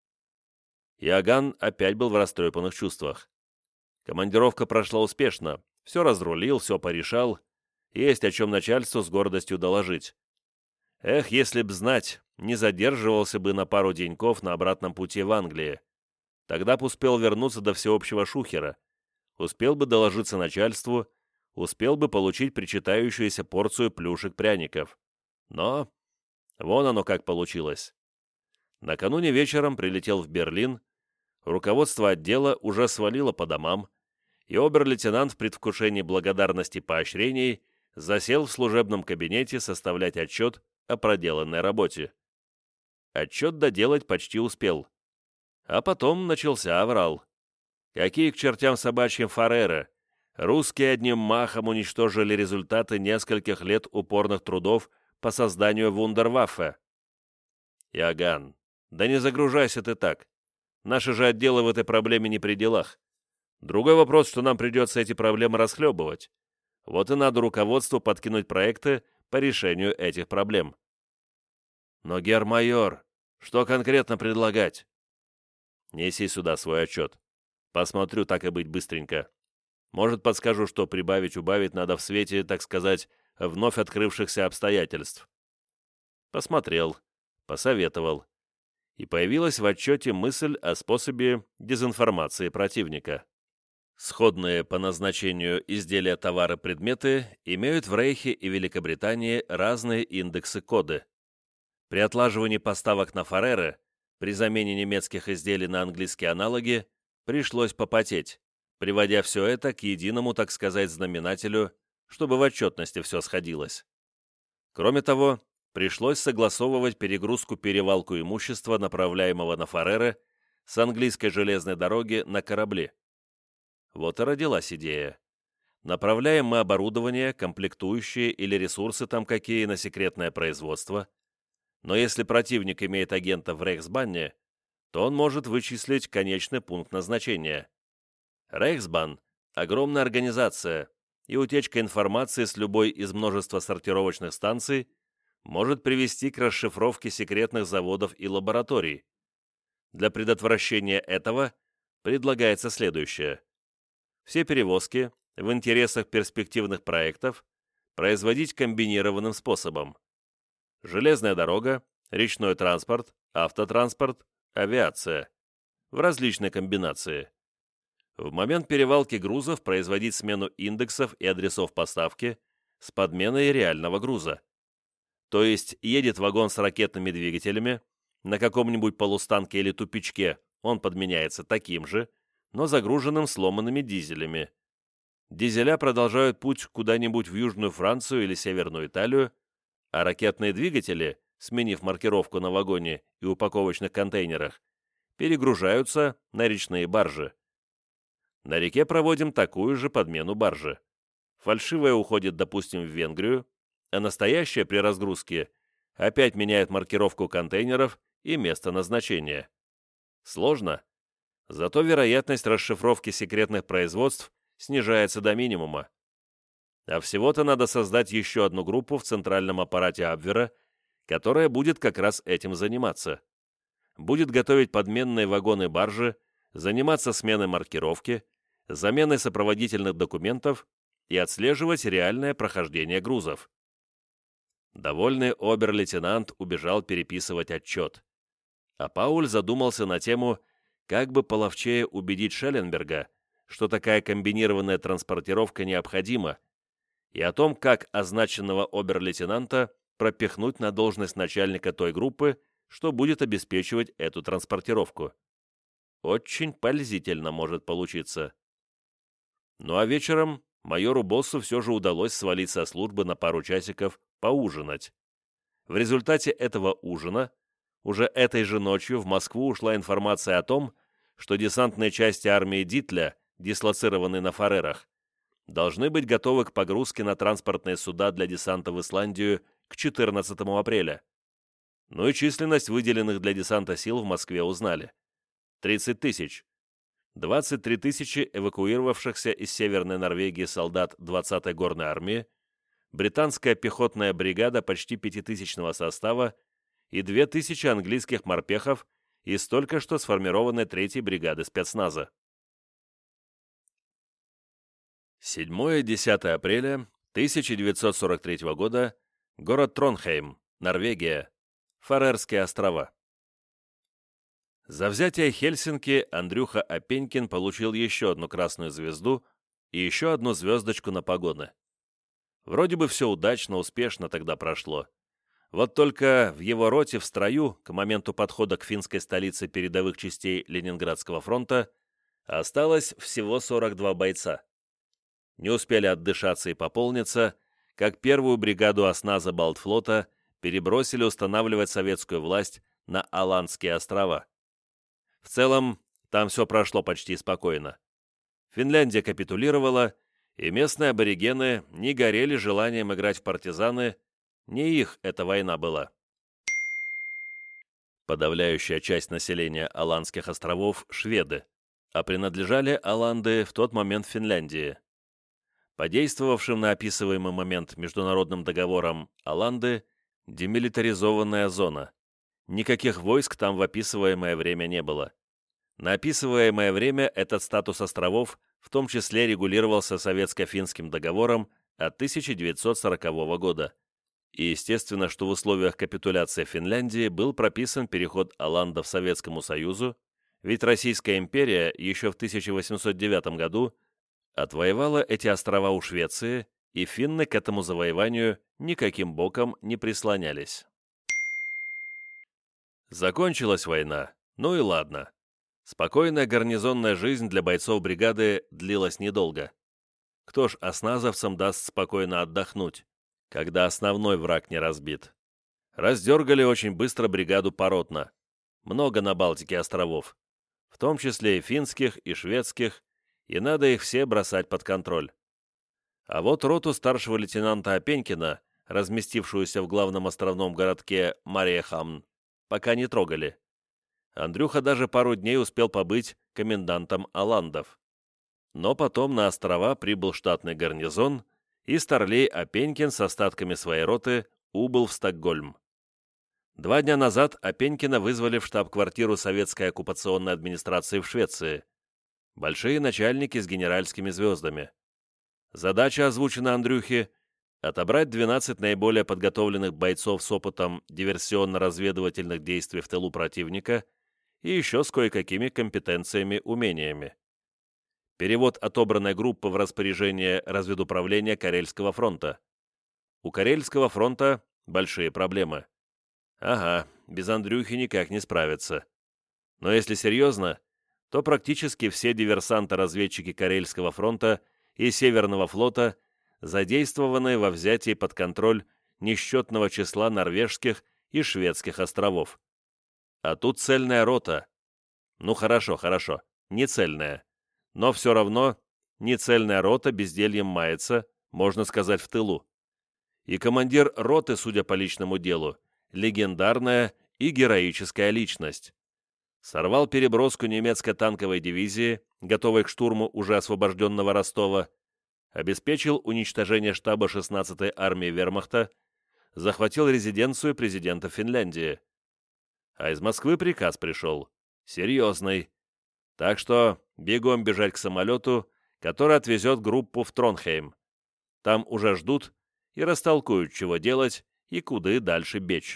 Иоганн опять был в растрепанных чувствах. Командировка прошла успешно, все разрулил, все порешал, есть о чем начальству с гордостью доложить. Эх, если б знать, не задерживался бы на пару деньков на обратном пути в Англии. Тогда б успел вернуться до всеобщего шухера, успел бы доложиться начальству, успел бы получить причитающуюся порцию плюшек-пряников. Но вон оно как получилось. Накануне вечером прилетел в Берлин, руководство отдела уже свалило по домам, и обер-лейтенант в предвкушении благодарности и поощрений засел в служебном кабинете составлять отчет о проделанной работе. Отчет доделать почти успел. А потом начался аврал. Какие к чертям собачьим Фареры? Русские одним махом уничтожили результаты нескольких лет упорных трудов по созданию вундерваффе. Иоганн, да не загружайся ты так. Наши же отделы в этой проблеме не при делах. Другой вопрос, что нам придется эти проблемы расхлебывать. Вот и надо руководству подкинуть проекты по решению этих проблем. Но, герр-майор, что конкретно предлагать? Неси сюда свой отчет. Посмотрю, так и быть, быстренько. Может, подскажу, что прибавить-убавить надо в свете, так сказать, вновь открывшихся обстоятельств. Посмотрел, посоветовал. И появилась в отчете мысль о способе дезинформации противника. Сходные по назначению изделия, товары, предметы имеют в Рейхе и Великобритании разные индексы-коды. При отлаживании поставок на Фареры, при замене немецких изделий на английские аналоги, пришлось попотеть, приводя все это к единому, так сказать, знаменателю, чтобы в отчетности все сходилось. Кроме того, пришлось согласовывать перегрузку-перевалку имущества, направляемого на Фареры, с английской железной дороги на корабли. Вот и родилась идея. Направляем мы оборудование, комплектующие или ресурсы там какие на секретное производство, но если противник имеет агента в Рейхсбанне, то он может вычислить конечный пункт назначения. Рейхсбан – огромная организация, и утечка информации с любой из множества сортировочных станций может привести к расшифровке секретных заводов и лабораторий. Для предотвращения этого предлагается следующее. Все перевозки в интересах перспективных проектов производить комбинированным способом. Железная дорога, речной транспорт, автотранспорт, авиация. В различной комбинации. В момент перевалки грузов производить смену индексов и адресов поставки с подменой реального груза. То есть едет вагон с ракетными двигателями, на каком-нибудь полустанке или тупичке он подменяется таким же, но загруженным сломанными дизелями. Дизеля продолжают путь куда-нибудь в Южную Францию или Северную Италию, а ракетные двигатели, сменив маркировку на вагоне и упаковочных контейнерах, перегружаются на речные баржи. На реке проводим такую же подмену баржи. Фальшивая уходит, допустим, в Венгрию, а настоящая при разгрузке опять меняет маркировку контейнеров и место назначения. Сложно, зато вероятность расшифровки секретных производств снижается до минимума. А всего-то надо создать еще одну группу в центральном аппарате Абвера, которая будет как раз этим заниматься. Будет готовить подменные вагоны-баржи, заниматься сменой маркировки, заменой сопроводительных документов и отслеживать реальное прохождение грузов. Довольный обер-лейтенант убежал переписывать отчет. А Пауль задумался на тему, как бы половчее убедить Шелленберга, что такая комбинированная транспортировка необходима, и о том, как означенного обер-лейтенанта пропихнуть на должность начальника той группы, что будет обеспечивать эту транспортировку. Очень пользительно может получиться. Ну а вечером майору Боссу все же удалось свалить со службы на пару часиков поужинать. В результате этого ужина уже этой же ночью в Москву ушла информация о том, что десантные части армии Дитля, дислоцированные на Фарерах, должны быть готовы к погрузке на транспортные суда для десанта в Исландию к четырнадцатому апреля. Ну и численность выделенных для десанта сил в Москве узнали. тридцать тысяч. двадцать три тысячи эвакуировавшихся из Северной Норвегии солдат двадцатой горной армии, британская пехотная бригада почти пятитысячного состава и две тысячи английских морпехов из только что сформированной третьей бригады спецназа. седьмое-десятое апреля тысяча девятьсот сорок третьего года, город Тронхейм, Норвегия, Фарерские острова. За взятие Хельсинки Андрюха Опенькин получил еще одну красную звезду и еще одну звездочку на погоны. Вроде бы все удачно, успешно тогда прошло. Вот только в его роте в строю, к моменту подхода к финской столице передовых частей Ленинградского фронта, осталось всего сорок два бойца. Не успели отдышаться и пополниться, как первую бригаду осназа Балтфлота перебросили устанавливать советскую власть на Аландские острова. В целом, там все прошло почти спокойно. Финляндия капитулировала, и местные аборигены не горели желанием играть в партизаны, не их эта война была. Подавляющая часть населения Аландских островов – шведы, а принадлежали Аланды в тот момент Финляндии. По действовавшим на описываемый момент международным договорам Аланды – демилитаризованная зона. Никаких войск там в описываемое время не было. На описываемое время этот статус островов в том числе регулировался советско-финским договором от тысяча девятьсот сорокового года. И естественно, что в условиях капитуляции Финляндии был прописан переход Аландов Советскому Союзу, ведь Российская империя еще в тысяча восемьсот девятом году отвоевала эти острова у Швеции, и финны к этому завоеванию никаким боком не прислонялись. Закончилась война, ну и ладно. Спокойная гарнизонная жизнь для бойцов бригады длилась недолго. Кто ж осназовцам даст спокойно отдохнуть, когда основной враг не разбит? Раздергали очень быстро бригаду поротно. Много на Балтике островов, в том числе и финских, и шведских, и надо их все бросать под контроль. А вот роту старшего лейтенанта Опенькина, разместившуюся в главном островном городке Мариехамн, пока не трогали. Андрюха даже пару дней успел побыть комендантом Аландов. Но потом на острова прибыл штатный гарнизон, и старлей Опенькин с остатками своей роты убыл в Стокгольм. Два дня назад Опенькина вызвали в штаб-квартиру советской оккупационной администрации в Швеции, Большие начальники с генеральскими звездами. Задача озвучена Андрюхе — отобрать двенадцать наиболее подготовленных бойцов с опытом диверсионно-разведывательных действий в тылу противника и еще с кое-какими компетенциями-умениями. Перевод отобранной группы в распоряжение разведуправления Карельского фронта. У Карельского фронта большие проблемы. Ага, без Андрюхи никак не справиться. Но если серьезно, то практически все диверсанты-разведчики Карельского фронта и Северного флота задействованы во взятии под контроль несчетного числа норвежских и шведских островов. А тут цельная рота. Ну хорошо, хорошо, не цельная. Но все равно нецельная рота бездельем мается, можно сказать, в тылу. И командир роты, судя по личному делу, легендарная и героическая личность. Сорвал переброску немецкой танковой дивизии, готовой к штурму уже освобожденного Ростова, обеспечил уничтожение штаба шестнадцатой армии вермахта, захватил резиденцию президента Финляндии. А из Москвы приказ пришел. Серьезный. Так что бегом бежать к самолету, который отвезет группу в Тронхейм. Там уже ждут и растолкуют, чего делать и куда дальше бечь.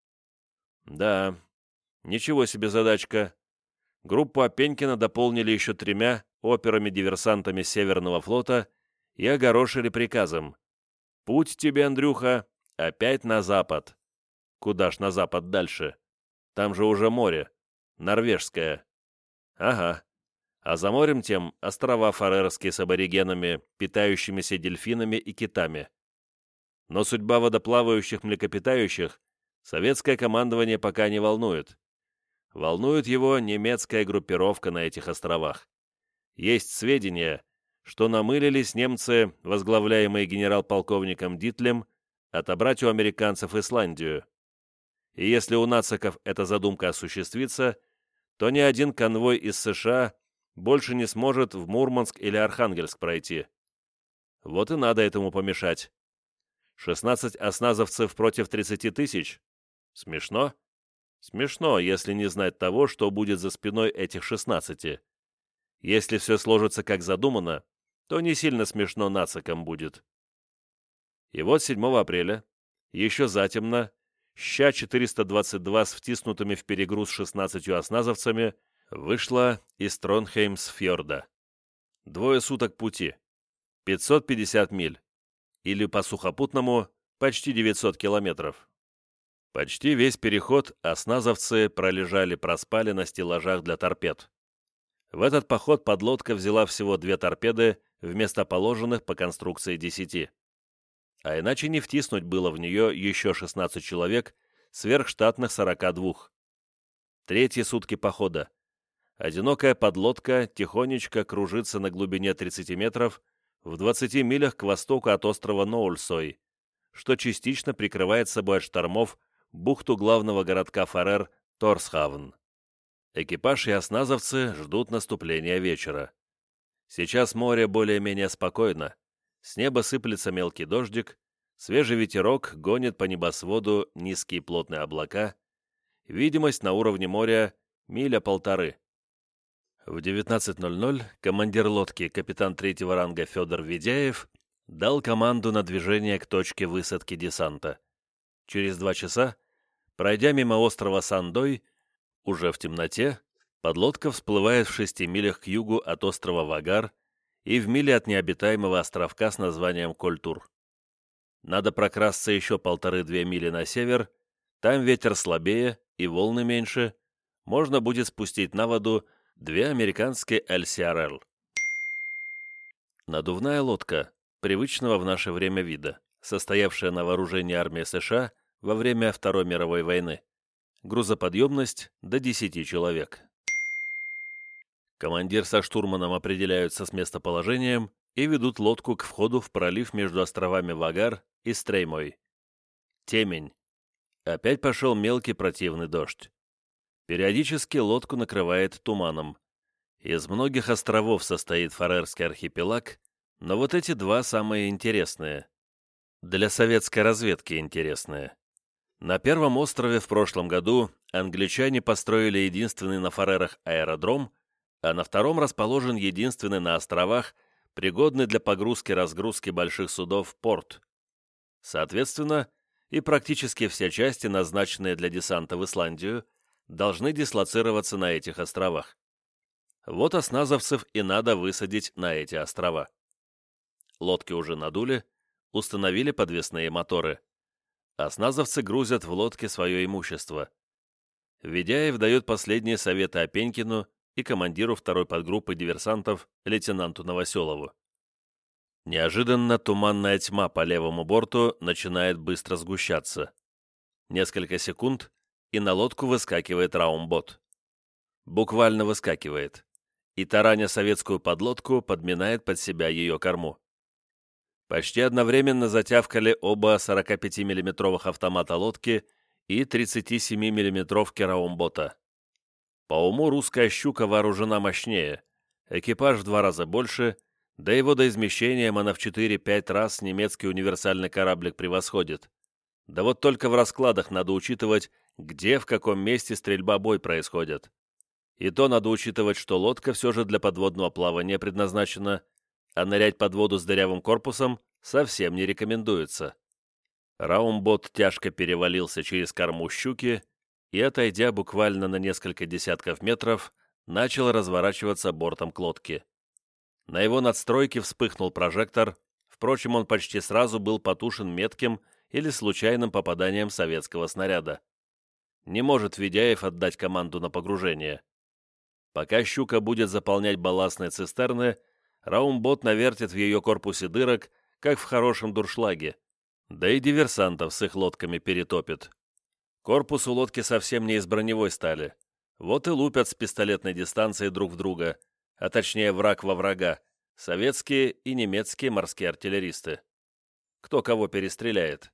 Да, ничего себе задачка. Группу Опенькина дополнили еще тремя операми-диверсантами Северного флота и огорошили приказом. Путь тебе, Андрюха, опять на запад. Куда ж на запад дальше? Там же уже море. Норвежское. Ага. А за морем тем острова Фарерские с аборигенами, питающимися дельфинами и китами. Но судьба водоплавающих млекопитающих советское командование пока не волнует. Волнует его немецкая группировка на этих островах. Есть сведения, что намылились немцы, возглавляемые генерал-полковником Дитлем, отобрать у американцев Исландию. И если у нациков эта задумка осуществится, то ни один конвой из США больше не сможет в Мурманск или Архангельск пройти. Вот и надо этому помешать. шестнадцать осназовцев против тридцати тысяч? Смешно? Смешно, если не знать того, что будет за спиной этих шестнадцати. Если все сложится как задумано, то не сильно смешно нацикам будет. И вот седьмого апреля, еще затемно, Ща четыреста двадцать два с втиснутыми в перегруз шестнадцатью осназовцами вышла из Тронхеймсфьорда. Двое суток пути. пятьсот пятьдесят миль. Или по сухопутному почти девятьсот километров. Почти весь переход осназовцы пролежали-проспали на стеллажах для торпед. В этот поход подлодка взяла всего две торпеды вместо положенных по конструкции десяти. А иначе не втиснуть было в нее еще шестнадцать человек сверхштатных сорока двух. Третьи сутки похода. Одинокая подлодка тихонечко кружится на глубине тридцати метров в двадцати милях к востоку от острова Ноульсой, что частично прикрывает собой от штормов бухту главного городка Фарер Торсхавн. Экипаж и осназовцы ждут наступления вечера. Сейчас море более-менее спокойно. С неба сыплется мелкий дождик, свежий ветерок гонит по небосводу низкие плотные облака, видимость на уровне моря миля полторы. В девятнадцать ноль ноль командир лодки, капитан третьего ранга Федор Ведяев, дал команду на движение к точке высадки десанта. Через два часа, пройдя мимо острова Сандой, уже в темноте, подлодка всплывает в шести милях к югу от острова Вагар и в миле от необитаемого островка с названием Кольтур. Надо прокрасться еще полторы-две мили на север, там ветер слабее и волны меньше, можно будет спустить на воду две американские эл си ар эл. Надувная лодка, привычного в наше время вида, состоявшая на вооружении армии США во время Второй мировой войны. Грузоподъемность до десяти человек. Командир со штурманом определяются с местоположением и ведут лодку к входу в пролив между островами Вагар и Стреймой. Темень. Опять пошел мелкий противный дождь. Периодически лодку накрывает туманом. Из многих островов состоит Фарерский архипелаг, но вот эти два самые интересные. Для советской разведки интересные. На первом острове в прошлом году англичане построили единственный на Фарерах аэродром, а на втором расположен единственный на островах, пригодный для погрузки-разгрузки больших судов порт. Соответственно, и практически все части, назначенные для десанта в Исландию, должны дислоцироваться на этих островах. Вот осназовцев и надо высадить на эти острова. Лодки уже надули, установили подвесные моторы. Осназовцы грузят в лодки свое имущество. Ведяев дает последние советы Опенькину и командиру второй подгруппы диверсантов лейтенанту Новоселову. Неожиданно туманная тьма по левому борту начинает быстро сгущаться. Несколько секунд, и на лодку выскакивает раумбот. Буквально выскакивает. И, тараня советскую подлодку, подминает под себя ее корму. Почти одновременно затявкали оба сорокапятимиллиметровых автомата лодки и тридцатисемимиллиметровки раумбота. По уму русская «Щука» вооружена мощнее, экипаж в два раза больше, да и водоизмещением она в четыре-пять раз немецкий универсальный кораблик превосходит. Да вот только в раскладах надо учитывать, где, в каком месте стрельба-бой происходит. И то надо учитывать, что лодка все же для подводного плавания предназначена, а нырять под воду с дырявым корпусом совсем не рекомендуется. Раумбот тяжко перевалился через корму «Щуки» и, отойдя буквально на несколько десятков метров, начал разворачиваться бортом к лодке. На его надстройке вспыхнул прожектор, впрочем, он почти сразу был потушен метким или случайным попаданием советского снаряда. Не может Ведяев отдать команду на погружение. Пока «Щука» будет заполнять балластные цистерны, раумбот навертит в ее корпусе дырок, как в хорошем дуршлаге, да и диверсантов с их лодками перетопит. Корпус у лодки совсем не из броневой стали. Вот и лупят с пистолетной дистанции друг в друга, а точнее враг во врага, советские и немецкие морские артиллеристы. Кто кого перестреляет.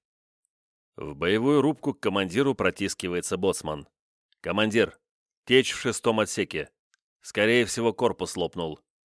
В боевую рубку к командиру протискивается боцман. «Командир, течь в шестом отсеке. Скорее всего, корпус лопнул».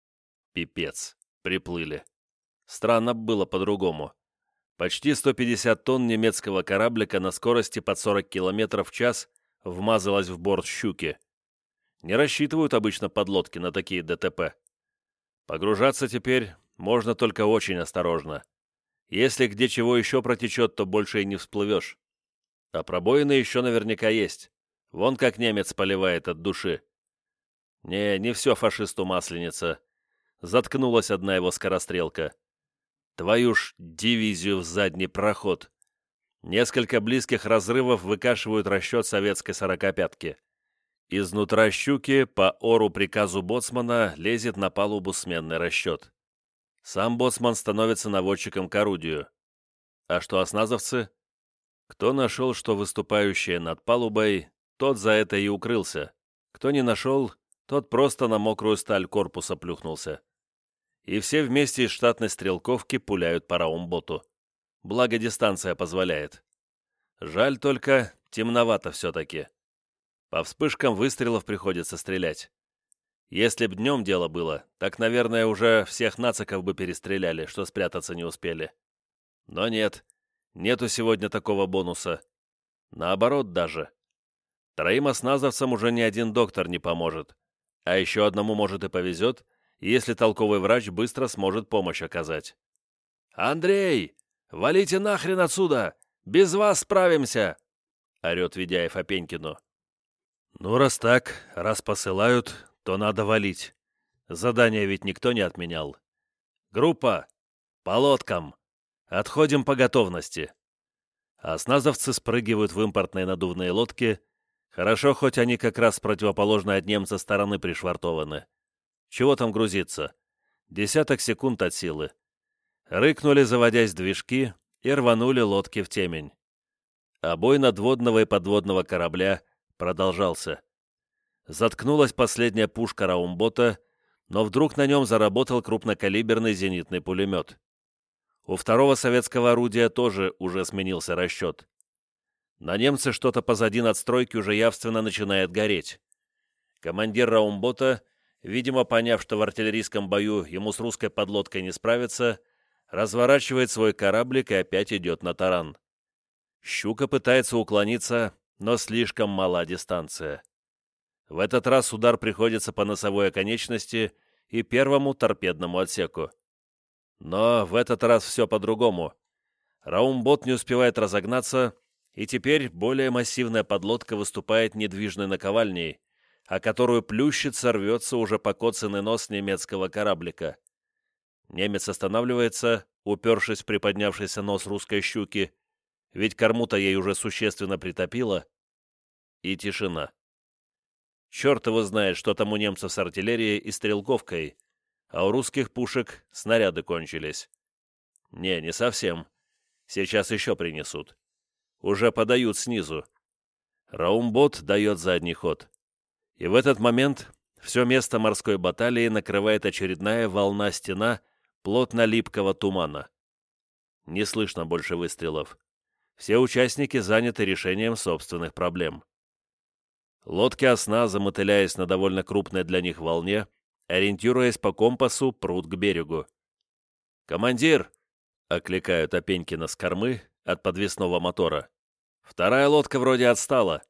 Пипец. Приплыли. Странно было по-другому. Почти сто пятьдесят тонн немецкого кораблика на скорости под сорок километров в час вмазалось в борт «Щуки». Не рассчитывают обычно подлодки на такие ДТП. Погружаться теперь можно только очень осторожно. Если где чего еще протечет, то больше и не всплывешь. А пробоины еще наверняка есть. Вон как немец поливает от души. Не, не все фашисту масленица. Заткнулась одна его скорострелка. Твою ж дивизию в задний проход. Несколько близких разрывов выкашивают расчет советской сорокопятки. Изнутра «Щуки» по ору приказу боцмана лезет на палубу сменный расчет. Сам боцман становится наводчиком к орудию. А что осназовцы? Кто нашел, что выступающие над палубой, тот за это и укрылся. Кто не нашел, тот просто на мокрую сталь корпуса плюхнулся. И все вместе из штатной стрелковки пуляют по раумботу. Благо дистанция позволяет. Жаль только, темновато все-таки. По вспышкам выстрелов приходится стрелять. Если б днем дело было, так, наверное, уже всех нациков бы перестреляли, что спрятаться не успели. Но нет, нету сегодня такого бонуса. Наоборот даже. Троим осназовцам уже ни один доктор не поможет. А еще одному, может, и повезет, если толковый врач быстро сможет помощь оказать. «Андрей, валите нахрен отсюда! Без вас справимся!» — орет Ведяев Опенькину. «Ну, раз так, раз посылают, то надо валить. Задание ведь никто не отменял. Группа, по лодкам. Отходим по готовности». Осназовцы спрыгивают в импортные надувные лодки. Хорошо, хоть они как раз с противоположной от немца стороны пришвартованы. Чего там грузиться? Десяток секунд от силы. Рыкнули, заводясь движки, и рванули лодки в темень. А бой надводного и подводного корабля продолжался. Заткнулась последняя пушка раумбота, но вдруг на нем заработал крупнокалиберный зенитный пулемет. У второго советского орудия тоже уже сменился расчет. На немце что-то позади надстройки уже явственно начинает гореть. Командир раумбота, видимо, поняв, что в артиллерийском бою ему с русской подлодкой не справиться, разворачивает свой кораблик и опять идет на таран. «Щука» пытается уклониться, но слишком мала дистанция. В этот раз удар приходится по носовой оконечности и первому торпедному отсеку. Но в этот раз все по-другому. Раумбот не успевает разогнаться, и теперь более массивная подлодка выступает недвижной наковальней, о которую плющится, рвется уже покоцанный нос немецкого кораблика. Немец останавливается, упершись в приподнявшийся нос русской щуки, ведь корму-то ей уже существенно притопило, и тишина. Черт его знает, что там у немцев с артиллерией и стрелковкой, а у русских пушек снаряды кончились. Не, не совсем. Сейчас еще принесут. Уже подают снизу. Раумбот дает задний ход. И в этот момент все место морской баталии накрывает очередная волна-стена плотно-липкого тумана. Не слышно больше выстрелов. Все участники заняты решением собственных проблем. Лодки осназа, мотыляясь на довольно крупной для них волне, ориентируясь по компасу, прут к берегу. «Командир!» — окликают Опенькина с кормы от подвесного мотора. «Вторая лодка вроде отстала».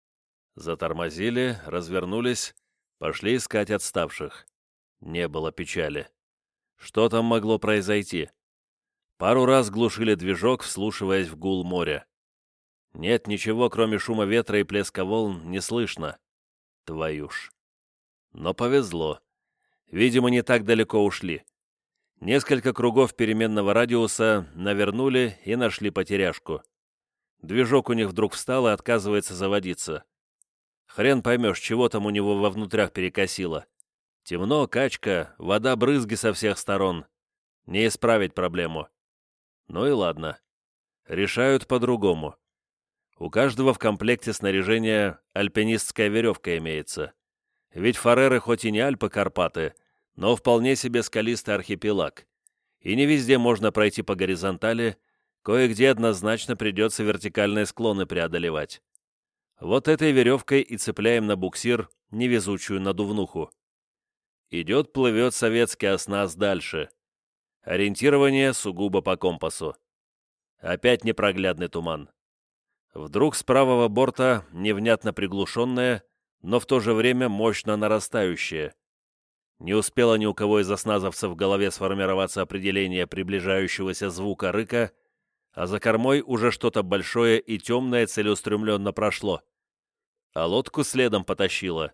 Затормозили, развернулись, пошли искать отставших. Не было печали. Что там могло произойти? Пару раз глушили движок, вслушиваясь в гул моря. Нет, ничего, кроме шума ветра и плеска волн, не слышно. Твою ж. Но повезло. Видимо, не так далеко ушли. Несколько кругов переменного радиуса навернули и нашли потеряшку. Движок у них вдруг встал и отказывается заводиться. Хрен поймешь, чего там у него во внутрях перекосило. Темно, качка, вода, брызги со всех сторон. Не исправить проблему. Ну и ладно. Решают по-другому. У каждого в комплекте снаряжения альпинистская веревка имеется. Ведь Фареры хоть и не Альпы-Карпаты, но вполне себе скалистый архипелаг. И не везде можно пройти по горизонтали, кое-где однозначно придется вертикальные склоны преодолевать. Вот этой веревкой и цепляем на буксир невезучую надувнуху. Идет-плывет советский осназ дальше. Ориентирование сугубо по компасу. Опять непроглядный туман. Вдруг с правого борта невнятно приглушенное, но в то же время мощно нарастающее. Не успело ни у кого из осназовцев в голове сформироваться определение приближающегося звука рыка, а за кормой уже что-то большое и темное целеустремленно прошло. А лодку следом потащило.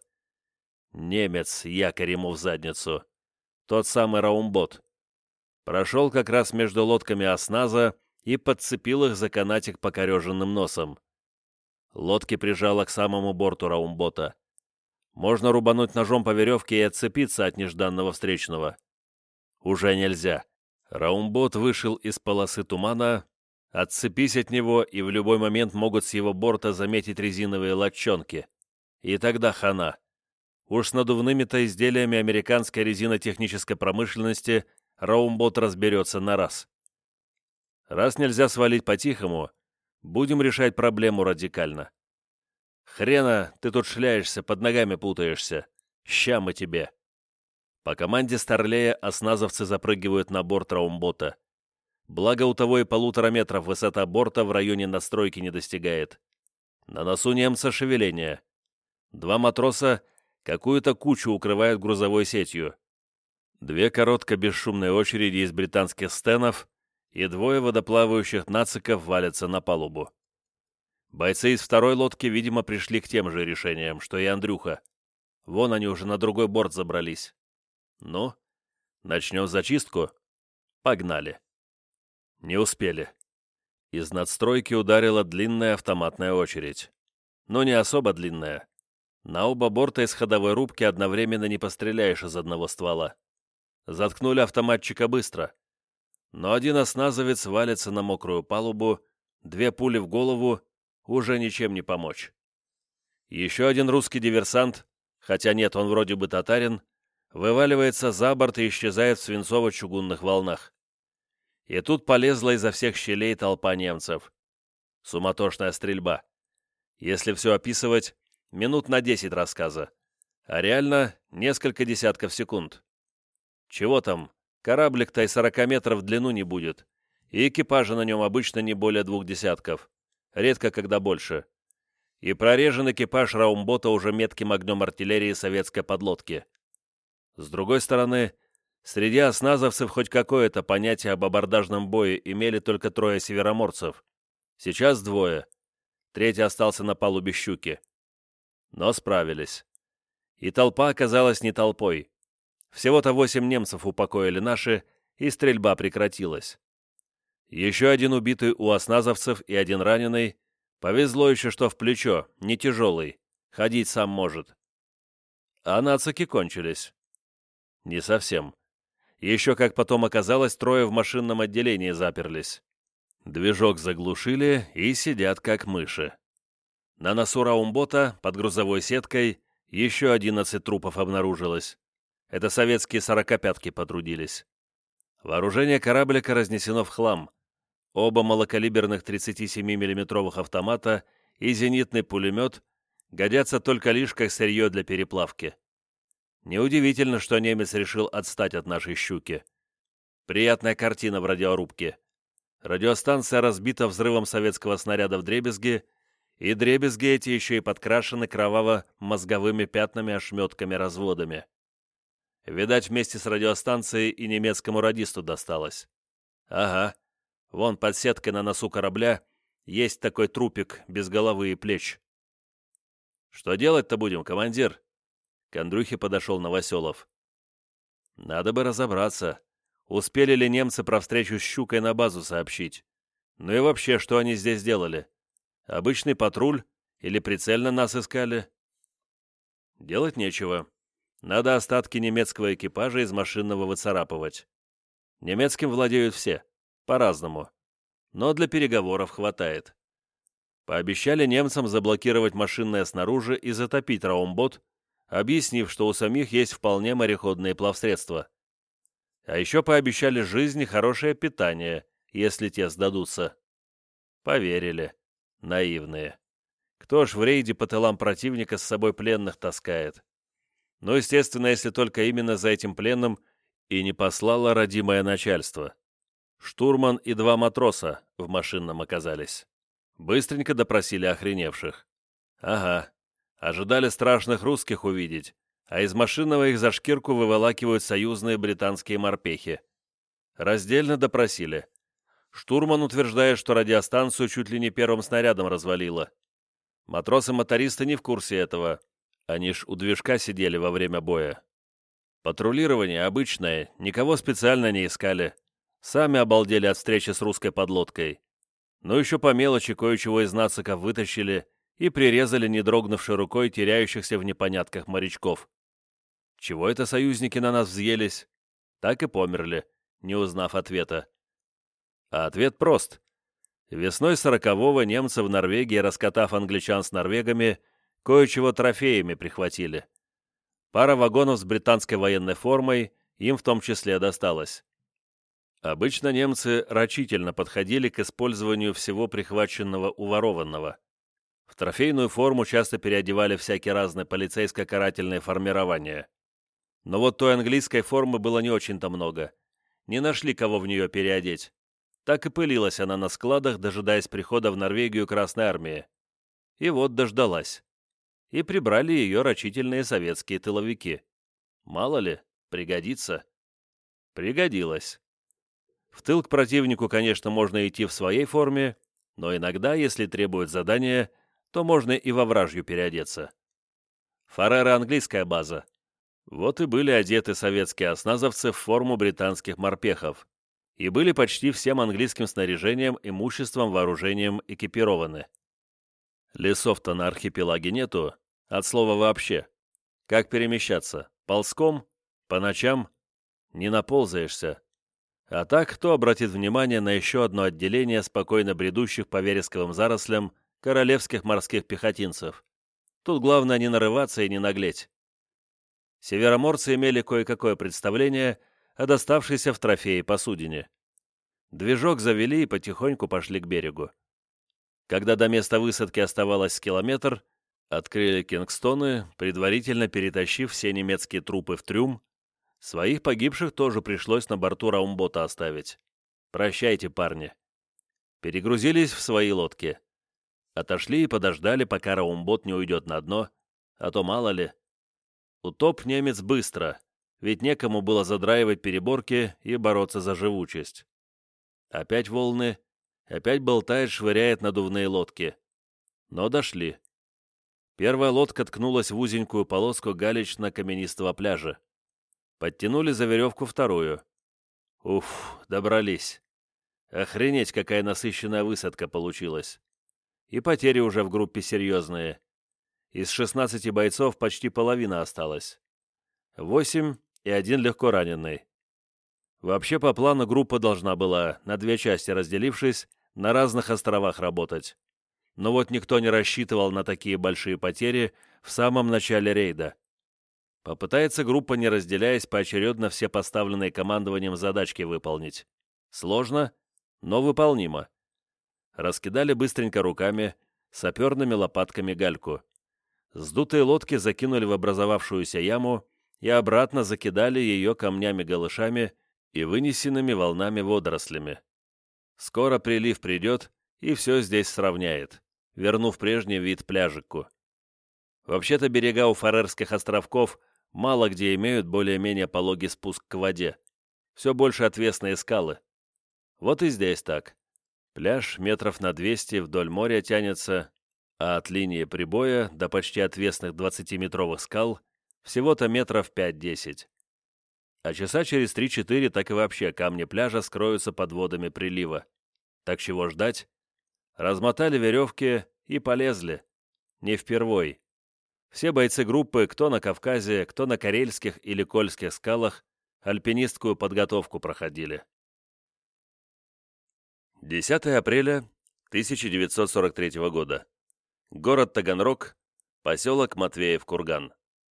Немец якорь ему в задницу. Тот самый Раумбот. Прошел как раз между лодками осназа и подцепил их за канатик покореженным носом. Лодки прижало к самому борту Раумбота. Можно рубануть ножом по веревке и отцепиться от нежданного встречного. Уже нельзя. Раумбот вышел из полосы тумана, отцепись от него, и в любой момент могут с его борта заметить резиновые лодчонки. И тогда хана. Уж с надувными-то изделиями американской резинотехнической промышленности Раумбот разберется на раз. Раз нельзя свалить по-тихому, будем решать проблему радикально. Хрена ты тут шляешься, под ногами путаешься. Ща мы тебе. По команде Старлея осназовцы запрыгивают на борт Раумбота. Благо у того и полутора метров высота борта в районе настройки не достигает. На носу немца шевеление. Два матроса какую-то кучу укрывают грузовой сетью. Две коротко бесшумные очереди из британских стенов и двое водоплавающих нациков валятся на палубу. Бойцы из второй лодки, видимо, пришли к тем же решениям, что и Андрюха. Вон они уже на другой борт забрались. Ну, начнем зачистку? Погнали. Не успели. Из надстройки ударила длинная автоматная очередь. Но не особо длинная. На оба борта из ходовой рубки одновременно не постреляешь из одного ствола. Заткнули автоматчика быстро. Но один осназовец валится на мокрую палубу, две пули в голову, уже ничем не помочь. Еще один русский диверсант, хотя нет, он вроде бы татарин, вываливается за борт и исчезает в свинцово-чугунных волнах. И тут полезла изо всех щелей толпа немцев. Суматошная стрельба. Если все описывать, минут на десять рассказа, а реально несколько десятков секунд. Чего там, кораблик-то и сорока метров в длину не будет, и экипажа на нем обычно не более двух десятков, редко когда больше. и прорежен экипаж раумбота уже метким огнем артиллерии советской подлодки. С другой стороны, среди осназовцев хоть какое-то понятие об абордажном бое имели только трое североморцев. Сейчас двое. Третий остался на палубе «Щуки». Но справились. И толпа оказалась не толпой. Всего-то восемь немцев упокоили наши, и стрельба прекратилась. Еще один убитый у осназовцев и один раненый. Повезло еще, что в плечо, не тяжелый, ходить сам может. А нацики кончились. Не совсем. Еще, как потом оказалось, трое в машинном отделении заперлись. Движок заглушили и сидят как мыши. На носу раумбота, под грузовой сеткой, еще одиннадцать трупов обнаружилось. Это советские сорокопятки потрудились. Вооружение кораблика разнесено в хлам. Оба малокалиберных тридцатисемимиллиметровых автомата и зенитный пулемет годятся только лишь как сырье для переплавки. Неудивительно, что немец решил отстать от нашей «Щуки». Приятная картина в радиорубке. Радиостанция разбита взрывом советского снаряда вдребезги, и дребезги эти еще и подкрашены кроваво-мозговыми пятнами-ошметками-разводами. Видать, вместе с радиостанцией и немецкому радисту досталось. Ага, вон под сеткой на носу корабля есть такой трупик без головы и плеч. «Что делать-то будем, командир?» К Андрюхе подошел Новоселов. «Надо бы разобраться, успели ли немцы про встречу с «Щукой» на базу сообщить. Ну и вообще, что они здесь делали? Обычный патруль или прицельно нас искали?» «Делать нечего. Надо остатки немецкого экипажа из машинного выцарапывать. Немецким владеют все, по-разному. Но для переговоров хватает. Пообещали немцам заблокировать машинное снаружи и затопить раумбот, объяснив, что у самих есть вполне мореходные плавсредства. А еще пообещали жизнь и хорошее питание, если те сдадутся. Поверили. Наивные. Кто ж в рейде по тылам противника с собой пленных таскает? Ну, естественно, если только именно за этим пленным и не послало родимое начальство. Штурман и два матроса в машинном оказались. Быстренько допросили охреневших. Ага, ожидали страшных русских увидеть, а из машинного их за шкирку выволакивают союзные британские морпехи. Раздельно допросили. Штурман утверждает, что радиостанцию чуть ли не первым снарядом развалило. Матросы-мотористы не в курсе этого. Они ж у движка сидели во время боя. Патрулирование обычное, никого специально не искали. Сами обалдели от встречи с русской подлодкой. Но еще по мелочи кое-чего из нациков вытащили и прирезали не дрогнувшей рукой теряющихся в непонятках морячков. Чего это союзники на нас взъелись? Так и померли, не узнав ответа. А ответ прост. Весной сорокового немцы в Норвегии, раскатав англичан с норвегами, кое-чего трофеями прихватили. Пара вагонов с британской военной формой им в том числе досталось. Обычно немцы рачительно подходили к использованию всего прихваченного уворованного. В трофейную форму часто переодевали всякие разные полицейско-карательные формирования. Но вот той английской формы было не очень-то много. Не нашли, кого в нее переодеть. Так и пылилась она на складах, дожидаясь прихода в Норвегию Красной Армии. И вот дождалась. И прибрали ее рачительные советские тыловики. Мало ли, пригодится. Пригодилось. В тыл к противнику, конечно, можно идти в своей форме, но иногда, если требует задания, то можно и во вражью переодеться. Фарера — английская база. Вот и были одеты советские осназовцы в форму британских морпехов. И были почти всем английским снаряжением, имуществом, вооружением экипированы. Лесов-то на архипелаге нету, от слова вообще. Как перемещаться? Ползком? По ночам? Не наползаешься. А так, кто обратит внимание на еще одно отделение спокойно бредущих по вересковым зарослям королевских морских пехотинцев? Тут главное не нарываться и не наглеть. Североморцы имели кое-какое представление о доставшейся в трофеи посудине. Движок завели и потихоньку пошли к берегу. Когда до места высадки оставалось километр, открыли кингстоны, предварительно перетащив все немецкие трупы в трюм. Своих погибших тоже пришлось на борту раумбота оставить. Прощайте, парни. Перегрузились в свои лодки. Отошли и подождали, пока раумбот не уйдет на дно, а то мало ли. Утоп немец быстро, ведь некому было задраивать переборки и бороться за живучесть. Опять волны, опять болтает, швыряет надувные лодки. Но дошли. Первая лодка ткнулась в узенькую полоску галечно-каменистого пляжа. Подтянули за веревку вторую. Уф, добрались. Охренеть, какая насыщенная высадка получилась. И потери уже в группе серьезные. Из шестнадцати бойцов почти половина осталась. Восемь и один легко раненый. Вообще, по плану, группа должна была, на две части разделившись, на разных островах работать. Но вот никто не рассчитывал на такие большие потери в самом начале рейда. Попытается группа, не разделяясь, поочередно все поставленные командованием задачки выполнить. Сложно, но выполнимо. Раскидали быстренько руками, саперными лопатками гальку. Сдутые лодки закинули в образовавшуюся яму и обратно закидали ее камнями-галышами и вынесенными волнами водорослями. Скоро прилив придет и все здесь сравняет, вернув прежний вид пляжику. Вообще-то берега у Фарерских островков мало где имеют более-менее пологий спуск к воде. Все больше отвесные скалы. Вот и здесь так. Пляж метров на двести вдоль моря тянется, а от линии прибоя до почти отвесных двадцатиметровых скал всего-то метров пять-десять. А часа через три-четыре так и вообще камни пляжа скроются под водами прилива. Так чего ждать? Размотали веревки и полезли. Не впервой. Все бойцы группы, кто на Кавказе, кто на Карельских или Кольских скалах, альпинистскую подготовку проходили. десятое апреля тысяча девятьсот сорок третьего года. Город Таганрог, поселок Матвеев-Курган.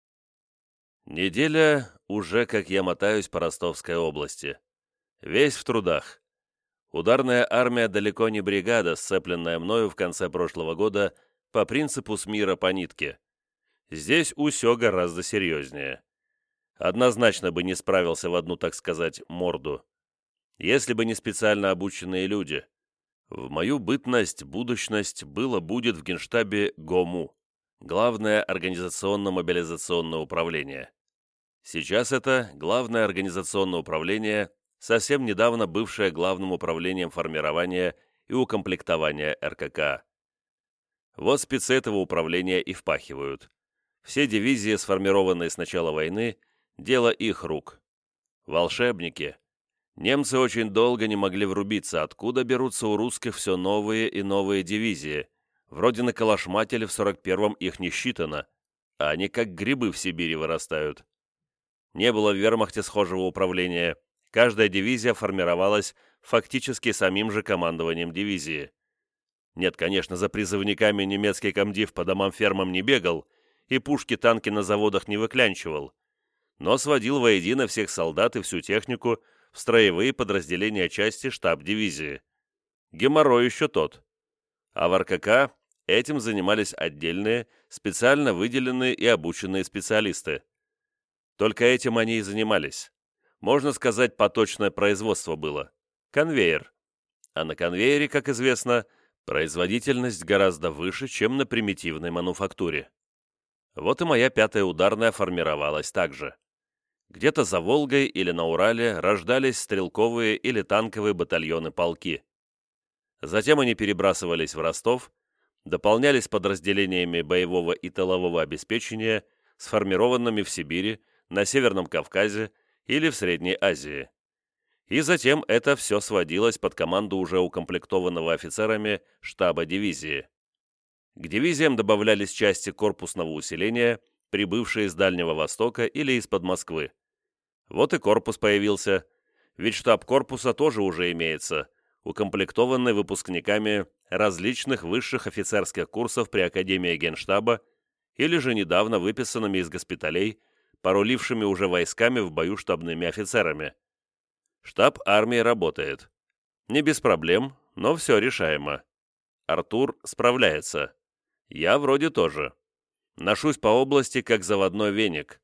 Неделя уже, как я мотаюсь по Ростовской области. Весь в трудах. Ударная армия далеко не бригада, сцепленная мною в конце прошлого года по принципу «с мира по нитке». Здесь усё гораздо серьезнее. Однозначно бы не справился в одну, так сказать, морду. Если бы не специально обученные люди. В мою бытность, будущность было-будет в генштабе ГОМУ, Главное организационно-мобилизационное управление. Сейчас это Главное организационное управление, совсем недавно бывшее Главным управлением формирования и укомплектования эр ка ка. Вот спецы этого управления и впахивают. Все дивизии, сформированные с начала войны, дело их рук. Волшебники. Немцы очень долго не могли врубиться, откуда берутся у русских все новые и новые дивизии. Вроде на калашмателе в сорок первом их не считано, а они как грибы в Сибири вырастают. Не было в вермахте схожего управления. Каждая дивизия формировалась фактически самим же командованием дивизии. Нет, конечно, за призывниками немецкий комдив по домам-фермам не бегал и пушки-танки на заводах не выклянчивал, но сводил воедино всех солдат и всю технику в строевые подразделения части штаб дивизии. Геморрой еще тот. А в эр ка ка этим занимались отдельные, специально выделенные и обученные специалисты. Только этим они и занимались. Можно сказать, поточное производство было. Конвейер. А на конвейере, как известно, производительность гораздо выше, чем на примитивной мануфактуре. Вот и моя пятая ударная формировалась так же. Где-то за Волгой или на Урале рождались стрелковые или танковые батальоны-полки. Затем они перебрасывались в Ростов, дополнялись подразделениями боевого и тылового обеспечения, сформированными в Сибири, на Северном Кавказе или в Средней Азии. И затем это все сводилось под команду уже укомплектованного офицерами штаба дивизии. К дивизиям добавлялись части корпусного усиления, прибывшие с Дальнего Востока или из-под Москвы. Вот и корпус появился, ведь штаб корпуса тоже уже имеется, укомплектованный выпускниками различных высших офицерских курсов при Академии Генштаба или же недавно выписанными из госпиталей, порулившими уже войсками в бою штабными офицерами. Штаб армии работает. Не без проблем, но все решаемо. Артур справляется. Я вроде тоже. Ношусь по области, как заводной веник.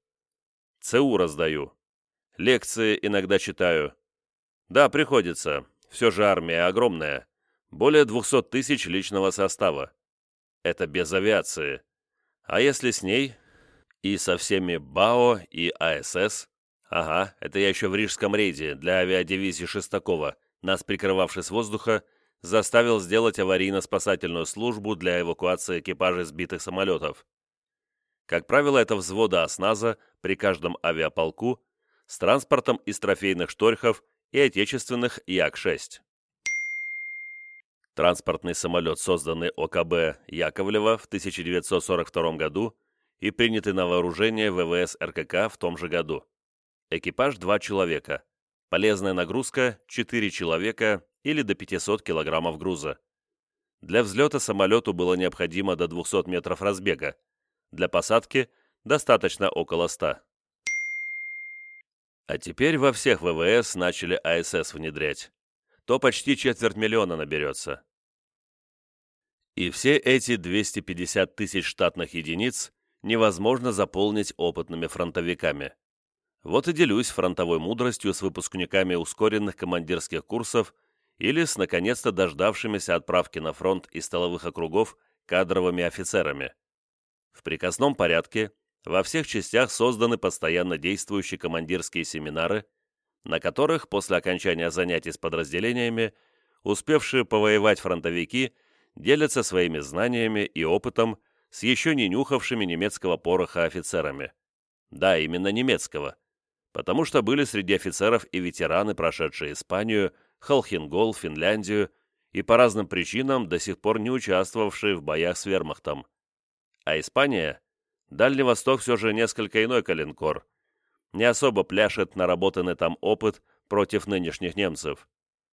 ЦУ раздаю. Лекции иногда читаю. Да, приходится. Все же армия огромная. Более двухсот тысяч личного состава. Это без авиации. А если с ней? И со всеми БАО и АСС? Ага, это я еще в Рижском рейде для авиадивизии Шестакова, нас прикрывавший с воздуха, заставил сделать аварийно-спасательную службу для эвакуации экипажей сбитых самолетов. Как правило, это взвода осназа при каждом авиаполку с транспортом из трофейных шторхов и отечественных Як шесть. Транспортный самолет, созданный ОКБ Яковлева в тысяча девятьсот сорок втором году и принятый на вооружение ВВС РКК в том же году. Экипаж два человека. Полезная нагрузка четыре человека или до пятисот килограммов груза. Для взлета самолету было необходимо до двухсот метров разбега. Для посадки достаточно около ста. А теперь во всех ВВС начали АСС внедрять. То почти четверть миллиона наберется. И все эти двести пятьдесят тысяч штатных единиц невозможно заполнить опытными фронтовиками. Вот и делюсь фронтовой мудростью с выпускниками ускоренных командирских курсов или с наконец-то дождавшимися отправки на фронт из столовых округов кадровыми офицерами. В приказном порядке во всех частях созданы постоянно действующие командирские семинары, на которых после окончания занятий с подразделениями успевшие повоевать фронтовики делятся своими знаниями и опытом с еще не нюхавшими немецкого пороха офицерами. Да, именно немецкого, потому что были среди офицеров и ветераны, прошедшие Испанию, Холхенгол, Финляндию и по разным причинам до сих пор не участвовавшие в боях с вермахтом. А Испания, Дальний Восток все же несколько иной калинкор, не особо пляшет наработанный там опыт против нынешних немцев.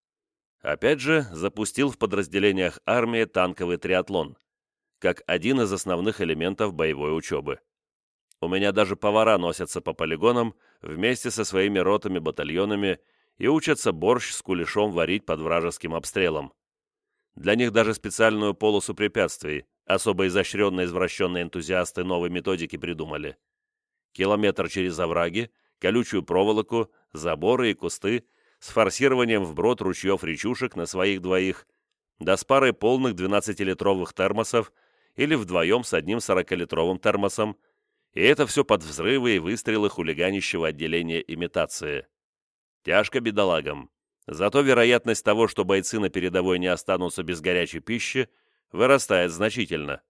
Опять же, запустил в подразделениях армии танковый триатлон, как один из основных элементов боевой учебы. У меня даже повара носятся по полигонам вместе со своими ротами-батальонами и учатся борщ с кулешом варить под вражеским обстрелом. Для них даже специальную полосу препятствий особо изощренные извращенные энтузиасты новой методики придумали. Километр через овраги, колючую проволоку, заборы и кусты с форсированием вброд ручьев-речушек на своих двоих, да с парой полных двенадцатилитровых термосов или вдвоем с одним сорокалитровым термосом, и это все под взрывы и выстрелы хулиганищего отделения имитации. Тяжко бедолагам. Зато вероятность того, что бойцы на передовой не останутся без горячей пищи, вырастает значительно.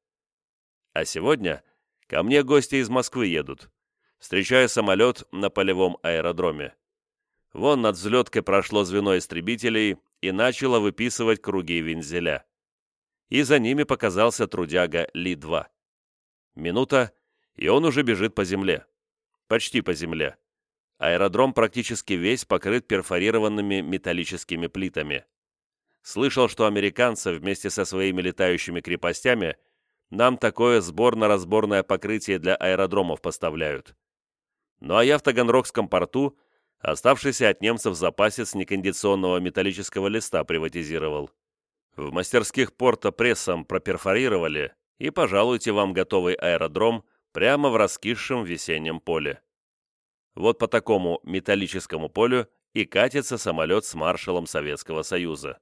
А сегодня ко мне гости из Москвы едут. Встречаю самолет на полевом аэродроме. Вон над взлеткой прошло звено истребителей и начало выписывать круги вензеля. И за ними показался трудяга Ли два. Минута, и он уже бежит по земле. Почти по земле. Аэродром практически весь покрыт перфорированными металлическими плитами. Слышал, что американцы вместе со своими летающими крепостями нам такое сборно-разборное покрытие для аэродромов поставляют. Ну а я в Таганрогском порту оставшийся от немцев запасец некондиционного металлического листа приватизировал. В мастерских порта прессом проперфорировали, и пожалуйте вам готовый аэродром прямо в раскисшем весеннем поле. Вот по такому металлическому полю и катится самолет с маршалом Советского Союза.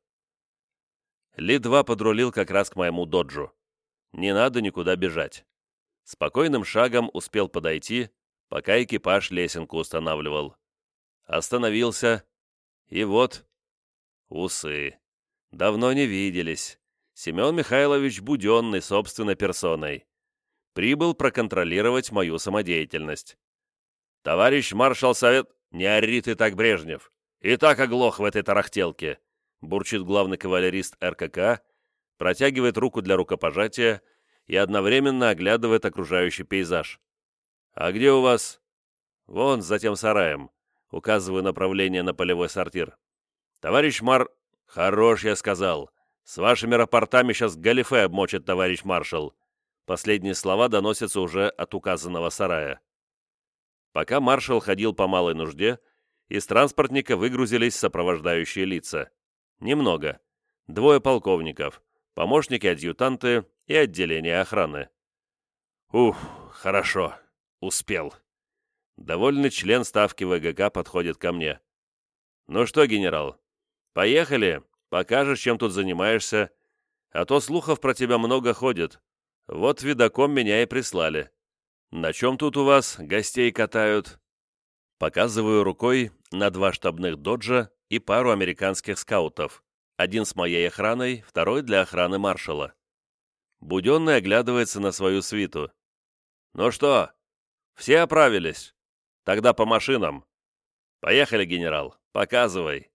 Ли два подрулил как раз к моему доджу. Не надо никуда бежать. Спокойным шагом успел подойти, пока экипаж лесенку устанавливал. Остановился, и вот усы. Давно не виделись. Семен Михайлович Буденный собственной персоной. Прибыл проконтролировать мою самодеятельность. «Товарищ маршал Совет...» «Не ори ты так, Брежнев! И так оглох в этой тарахтелке!» бурчит главный кавалерист РКК, протягивает руку для рукопожатия и одновременно оглядывает окружающий пейзаж. «А где у вас?» «Вон, за тем сараем», указываю направление на полевой сортир. «Товарищ Мар...» «Хорош, я сказал. С вашими рапортами сейчас галифе обмочит, товарищ маршал». Последние слова доносятся уже от указанного сарая. Пока маршал ходил по малой нужде, из транспортника выгрузились сопровождающие лица. Немного. Двое полковников, помощники-адъютанты и отделение охраны. Ух, хорошо. Успел. Довольный член ставки ВГК подходит ко мне. «Ну что, генерал, поехали, покажешь, чем тут занимаешься, а то слухов про тебя много ходит. Вот видоком меня и прислали. На чем тут у вас гостей катают?» Показываю рукой на два штабных доджа и пару американских скаутов. Один с моей охраной, второй для охраны маршала. Буденный оглядывается на свою свиту. «Ну что, все оправились? Тогда по машинам. Поехали, генерал, показывай».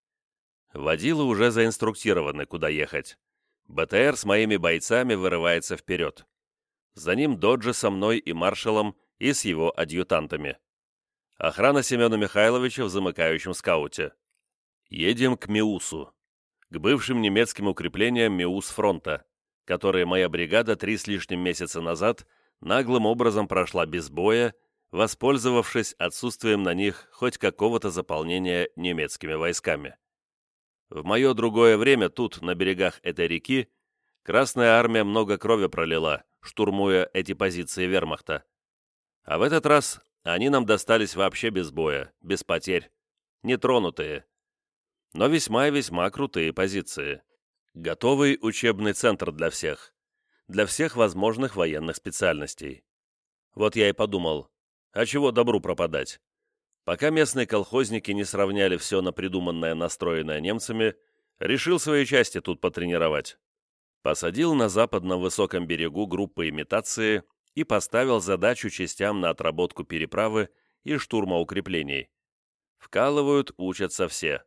Водилы уже заинструктированы, куда ехать. БТР с моими бойцами вырывается вперед. За ним доджи со мной и маршалом, и с его адъютантами. Охрана Семена Михайловича в замыкающем скауте. Едем к Миусу, к бывшим немецким укреплениям Миус-фронта, которые моя бригада три с лишним месяца назад наглым образом прошла без боя, воспользовавшись отсутствием на них хоть какого-то заполнения немецкими войсками. В мое другое время тут, на берегах этой реки, Красная Армия много крови пролила, штурмуя эти позиции вермахта. А в этот раз они нам достались вообще без боя, без потерь, нетронутые. Но весьма и весьма крутые позиции. Готовый учебный центр для всех. Для всех возможных военных специальностей. Вот я и подумал, а чего добру пропадать? Пока местные колхозники не сравняли все на придуманное, настроенное немцами, решил свои части тут потренировать. Посадил на западном высоком берегу группы имитации и поставил задачу частям на отработку переправы и штурма укреплений. Вкалывают, учатся все.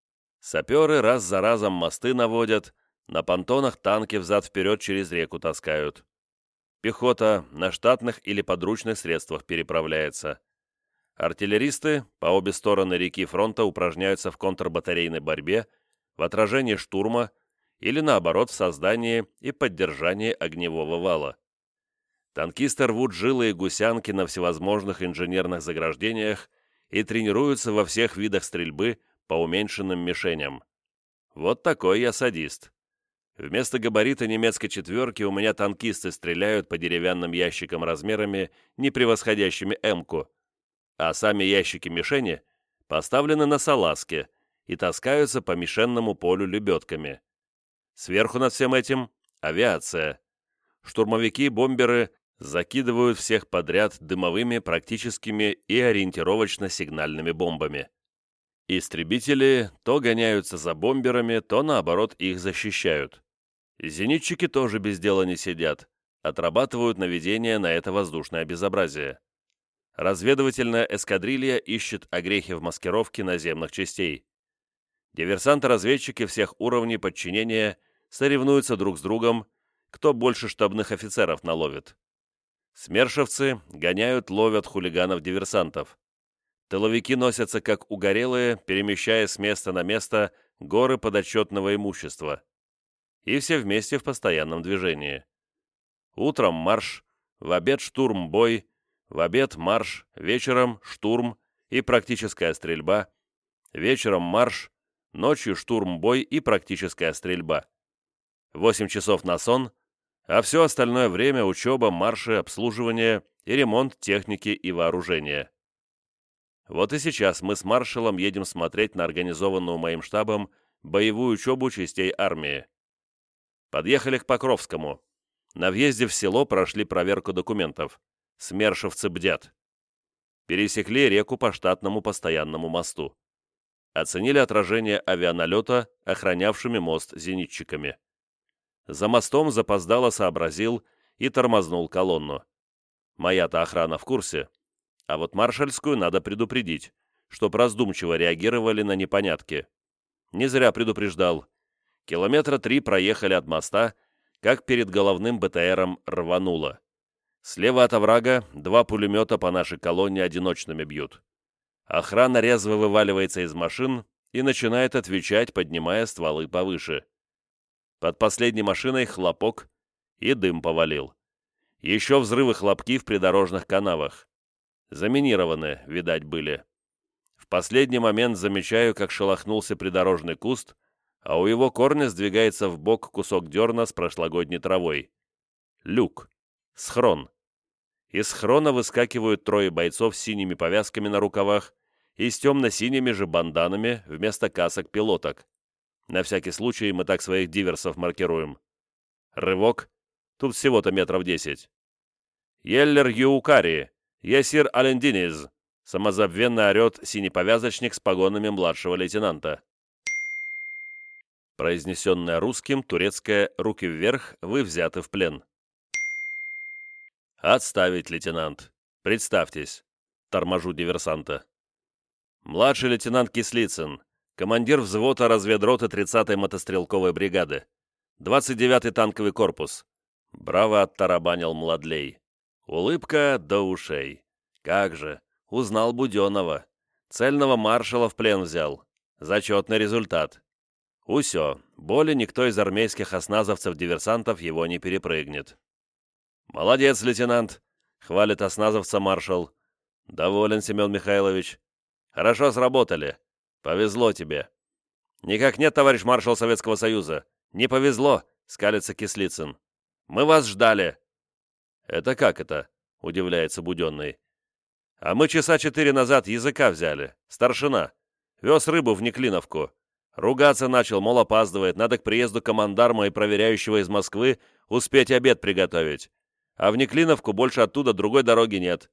Саперы раз за разом мосты наводят, на понтонах танки взад-вперед через реку таскают. Пехота на штатных или подручных средствах переправляется. Артиллеристы по обе стороны реки фронта упражняются в контрбатарейной борьбе, в отражении штурма или, наоборот, в создании и поддержании огневого вала. Танкисты рвут жилы и гусянки на всевозможных инженерных заграждениях и тренируются во всех видах стрельбы по уменьшенным мишеням. Вот такой я садист. Вместо габарита немецкой четверки у меня танкисты стреляют по деревянным ящикам размерами, не превосходящими М-ку, а сами ящики-мишени поставлены на салазки и таскаются по мишенному полю лебедками. Сверху над всем этим — авиация. Штурмовики-бомберы закидывают всех подряд дымовыми, практическими и ориентировочно-сигнальными бомбами. Истребители то гоняются за бомберами, то, наоборот, их защищают. Зенитчики тоже без дела не сидят, отрабатывают наведение на это воздушное безобразие. Разведывательная эскадрилья ищет огрехи в маскировке наземных частей. Диверсанты-разведчики всех уровней подчинения соревнуются друг с другом, кто больше штабных офицеров наловит. Смершевцы гоняют, ловят хулиганов-диверсантов. Тыловики носятся как угорелые, перемещая с места на место горы подотчетного имущества. И все вместе в постоянном движении. Утром марш, в обед штурм-бой, в обед марш, вечером штурм и практическая стрельба, вечером марш, ночью штурм-бой и практическая стрельба. Восемь часов на сон, а все остальное время учеба, марши, обслуживание и ремонт техники и вооружения. Вот и сейчас мы с маршалом едем смотреть на организованную моим штабом боевую учебу частей армии. Подъехали к Покровскому. На въезде в село прошли проверку документов. Смершевцы бдят. Пересекли реку по штатному постоянному мосту. Оценили отражение авианалета, охранявшими мост зенитчиками. За мостом запоздало сообразил и тормознул колонну. Моя-то охрана в курсе, а вот маршальскую надо предупредить, чтоб раздумчиво реагировали на непонятки. Не зря предупреждал. Километра три проехали от моста, как перед головным БТРом рвануло. Слева от оврага два пулемета по нашей колонне одиночными бьют. Охрана резво вываливается из машин и начинает отвечать, поднимая стволы повыше. Под последней машиной хлопок и дым повалил. Еще взрывы хлопки в придорожных канавах. Заминированы, видать, были. В последний момент замечаю, как шелохнулся придорожный куст, а у его корня сдвигается в бок кусок дерна с прошлогодней травой. Люк. Схрон. Из схрона выскакивают трое бойцов с синими повязками на рукавах и с темно-синими же банданами вместо касок-пилоток. На всякий случай мы так своих диверсов маркируем. Рывок. Тут всего-то метров десять. «Еллер Юукари, Есир Алендиниз», самозабвенно орет синеповязочник с погонами младшего лейтенанта. Произнесенное русским, турецкое «руки вверх, вы взяты в плен». «Отставить, лейтенант. Представьтесь», — торможу диверсанта. «Младший лейтенант Кислицын, командир взвода разведроты тридцатой мотострелковой бригады, двадцать девятый танковый корпус». Браво оттарабанил Младлей. Улыбка до ушей. Как же, узнал Буденова. Цельного маршала в плен взял. Зачетный результат. Усё, более никто из армейских осназовцев-диверсантов его не перепрыгнет. «Молодец, лейтенант», — хвалит осназовца маршал. «Доволен, Семен Михайлович. Хорошо сработали. Повезло тебе». «Никак нет, товарищ маршал Советского Союза. Не повезло», — скалится Кислицын. «Мы вас ждали». «Это как это?» — удивляется Буденный. «А мы часа четыре назад языка взяли. Старшина. Вез рыбу в Неклиновку. Ругаться начал, мол, опаздывает. Надо к приезду командарма и проверяющего из Москвы успеть обед приготовить. А в Неклиновку больше оттуда другой дороги нет».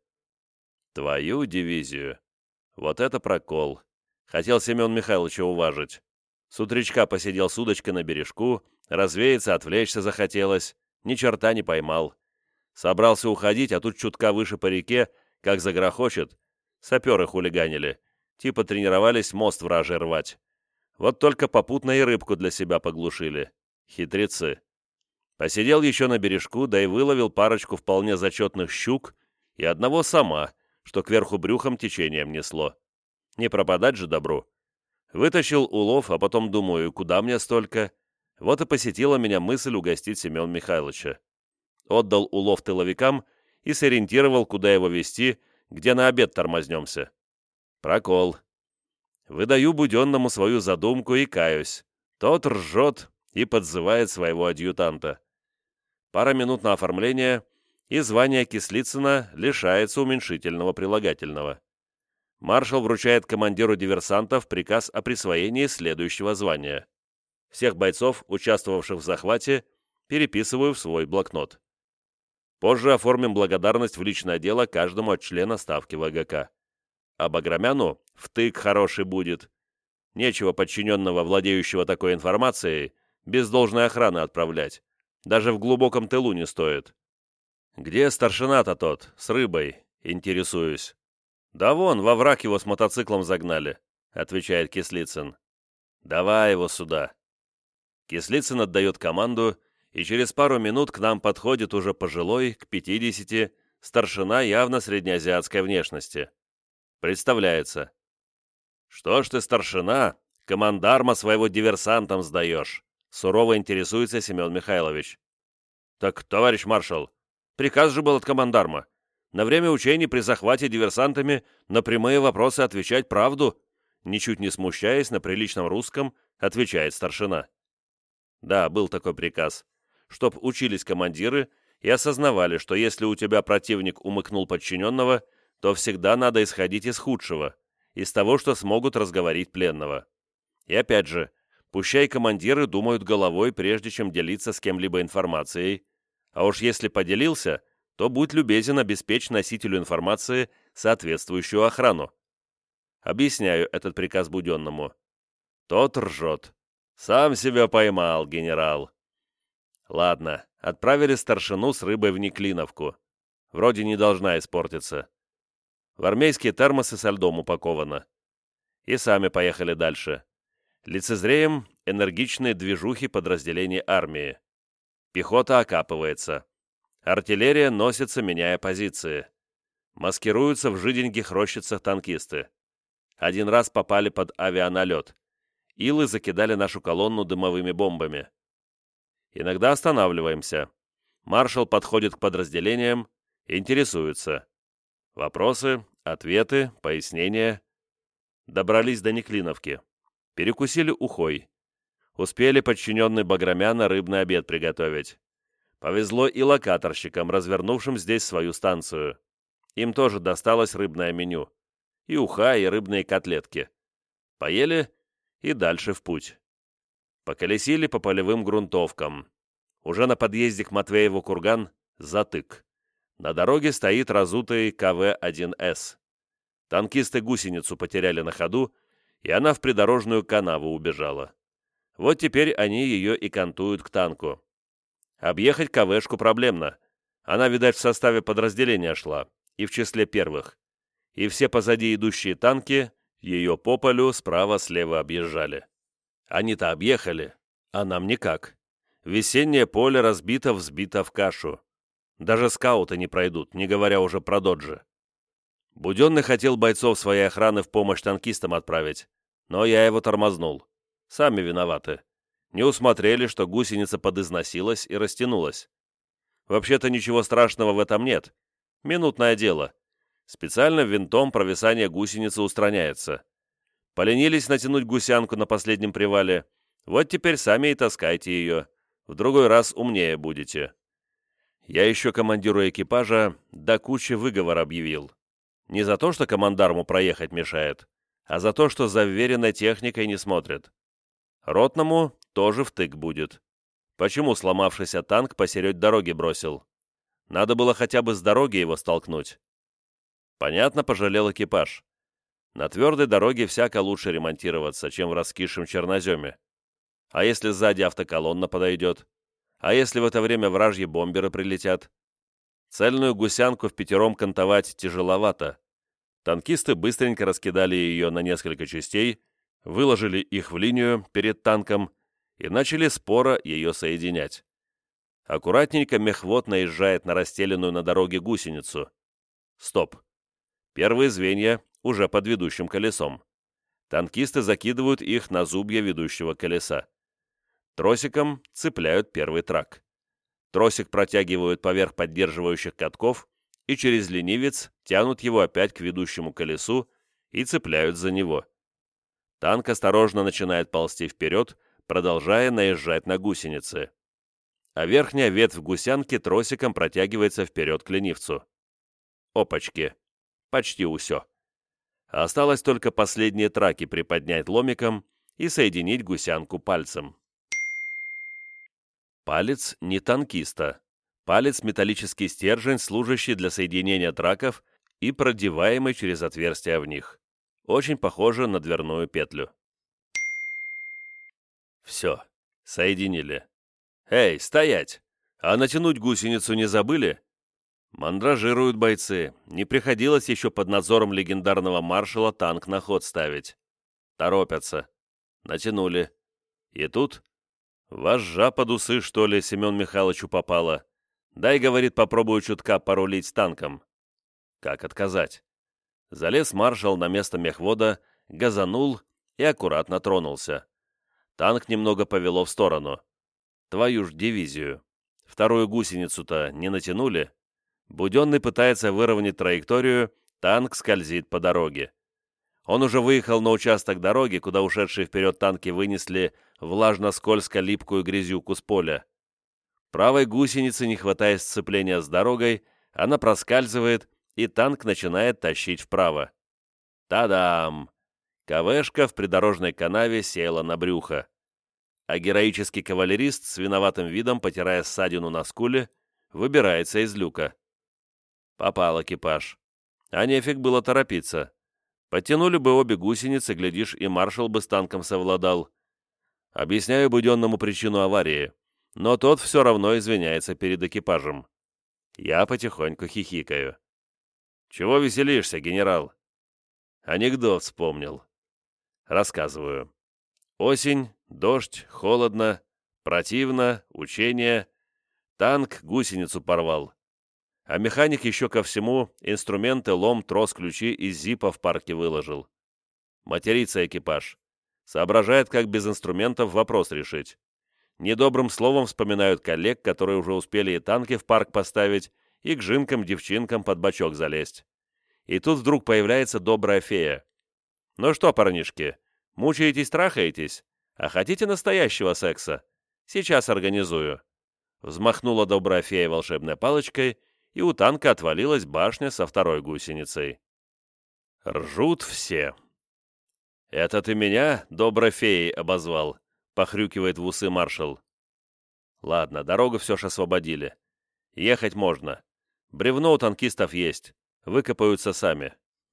«Твою дивизию. Вот это прокол. Хотел Семен Михайловича уважить. С утречка посидел с удочкой на бережку, развеяться, отвлечься захотелось. Ни черта не поймал. Собрался уходить, а тут чутка выше по реке, как загрохочет. Саперы хулиганили. Типа тренировались мост вражий рвать. Вот только попутно и рыбку для себя поглушили. Хитрецы. Посидел еще на бережку, да и выловил парочку вполне зачетных щук и одного сама, что кверху брюхом течением несло. Не пропадать же добру. Вытащил улов, а потом думаю, куда мне столько? Вот и посетила меня мысль угостить Семена Михайловича. Отдал улов тыловикам и сориентировал, куда его везти, где на обед тормознемся. Прокол. Выдаю Буденному свою задумку и каюсь. Тот ржет и подзывает своего адъютанта. Пара минут на оформление, и звание Кислицына лишается уменьшительного прилагательного. Маршал вручает командиру диверсантов приказ о присвоении следующего звания. Всех бойцов, участвовавших в захвате, переписываю в свой блокнот. Позже оформим благодарность в личное дело каждому от члена ставки ВГК. А Баграмяну втык хороший будет. Нечего подчиненного, владеющего такой информацией, без должной охраны отправлять. Даже в глубоком тылу не стоит. «Где старшина-то тот, с рыбой?» — интересуюсь. «Да вон, во враг его с мотоциклом загнали», — отвечает Кислицын. «Давай его сюда». Кислицын отдает команду, и через пару минут к нам подходит уже пожилой, к пятидесяти, старшина явно среднеазиатской внешности. Представляется. «Что ж ты, старшина, командарма своего диверсантам сдаешь?» — сурово интересуется Семен Михайлович. «Так, товарищ маршал, приказ же был от командарма. На время учений при захвате диверсантами на прямые вопросы отвечать правду», ничуть не смущаясь на приличном русском, отвечает старшина. «Да, был такой приказ. Чтоб учились командиры и осознавали, что если у тебя противник умыкнул подчиненного, то всегда надо исходить из худшего, из того, что смогут разговорить пленного. И опять же, пущай командиры думают головой, прежде чем делиться с кем-либо информацией, а уж если поделился, то будь любезен обеспечь носителю информации соответствующую охрану. Объясняю этот приказ Буденному. Тот ржет. «Сам себя поймал, генерал». Ладно, отправили старшину с рыбой в Неклиновку. Вроде не должна испортиться. В армейские термосы со льдом упаковано. И сами поехали дальше. Лицезреем энергичные движухи подразделений армии. Пехота окапывается. Артиллерия носится, меняя позиции. Маскируются в жиденьких рощицах танкисты. Один раз попали под авианалет. Илы закидали нашу колонну дымовыми бомбами. Иногда останавливаемся. Маршал подходит к подразделениям, интересуется. Вопросы, ответы, пояснения. Добрались до Неклиновки. Перекусили ухой. Успели подчиненный Баграмяна рыбный обед приготовить. Повезло и локаторщикам, развернувшим здесь свою станцию. Им тоже досталось рыбное меню. И уха, и рыбные котлетки. Поели и дальше в путь. Поколесили по полевым грунтовкам. Уже на подъезде к Матвееву курган затык. На дороге стоит разутый ка вэ один эс. Танкисты гусеницу потеряли на ходу, и она в придорожную канаву убежала. Вот теперь они ее и кантуют к танку. Объехать КВшку проблемно. Она, видать, в составе подразделения шла, и в числе первых. И все позади идущие танки ее по полю справа-слева объезжали. Они-то объехали, а нам никак. Весеннее поле разбито-взбито в кашу. Даже скауты не пройдут, не говоря уже про доджи. Буденный хотел бойцов своей охраны в помощь танкистам отправить, но я его тормознул. Сами виноваты. Не усмотрели, что гусеница подизносилась и растянулась. Вообще-то ничего страшного в этом нет. Минутное дело. Специально винтом провисание гусеницы устраняется. Поленились натянуть гусянку на последнем привале. Вот теперь сами и таскайте ее. В другой раз умнее будете. Я еще командиру экипажа до кучи выговор объявил. Не за то, что командарму проехать мешает, а за то, что за вверенной техникой не смотрит. Ротному тоже втык будет. Почему сломавшийся танк посередь дороги бросил? Надо было хотя бы с дороги его столкнуть. Понятно, пожалел экипаж. На твердой дороге всяко лучше ремонтироваться, чем в раскисшем черноземе. А если сзади автоколонна подойдет? А если в это время вражьи бомберы прилетят? Цельную гусянку в пятером кантовать тяжеловато. Танкисты быстренько раскидали ее на несколько частей, выложили их в линию перед танком и начали споро ее соединять. Аккуратненько мехвод наезжает на расстеленную на дороге гусеницу. Стоп. Первые звенья уже под ведущим колесом. Танкисты закидывают их на зубья ведущего колеса. Тросиком цепляют первый трак. Тросик протягивают поверх поддерживающих катков и через ленивец тянут его опять к ведущему колесу и цепляют за него. Танк осторожно начинает ползти вперед, продолжая наезжать на гусеницы. А верхняя ветвь гусянки тросиком протягивается вперед к ленивцу. Опачки. Почти усё. Осталось только последние траки приподнять ломиком и соединить гусянку пальцем. Палец не танкиста. Палец — металлический стержень, служащий для соединения траков и продеваемый через отверстия в них. Очень похоже на дверную петлю. Все, соединили. Эй, стоять! А натянуть гусеницу не забыли? Мандражируют бойцы. Не приходилось еще под надзором легендарного маршала танк на ход ставить. Торопятся. Натянули. И тут... Вожжа под усы, что ли, Семен Михайловичу попала. Дай, говорит, попробую чутка порулить танком. Как отказать? Залез маршал на место мехвода, газанул и аккуратно тронулся. Танк немного повело в сторону. Твою ж дивизию. Вторую гусеницу-то не натянули. Буденный пытается выровнять траекторию, танк скользит по дороге. Он уже выехал на участок дороги, куда ушедшие вперед танки вынесли влажно-скользко-липкую грязюку с поля. Правой гусеницы не хватает сцепления с дорогой, она проскальзывает, и танк начинает тащить вправо. Та-дам! КВшка в придорожной канаве села на брюхо. А героический кавалерист с виноватым видом, потирая ссадину на скуле, выбирается из люка. Попал экипаж. А нефиг было торопиться. Подтянули бы обе гусеницы, глядишь, и маршал бы с танком совладал. Объясняю Буденному причину аварии, но тот все равно извиняется перед экипажем. Я потихоньку хихикаю. «Чего веселишься, генерал?» Анекдот вспомнил. Рассказываю. Осень, дождь, холодно, противно, учение. Танк гусеницу порвал. А механик еще ко всему инструменты, лом, трос, ключи из зипа в парке выложил. Матерится экипаж. Соображает, как без инструментов вопрос решить. Недобрым словом вспоминают коллег, которые уже успели и танки в парк поставить, и к жинкам-девчинкам под бочок залезть. И тут вдруг появляется добрая фея. «Ну что, парнишки, мучаетесь, трахаетесь? А хотите настоящего секса? Сейчас организую». Взмахнула добрая фея волшебной палочкой, и у танка отвалилась башня со второй гусеницей. Ржут все. «Это ты меня, доброй феей, обозвал?» — похрюкивает в усы маршал. Ладно, дорогу все ж освободили. Ехать можно. Бревно у танкистов есть. Выкопаются сами.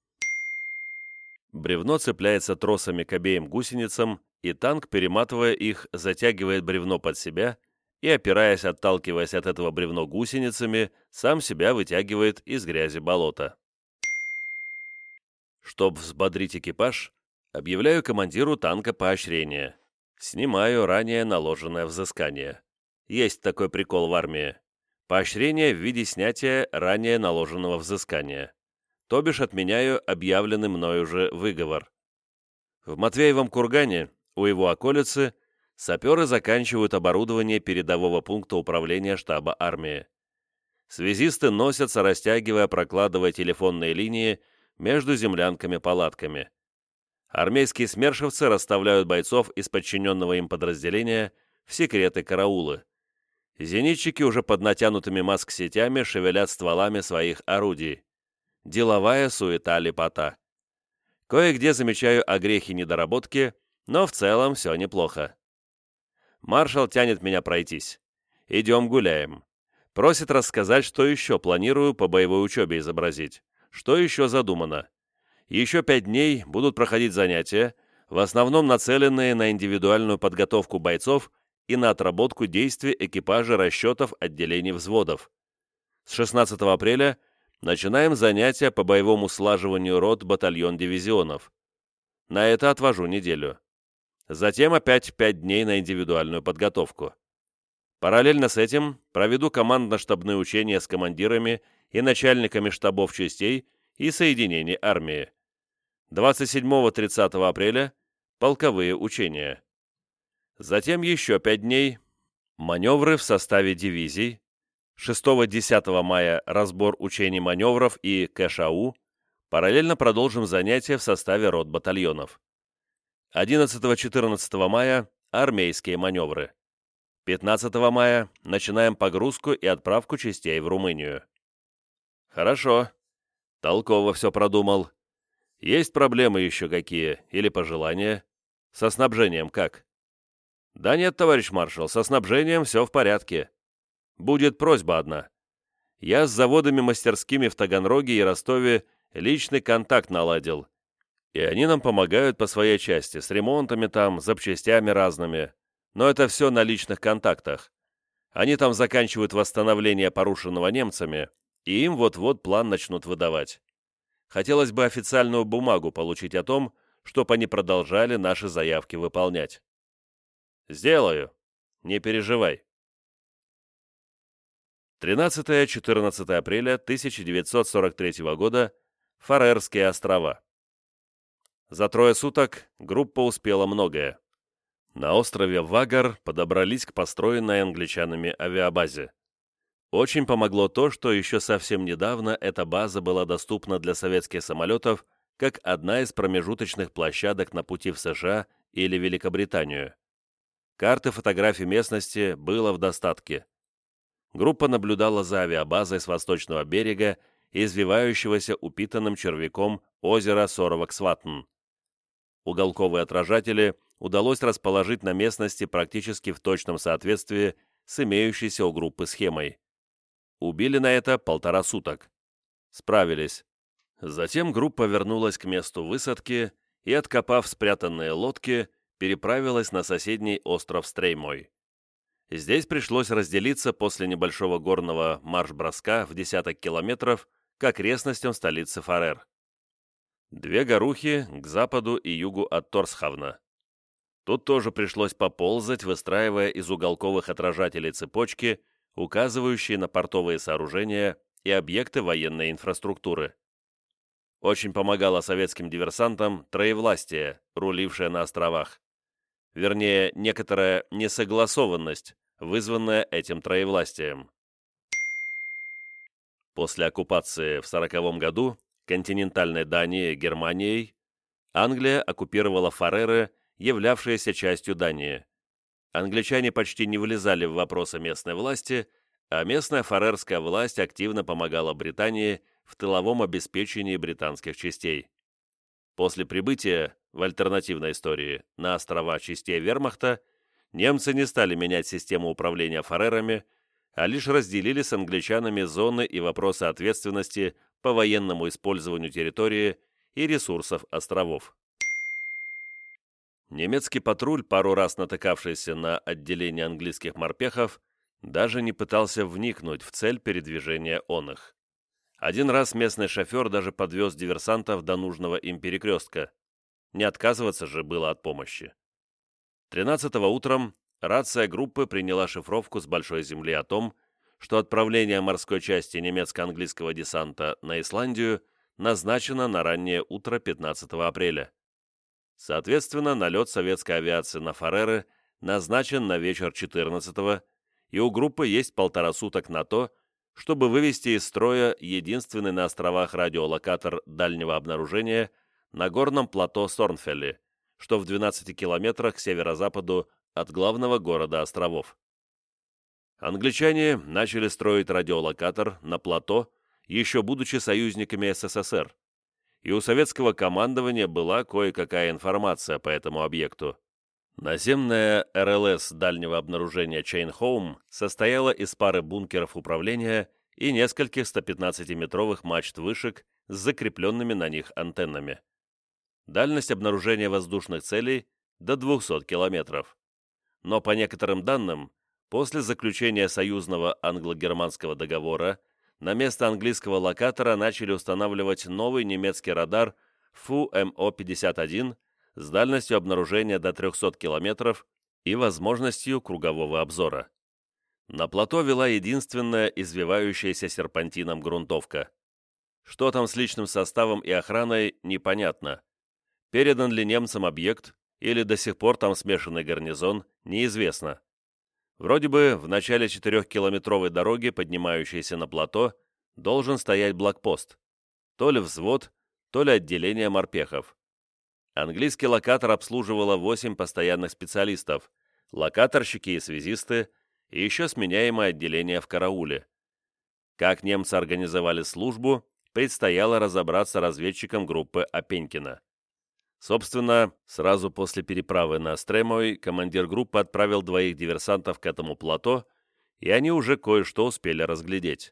Бревно цепляется тросами к обеим гусеницам, и танк, перематывая их, затягивает бревно под себя и, опираясь, отталкиваясь от этого бревно гусеницами, сам себя вытягивает из грязи болота. Чтоб взбодрить экипаж, объявляю командиру танка поощрение. Снимаю ранее наложенное взыскание. Есть такой прикол в армии. Поощрение в виде снятия ранее наложенного взыскания. То бишь отменяю объявленный мною же выговор. В Матвеевом кургане, у его околицы, саперы заканчивают оборудование передового пункта управления штаба армии. Связисты носятся, растягивая, прокладывая телефонные линии между землянками-палатками. Армейские смершевцы расставляют бойцов из подчиненного им подразделения в секреты караулы. Зенитчики уже под натянутыми маск-сетями шевелят стволами своих орудий. Деловая суета-лепота. Кое-где замечаю огрехи недоработки, но в целом все неплохо. Маршал тянет меня пройтись. Идем гуляем. Просит рассказать, что еще планирую по боевой учебе изобразить, что еще задумано. Еще пять дней будут проходить занятия, в основном нацеленные на индивидуальную подготовку бойцов и на отработку действий экипажа расчетов отделений взводов. С шестнадцатого апреля начинаем занятия по боевому слаживанию рот, батальон, дивизионов. На это отвожу неделю. Затем опять пять дней на индивидуальную подготовку. Параллельно с этим проведу командно-штабные учения с командирами и начальниками штабов частей и соединений армии. двадцать седьмого-тридцатого апреля – полковые учения. Затем еще пять дней – маневры в составе дивизий. шестого-десятого мая – разбор учений маневров и КШАУ. Параллельно продолжим занятия в составе рот батальонов. одиннадцатого-четырнадцатого мая – армейские маневры. пятнадцатого мая начинаем погрузку и отправку частей в Румынию. Хорошо. Толково все продумал. Есть проблемы еще какие или пожелания? Со снабжением как? Да нет, товарищ маршал, со снабжением все в порядке. Будет просьба одна. Я с заводами-мастерскими в Таганроге и Ростове личный контакт наладил. И они нам помогают по своей части, с ремонтами там, запчастями разными. Но это все на личных контактах. Они там заканчивают восстановление порушенного немцами, и им вот-вот план начнут выдавать. Хотелось бы официальную бумагу получить о том, чтоб они продолжали наши заявки выполнять. Сделаю. Не переживай. тринадцатого-четырнадцатого апреля тысяча девятьсот сорок третьего года. Фарерские острова. За трое суток группа успела многое. На острове Вагар подобрались к построенной англичанами авиабазе. Очень помогло то, что еще совсем недавно эта база была доступна для советских самолетов как одна из промежуточных площадок на пути в США или Великобританию. Карты фотографий местности было в достатке. Группа наблюдала за авиабазой с восточного берега, извивающегося упитанным червяком озера Сороваксватн. Уголковые отражатели удалось расположить на местности практически в точном соответствии с имеющейся у группы схемой. Убили на это полтора суток. Справились. Затем группа вернулась к месту высадки и, откопав спрятанные лодки, переправилась на соседний остров Стреймой. Здесь пришлось разделиться после небольшого горного марш-броска в десяток километров к окрестностям столицы Фарер. Две горухи к западу и югу от Торсхавна. Тут тоже пришлось поползать, выстраивая из уголковых отражателей цепочки, указывающие на портовые сооружения и объекты военной инфраструктуры. Очень помогало советским диверсантам троевластие, рулившее на островах. Вернее, некоторая несогласованность, вызванная этим троевластием. После оккупации в сороковом году континентальной Данией Германией Англия оккупировала Фареры, являвшиеся частью Дании. Англичане почти не влезали в вопросы местной власти, а местная фарерская власть активно помогала Британии в тыловом обеспечении британских частей. После прибытия, в альтернативной истории, на острова частей вермахта, Немцы не стали менять систему управления фарерами, а лишь разделили с англичанами зоны и вопросы ответственности по военному использованию территории и ресурсов островов. Немецкий патруль, пару раз натыкавшийся на отделение английских морпехов, даже не пытался вникнуть в цель передвижения оных. Один раз местный шофер даже подвез диверсантов до нужного им перекрестка. Не отказываться же было от помощи. тринадцатого утром рация группы приняла шифровку с большой земли о том, что отправление морской части немецко-английского десанта на Исландию назначено на раннее утро пятнадцатого апреля. Соответственно, налет советской авиации на Фареры назначен на вечер четырнадцатого, и у группы есть полтора суток на то, чтобы вывести из строя единственный на островах радиолокатор дальнего обнаружения на горном плато Сорнфелли, что в двенадцати километрах к северо-западу от главного города островов. Англичане начали строить радиолокатор на плато, еще будучи союзниками СССР, и у советского командования была кое-какая информация по этому объекту. Наземная эр эл эс дальнего обнаружения Чейнхоум состояла из пары бункеров управления и нескольких стопятнадцатиметровых мачт-вышек с закрепленными на них антеннами. Дальность обнаружения воздушных целей до двухсот километров. Но по некоторым данным, после заключения союзного англо-германского договора на место английского локатора начали устанавливать новый немецкий радар эф у эм о пятьдесят один с дальностью обнаружения до трехсот километров и возможностью кругового обзора. На плато вела единственная извивающаяся серпантином грунтовка. Что там с личным составом и охраной, непонятно. Передан ли немцам объект, или до сих пор там смешанный гарнизон, неизвестно. Вроде бы в начале четырехкилометровой дороги, поднимающейся на плато, должен стоять блокпост. То ли взвод, то ли отделение морпехов. Английский локатор обслуживало восемь постоянных специалистов, локаторщики и связисты, и еще сменяемое отделение в карауле. Как немцы организовали службу, предстояло разобраться разведчикам группы Опенькина. Собственно, сразу после переправы на Стремой командир группы отправил двоих диверсантов к этому плато, и они уже кое-что успели разглядеть.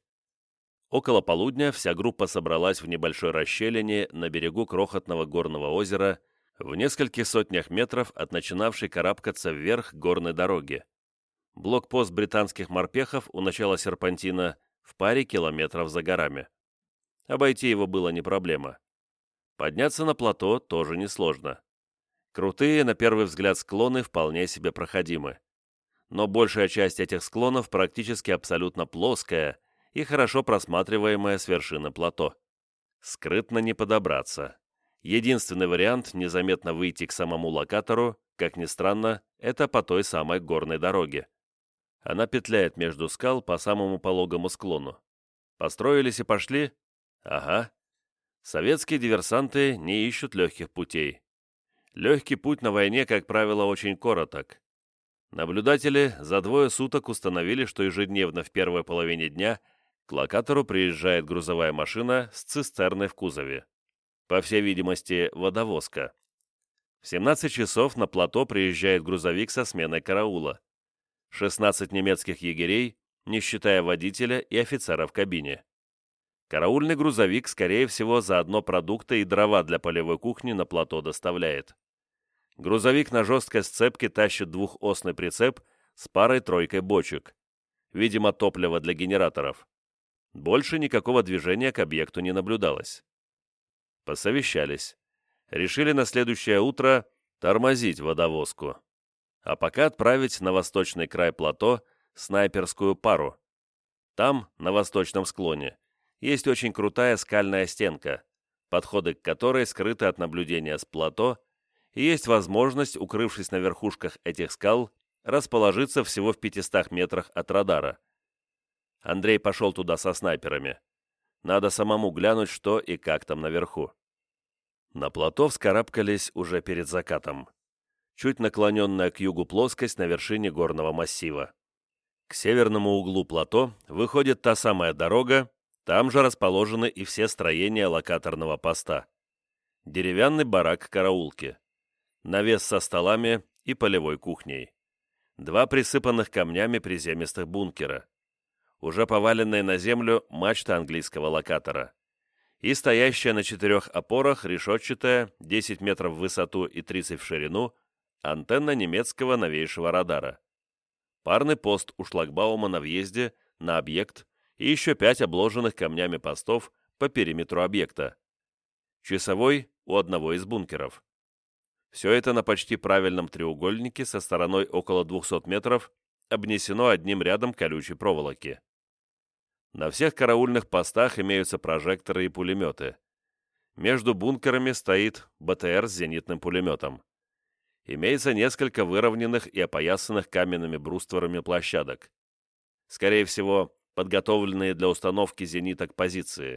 Около полудня вся группа собралась в небольшой расщелине на берегу крохотного горного озера в нескольких сотнях метров от начинавшей карабкаться вверх горной дороги. Блокпост британских морпехов у начала серпантина в паре километров за горами. Обойти его было не проблема. Подняться на плато тоже несложно. Крутые, на первый взгляд, склоны вполне себе проходимы. Но большая часть этих склонов практически абсолютно плоская и хорошо просматриваемая с вершины плато. Скрытно не подобраться. Единственный вариант незаметно выйти к самому локатору, как ни странно, это по той самой горной дороге. Она петляет между скал по самому пологому склону. Построились и пошли? Ага. Советские диверсанты не ищут легких путей. Легкий путь на войне, как правило, очень короток. Наблюдатели за двое суток установили, что ежедневно в первой половине дня к локатору приезжает грузовая машина с цистерной в кузове. По всей видимости, водовозка. В семнадцать часов на плато приезжает грузовик со сменой караула. шестнадцать немецких егерей, не считая водителя и офицера в кабине. Караульный грузовик, скорее всего, заодно продукты и дрова для полевой кухни на плато доставляет. Грузовик на жесткой сцепке тащит двухосный прицеп с парой-тройкой бочек. Видимо, топливо для генераторов. Больше никакого движения к объекту не наблюдалось. Посовещались. Решили на следующее утро тормозить водовозку. А пока отправить на восточный край плато снайперскую пару. Там, на восточном склоне, есть очень крутая скальная стенка, подходы к которой скрыты от наблюдения с плато, и есть возможность, укрывшись на верхушках этих скал, расположиться всего в пятистах метрах от радара. Андрей пошел туда со снайперами. Надо самому глянуть, что и как там наверху. На плато вскарабкались уже перед закатом. Чуть наклоненная к югу плоскость на вершине горного массива. К северному углу плато выходит та самая дорога, там же расположены и все строения локаторного поста. Деревянный барак караулки. Навес со столами и полевой кухней. два присыпанных камнями приземистых бункера, уже поваленная на землю мачта английского локатора и стоящая на четырех опорах решетчатая, десять метров в высоту и тридцать в ширину, антенна немецкого новейшего радара, парный пост у шлагбаума на въезде на объект и еще пять обложенных камнями постов по периметру объекта, часовой у одного из бункеров. Все это на почти правильном треугольнике со стороной около двухсот метров обнесено одним рядом колючей проволоки. На всех караульных постах имеются прожекторы и пулеметы. Между бункерами стоит БТР с зенитным пулеметом. Имеется несколько выровненных и опоясанных каменными брустверами площадок. Скорее всего, подготовленные для установки зениток позиции.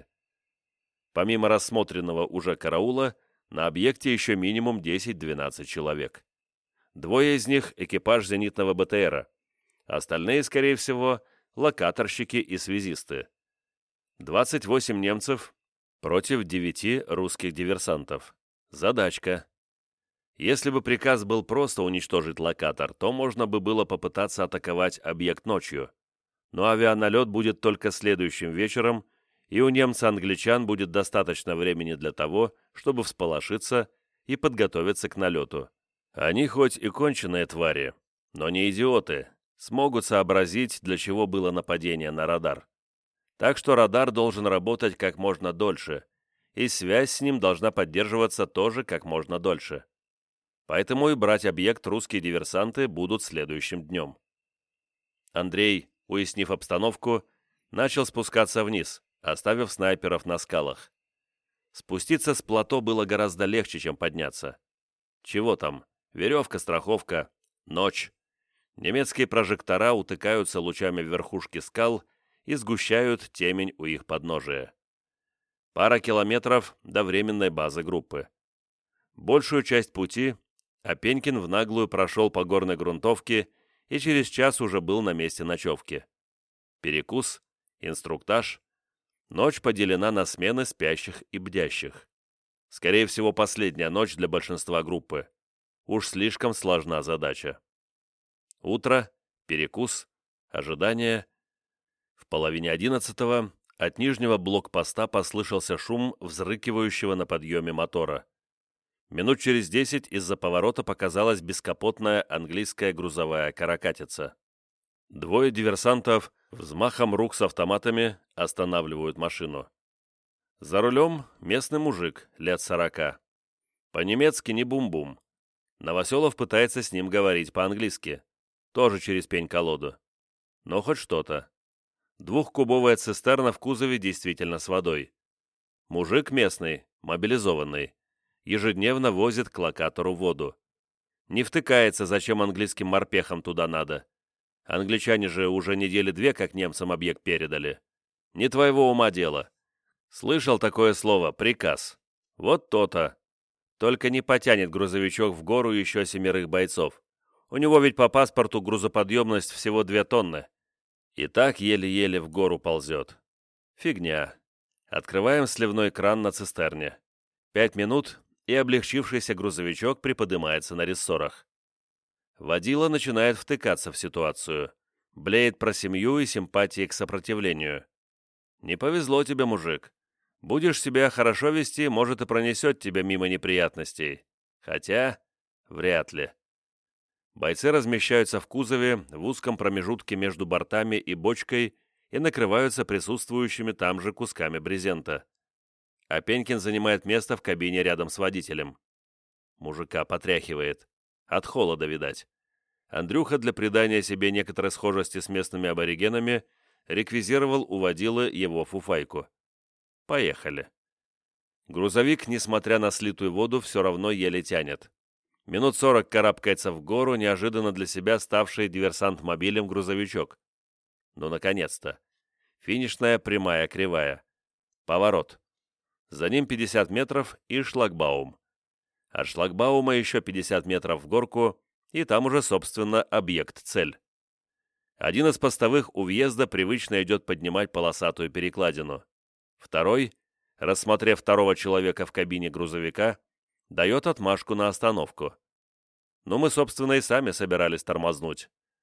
Помимо рассмотренного уже караула, на объекте еще минимум десять-двенадцать человек. Двое из них – экипаж зенитного БТРа. Остальные, скорее всего, локаторщики и связисты. двадцать восемь немцев против девяти русских диверсантов. Задачка. Если бы приказ был просто уничтожить локатор, то можно бы было попытаться атаковать объект ночью. Но авианалет будет только следующим вечером, и у немца-англичан будет достаточно времени для того, чтобы всполошиться и подготовиться к налету. Они хоть и конченые твари, но не идиоты, смогут сообразить, для чего было нападение на радар. Так что радар должен работать как можно дольше, и связь с ним должна поддерживаться тоже как можно дольше. Поэтому и брать объект русские диверсанты будут следующим днем. Андрей, уяснив обстановку, начал спускаться вниз, оставив снайперов на скалах. Спуститься с плато было гораздо легче, чем подняться. Чего там? Веревка, страховка, ночь. Немецкие прожектора утыкаются лучами в верхушки скал и сгущают темень у их подножия. Пара километров до временной базы группы. Большую часть пути Опенькин в наглую прошел по горной грунтовке и через час уже был на месте ночевки. Перекус, инструктаж. Ночь поделена на смены спящих и бдящих. Скорее всего, последняя ночь для большинства группы. Уж слишком сложна задача. Утро, перекус, ожидание. В половине одиннадцатого от нижнего блокпоста послышался шум взрыкивающего на подъеме мотора. Минут через десять из-за поворота показалась бескапотная английская грузовая каракатица. Двое диверсантов взмахом рук с автоматами останавливают машину. За рулем местный мужик лет сорока. По-немецки не бум-бум. Новоселов пытается с ним говорить по-английски. Тоже через пень-колоду. Но хоть что-то. Двухкубовая цистерна в кузове действительно с водой. Мужик местный, мобилизованный, ежедневно возит к локатору воду. Не втыкается, зачем английским морпехам туда надо. Англичане же уже недели две, как немцам объект передали. Не твоего ума дело. Слышал такое слово «приказ». Вот то-то. Только не потянет грузовичок в гору еще семерых бойцов. У него ведь по паспорту грузоподъемность всего две тонны. И так еле-еле в гору ползет. Фигня. Открываем сливной кран на цистерне. Пять минут, и облегчившийся грузовичок приподнимается на рессорах. Водила начинает втыкаться в ситуацию. Блеет про семью и симпатии к сопротивлению. Не повезло тебе, мужик. Будешь себя хорошо вести, может, и пронесет тебя мимо неприятностей. Хотя, вряд ли. Бойцы размещаются в кузове в узком промежутке между бортами и бочкой и накрываются присутствующими там же кусками брезента. Опенькин занимает место в кабине рядом с водителем. Мужика потряхивает. От холода, видать. Андрюха для придания себе некоторой схожести с местными аборигенами реквизировал у водилы его фуфайку. Поехали. Грузовик, несмотря на слитую воду, все равно еле тянет. Минут сорок карабкается в гору, неожиданно для себя ставший диверсант-мобилем грузовичок. Ну, наконец-то. Финишная прямая кривая. Поворот. За ним пятьдесят метров и шлагбаум. От шлагбаума еще пятьдесят метров в горку, и там уже, собственно, объект-цель. Один из постовых у въезда привычно идет поднимать полосатую перекладину. Второй, рассмотрев второго человека в кабине грузовика, дает отмашку на остановку. Ну, мы, собственно, и сами собирались тормознуть.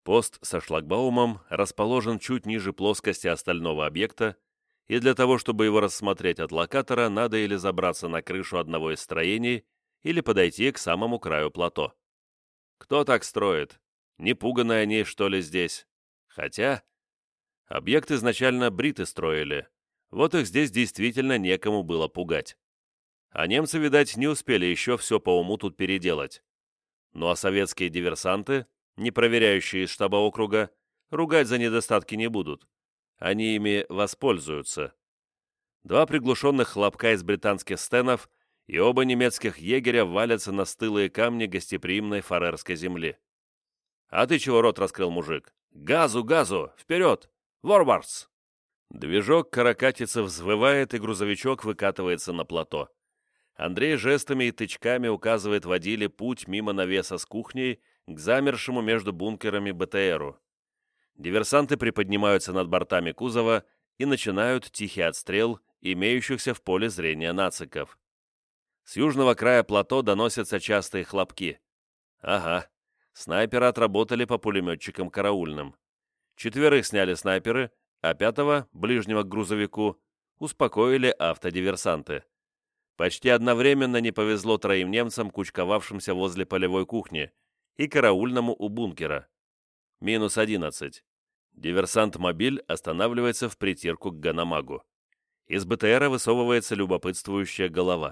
Пост со шлагбаумом расположен чуть ниже плоскости остального объекта, и для того, чтобы его рассмотреть от локатора, надо или забраться на крышу одного из строений, или подойти к самому краю плато. Кто так строит? Не пуганые они, что ли, здесь? Хотя... Объект изначально бриты строили, вот их здесь действительно некому было пугать. А немцы, видать, не успели еще все по уму тут переделать. Ну а советские диверсанты, не проверяющие из штаба округа, ругать за недостатки не будут. Они ими воспользуются. Два приглушенных хлопка из британских стенов, и оба немецких егеря валятся на стылые камни гостеприимной фарерской земли. «А ты чего рот раскрыл, мужик? Газу, газу! Вперед! Ворвардс!» Движок каракатицы взвывает, и грузовичок выкатывается на плато. Андрей жестами и тычками указывает водиле путь мимо навеса с кухней к замершему между бункерами БТРу. Диверсанты приподнимаются над бортами кузова и начинают тихий отстрел имеющихся в поле зрения нациков. С южного края плато доносятся частые хлопки. Ага, снайперы отработали по пулеметчикам караульным. Четверых сняли снайперы, а пятого, ближнего к грузовику, успокоили автодиверсанты. Почти одновременно не повезло троим немцам, кучковавшимся возле полевой кухни, и караульному у бункера. Минус одиннадцать. Диверсант-мобиль останавливается в притирку к Ганамагу. Из БТРа высовывается любопытствующая голова.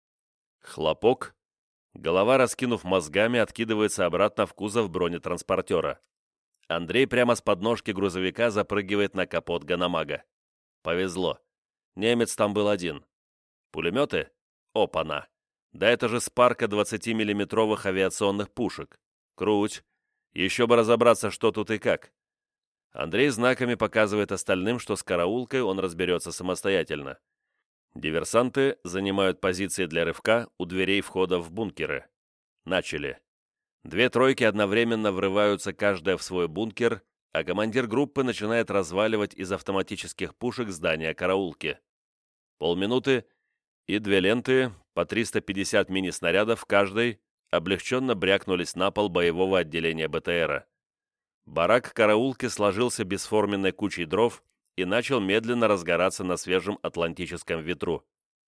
Хлопок. Голова, раскинув мозгами, откидывается обратно в кузов бронетранспортера. Андрей прямо с подножки грузовика запрыгивает на капот Ганамага. Повезло. Немец там был один. Пулеметы? Опа-на! Да это же спарка двадцатимиллиметровых авиационных пушек. Круть! Еще бы разобраться, что тут и как. Андрей знаками показывает остальным, что с караулкой он разберется самостоятельно. Диверсанты занимают позиции для рывка у дверей входа в бункеры. Начали. Две тройки одновременно врываются каждая в свой бункер, а командир группы начинает разваливать из автоматических пушек здания караулки. Полминуты, и две ленты, по триста пятьдесят мини-снарядов в каждой, облегченно брякнулись на пол боевого отделения БТРа. Барак караулки сложился бесформенной кучей дров и начал медленно разгораться на свежем атлантическом ветру.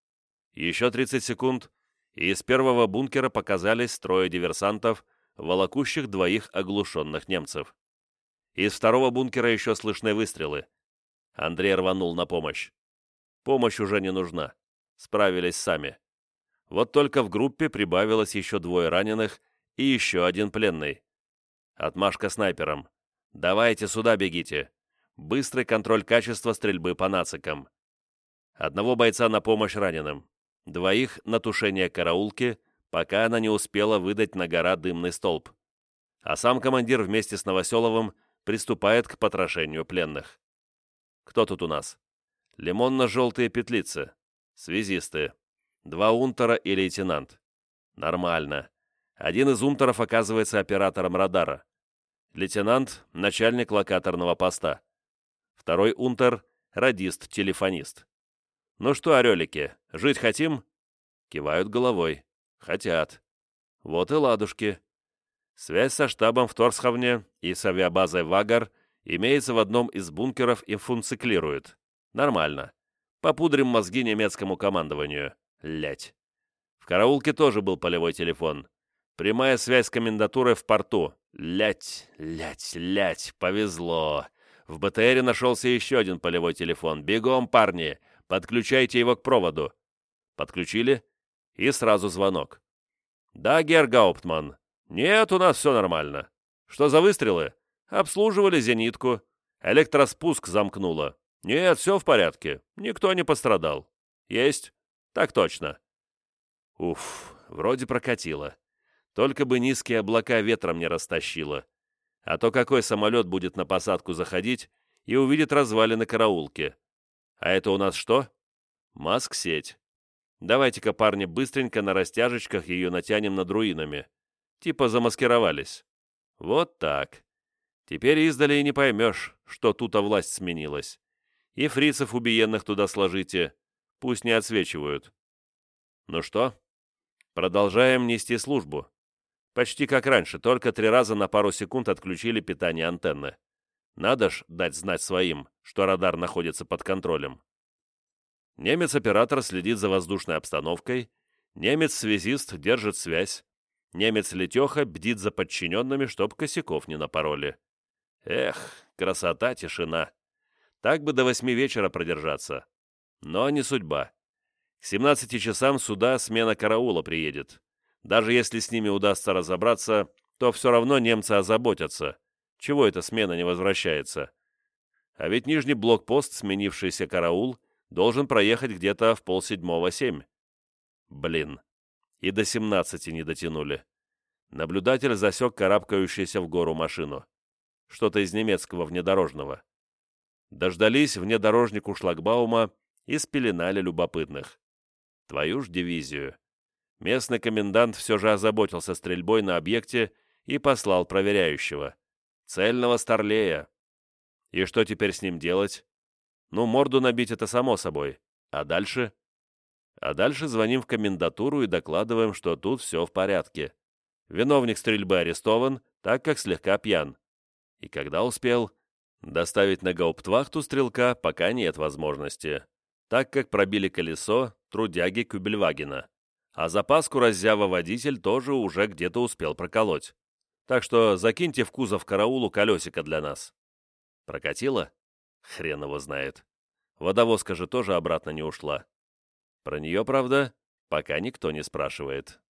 Еще тридцать секунд, и из первого бункера показались трое диверсантов, волокущих двоих оглушенных немцев. Из второго бункера еще слышны выстрелы. Андрей рванул на помощь. Помощь уже не нужна. Справились сами. Вот только в группе прибавилось еще двое раненых и еще один пленный. Отмашка снайперам. «Давайте сюда бегите!» Быстрый контроль качества стрельбы по нацикам. Одного бойца на помощь раненым. Двоих на тушение караулки, пока она не успела выдать на гора дымный столб. А сам командир вместе с Новоселовым приступает к потрошению пленных. Кто тут у нас? Лимонно-желтые петлицы. Связисты. Два унтера и лейтенант. Нормально. Один из унтеров оказывается оператором радара. Лейтенант – начальник локаторного поста. Второй унтер – радист-телефонист. «Ну что, орелики, жить хотим?» Кивают головой. «Хотят». Вот и ладушки. Связь со штабом в Торсховне и с авиабазой «Вагар» имеется в одном из бункеров и функционирует. Нормально. Попудрим мозги немецкому командованию. Лять. В караулке тоже был полевой телефон. Прямая связь с комендатурой в порту. Лять, лять, лять. Повезло. В БТРе нашелся еще один полевой телефон. Бегом, парни. Подключайте его к проводу. Подключили. И сразу звонок. Да, герр Гауптман. Нет, у нас все нормально. Что за выстрелы? Обслуживали зенитку. Электроспуск замкнуло. Нет, все в порядке. Никто не пострадал. Есть? Так точно. Уф, вроде прокатило. Только бы низкие облака ветром не растащило. А то какой самолет будет на посадку заходить и увидит развалины караулки? А это у нас что? Маск-сеть. Давайте-ка, парни, быстренько на растяжечках ее натянем над руинами. Типа замаскировались. Вот так. Теперь издали и не поймешь, что тут-то власть сменилась. И фрицев убиенных туда сложите. Пусть не отсвечивают. Ну что? Продолжаем нести службу. Почти как раньше, только три раза на пару секунд отключили питание антенны. Надо ж дать знать своим, что радар находится под контролем. Немец-оператор следит за воздушной обстановкой, немец-связист держит связь, немец-летеха бдит за подчиненными, чтоб косяков не напороли. Эх, красота, тишина. Так бы до восьми вечера продержаться. Но не судьба. К семнадцати часам сюда смена караула приедет. Даже если с ними удастся разобраться, то все равно немцы озаботятся. Чего эта смена не возвращается? А ведь нижний блокпост, сменившийся караул, должен проехать где-то в полседьмого семь. Блин, и до семнадцати не дотянули. Наблюдатель засек карабкающуюся в гору машину. Что-то из немецкого внедорожного. Дождались внедорожнику шлагбаума и спеленали любопытных. Твою ж дивизию. Местный комендант все же озаботился стрельбой на объекте и послал проверяющего. Цельного старлея. И что теперь с ним делать? Ну, морду набить это само собой. А дальше? А дальше звоним в комендатуру и докладываем, что тут все в порядке. Виновник стрельбы арестован, так как слегка пьян. И когда успел? Доставить на гауптвахту стрелка пока нет возможности, так как пробили колесо трудяги Кюбельвагена. А запаску раззява водитель тоже уже где-то успел проколоть. Так что закиньте в кузов караулу колесико для нас. Прокатило? Хрен его знает. Водовозка же тоже обратно не ушла. Про нее, правда, пока никто не спрашивает.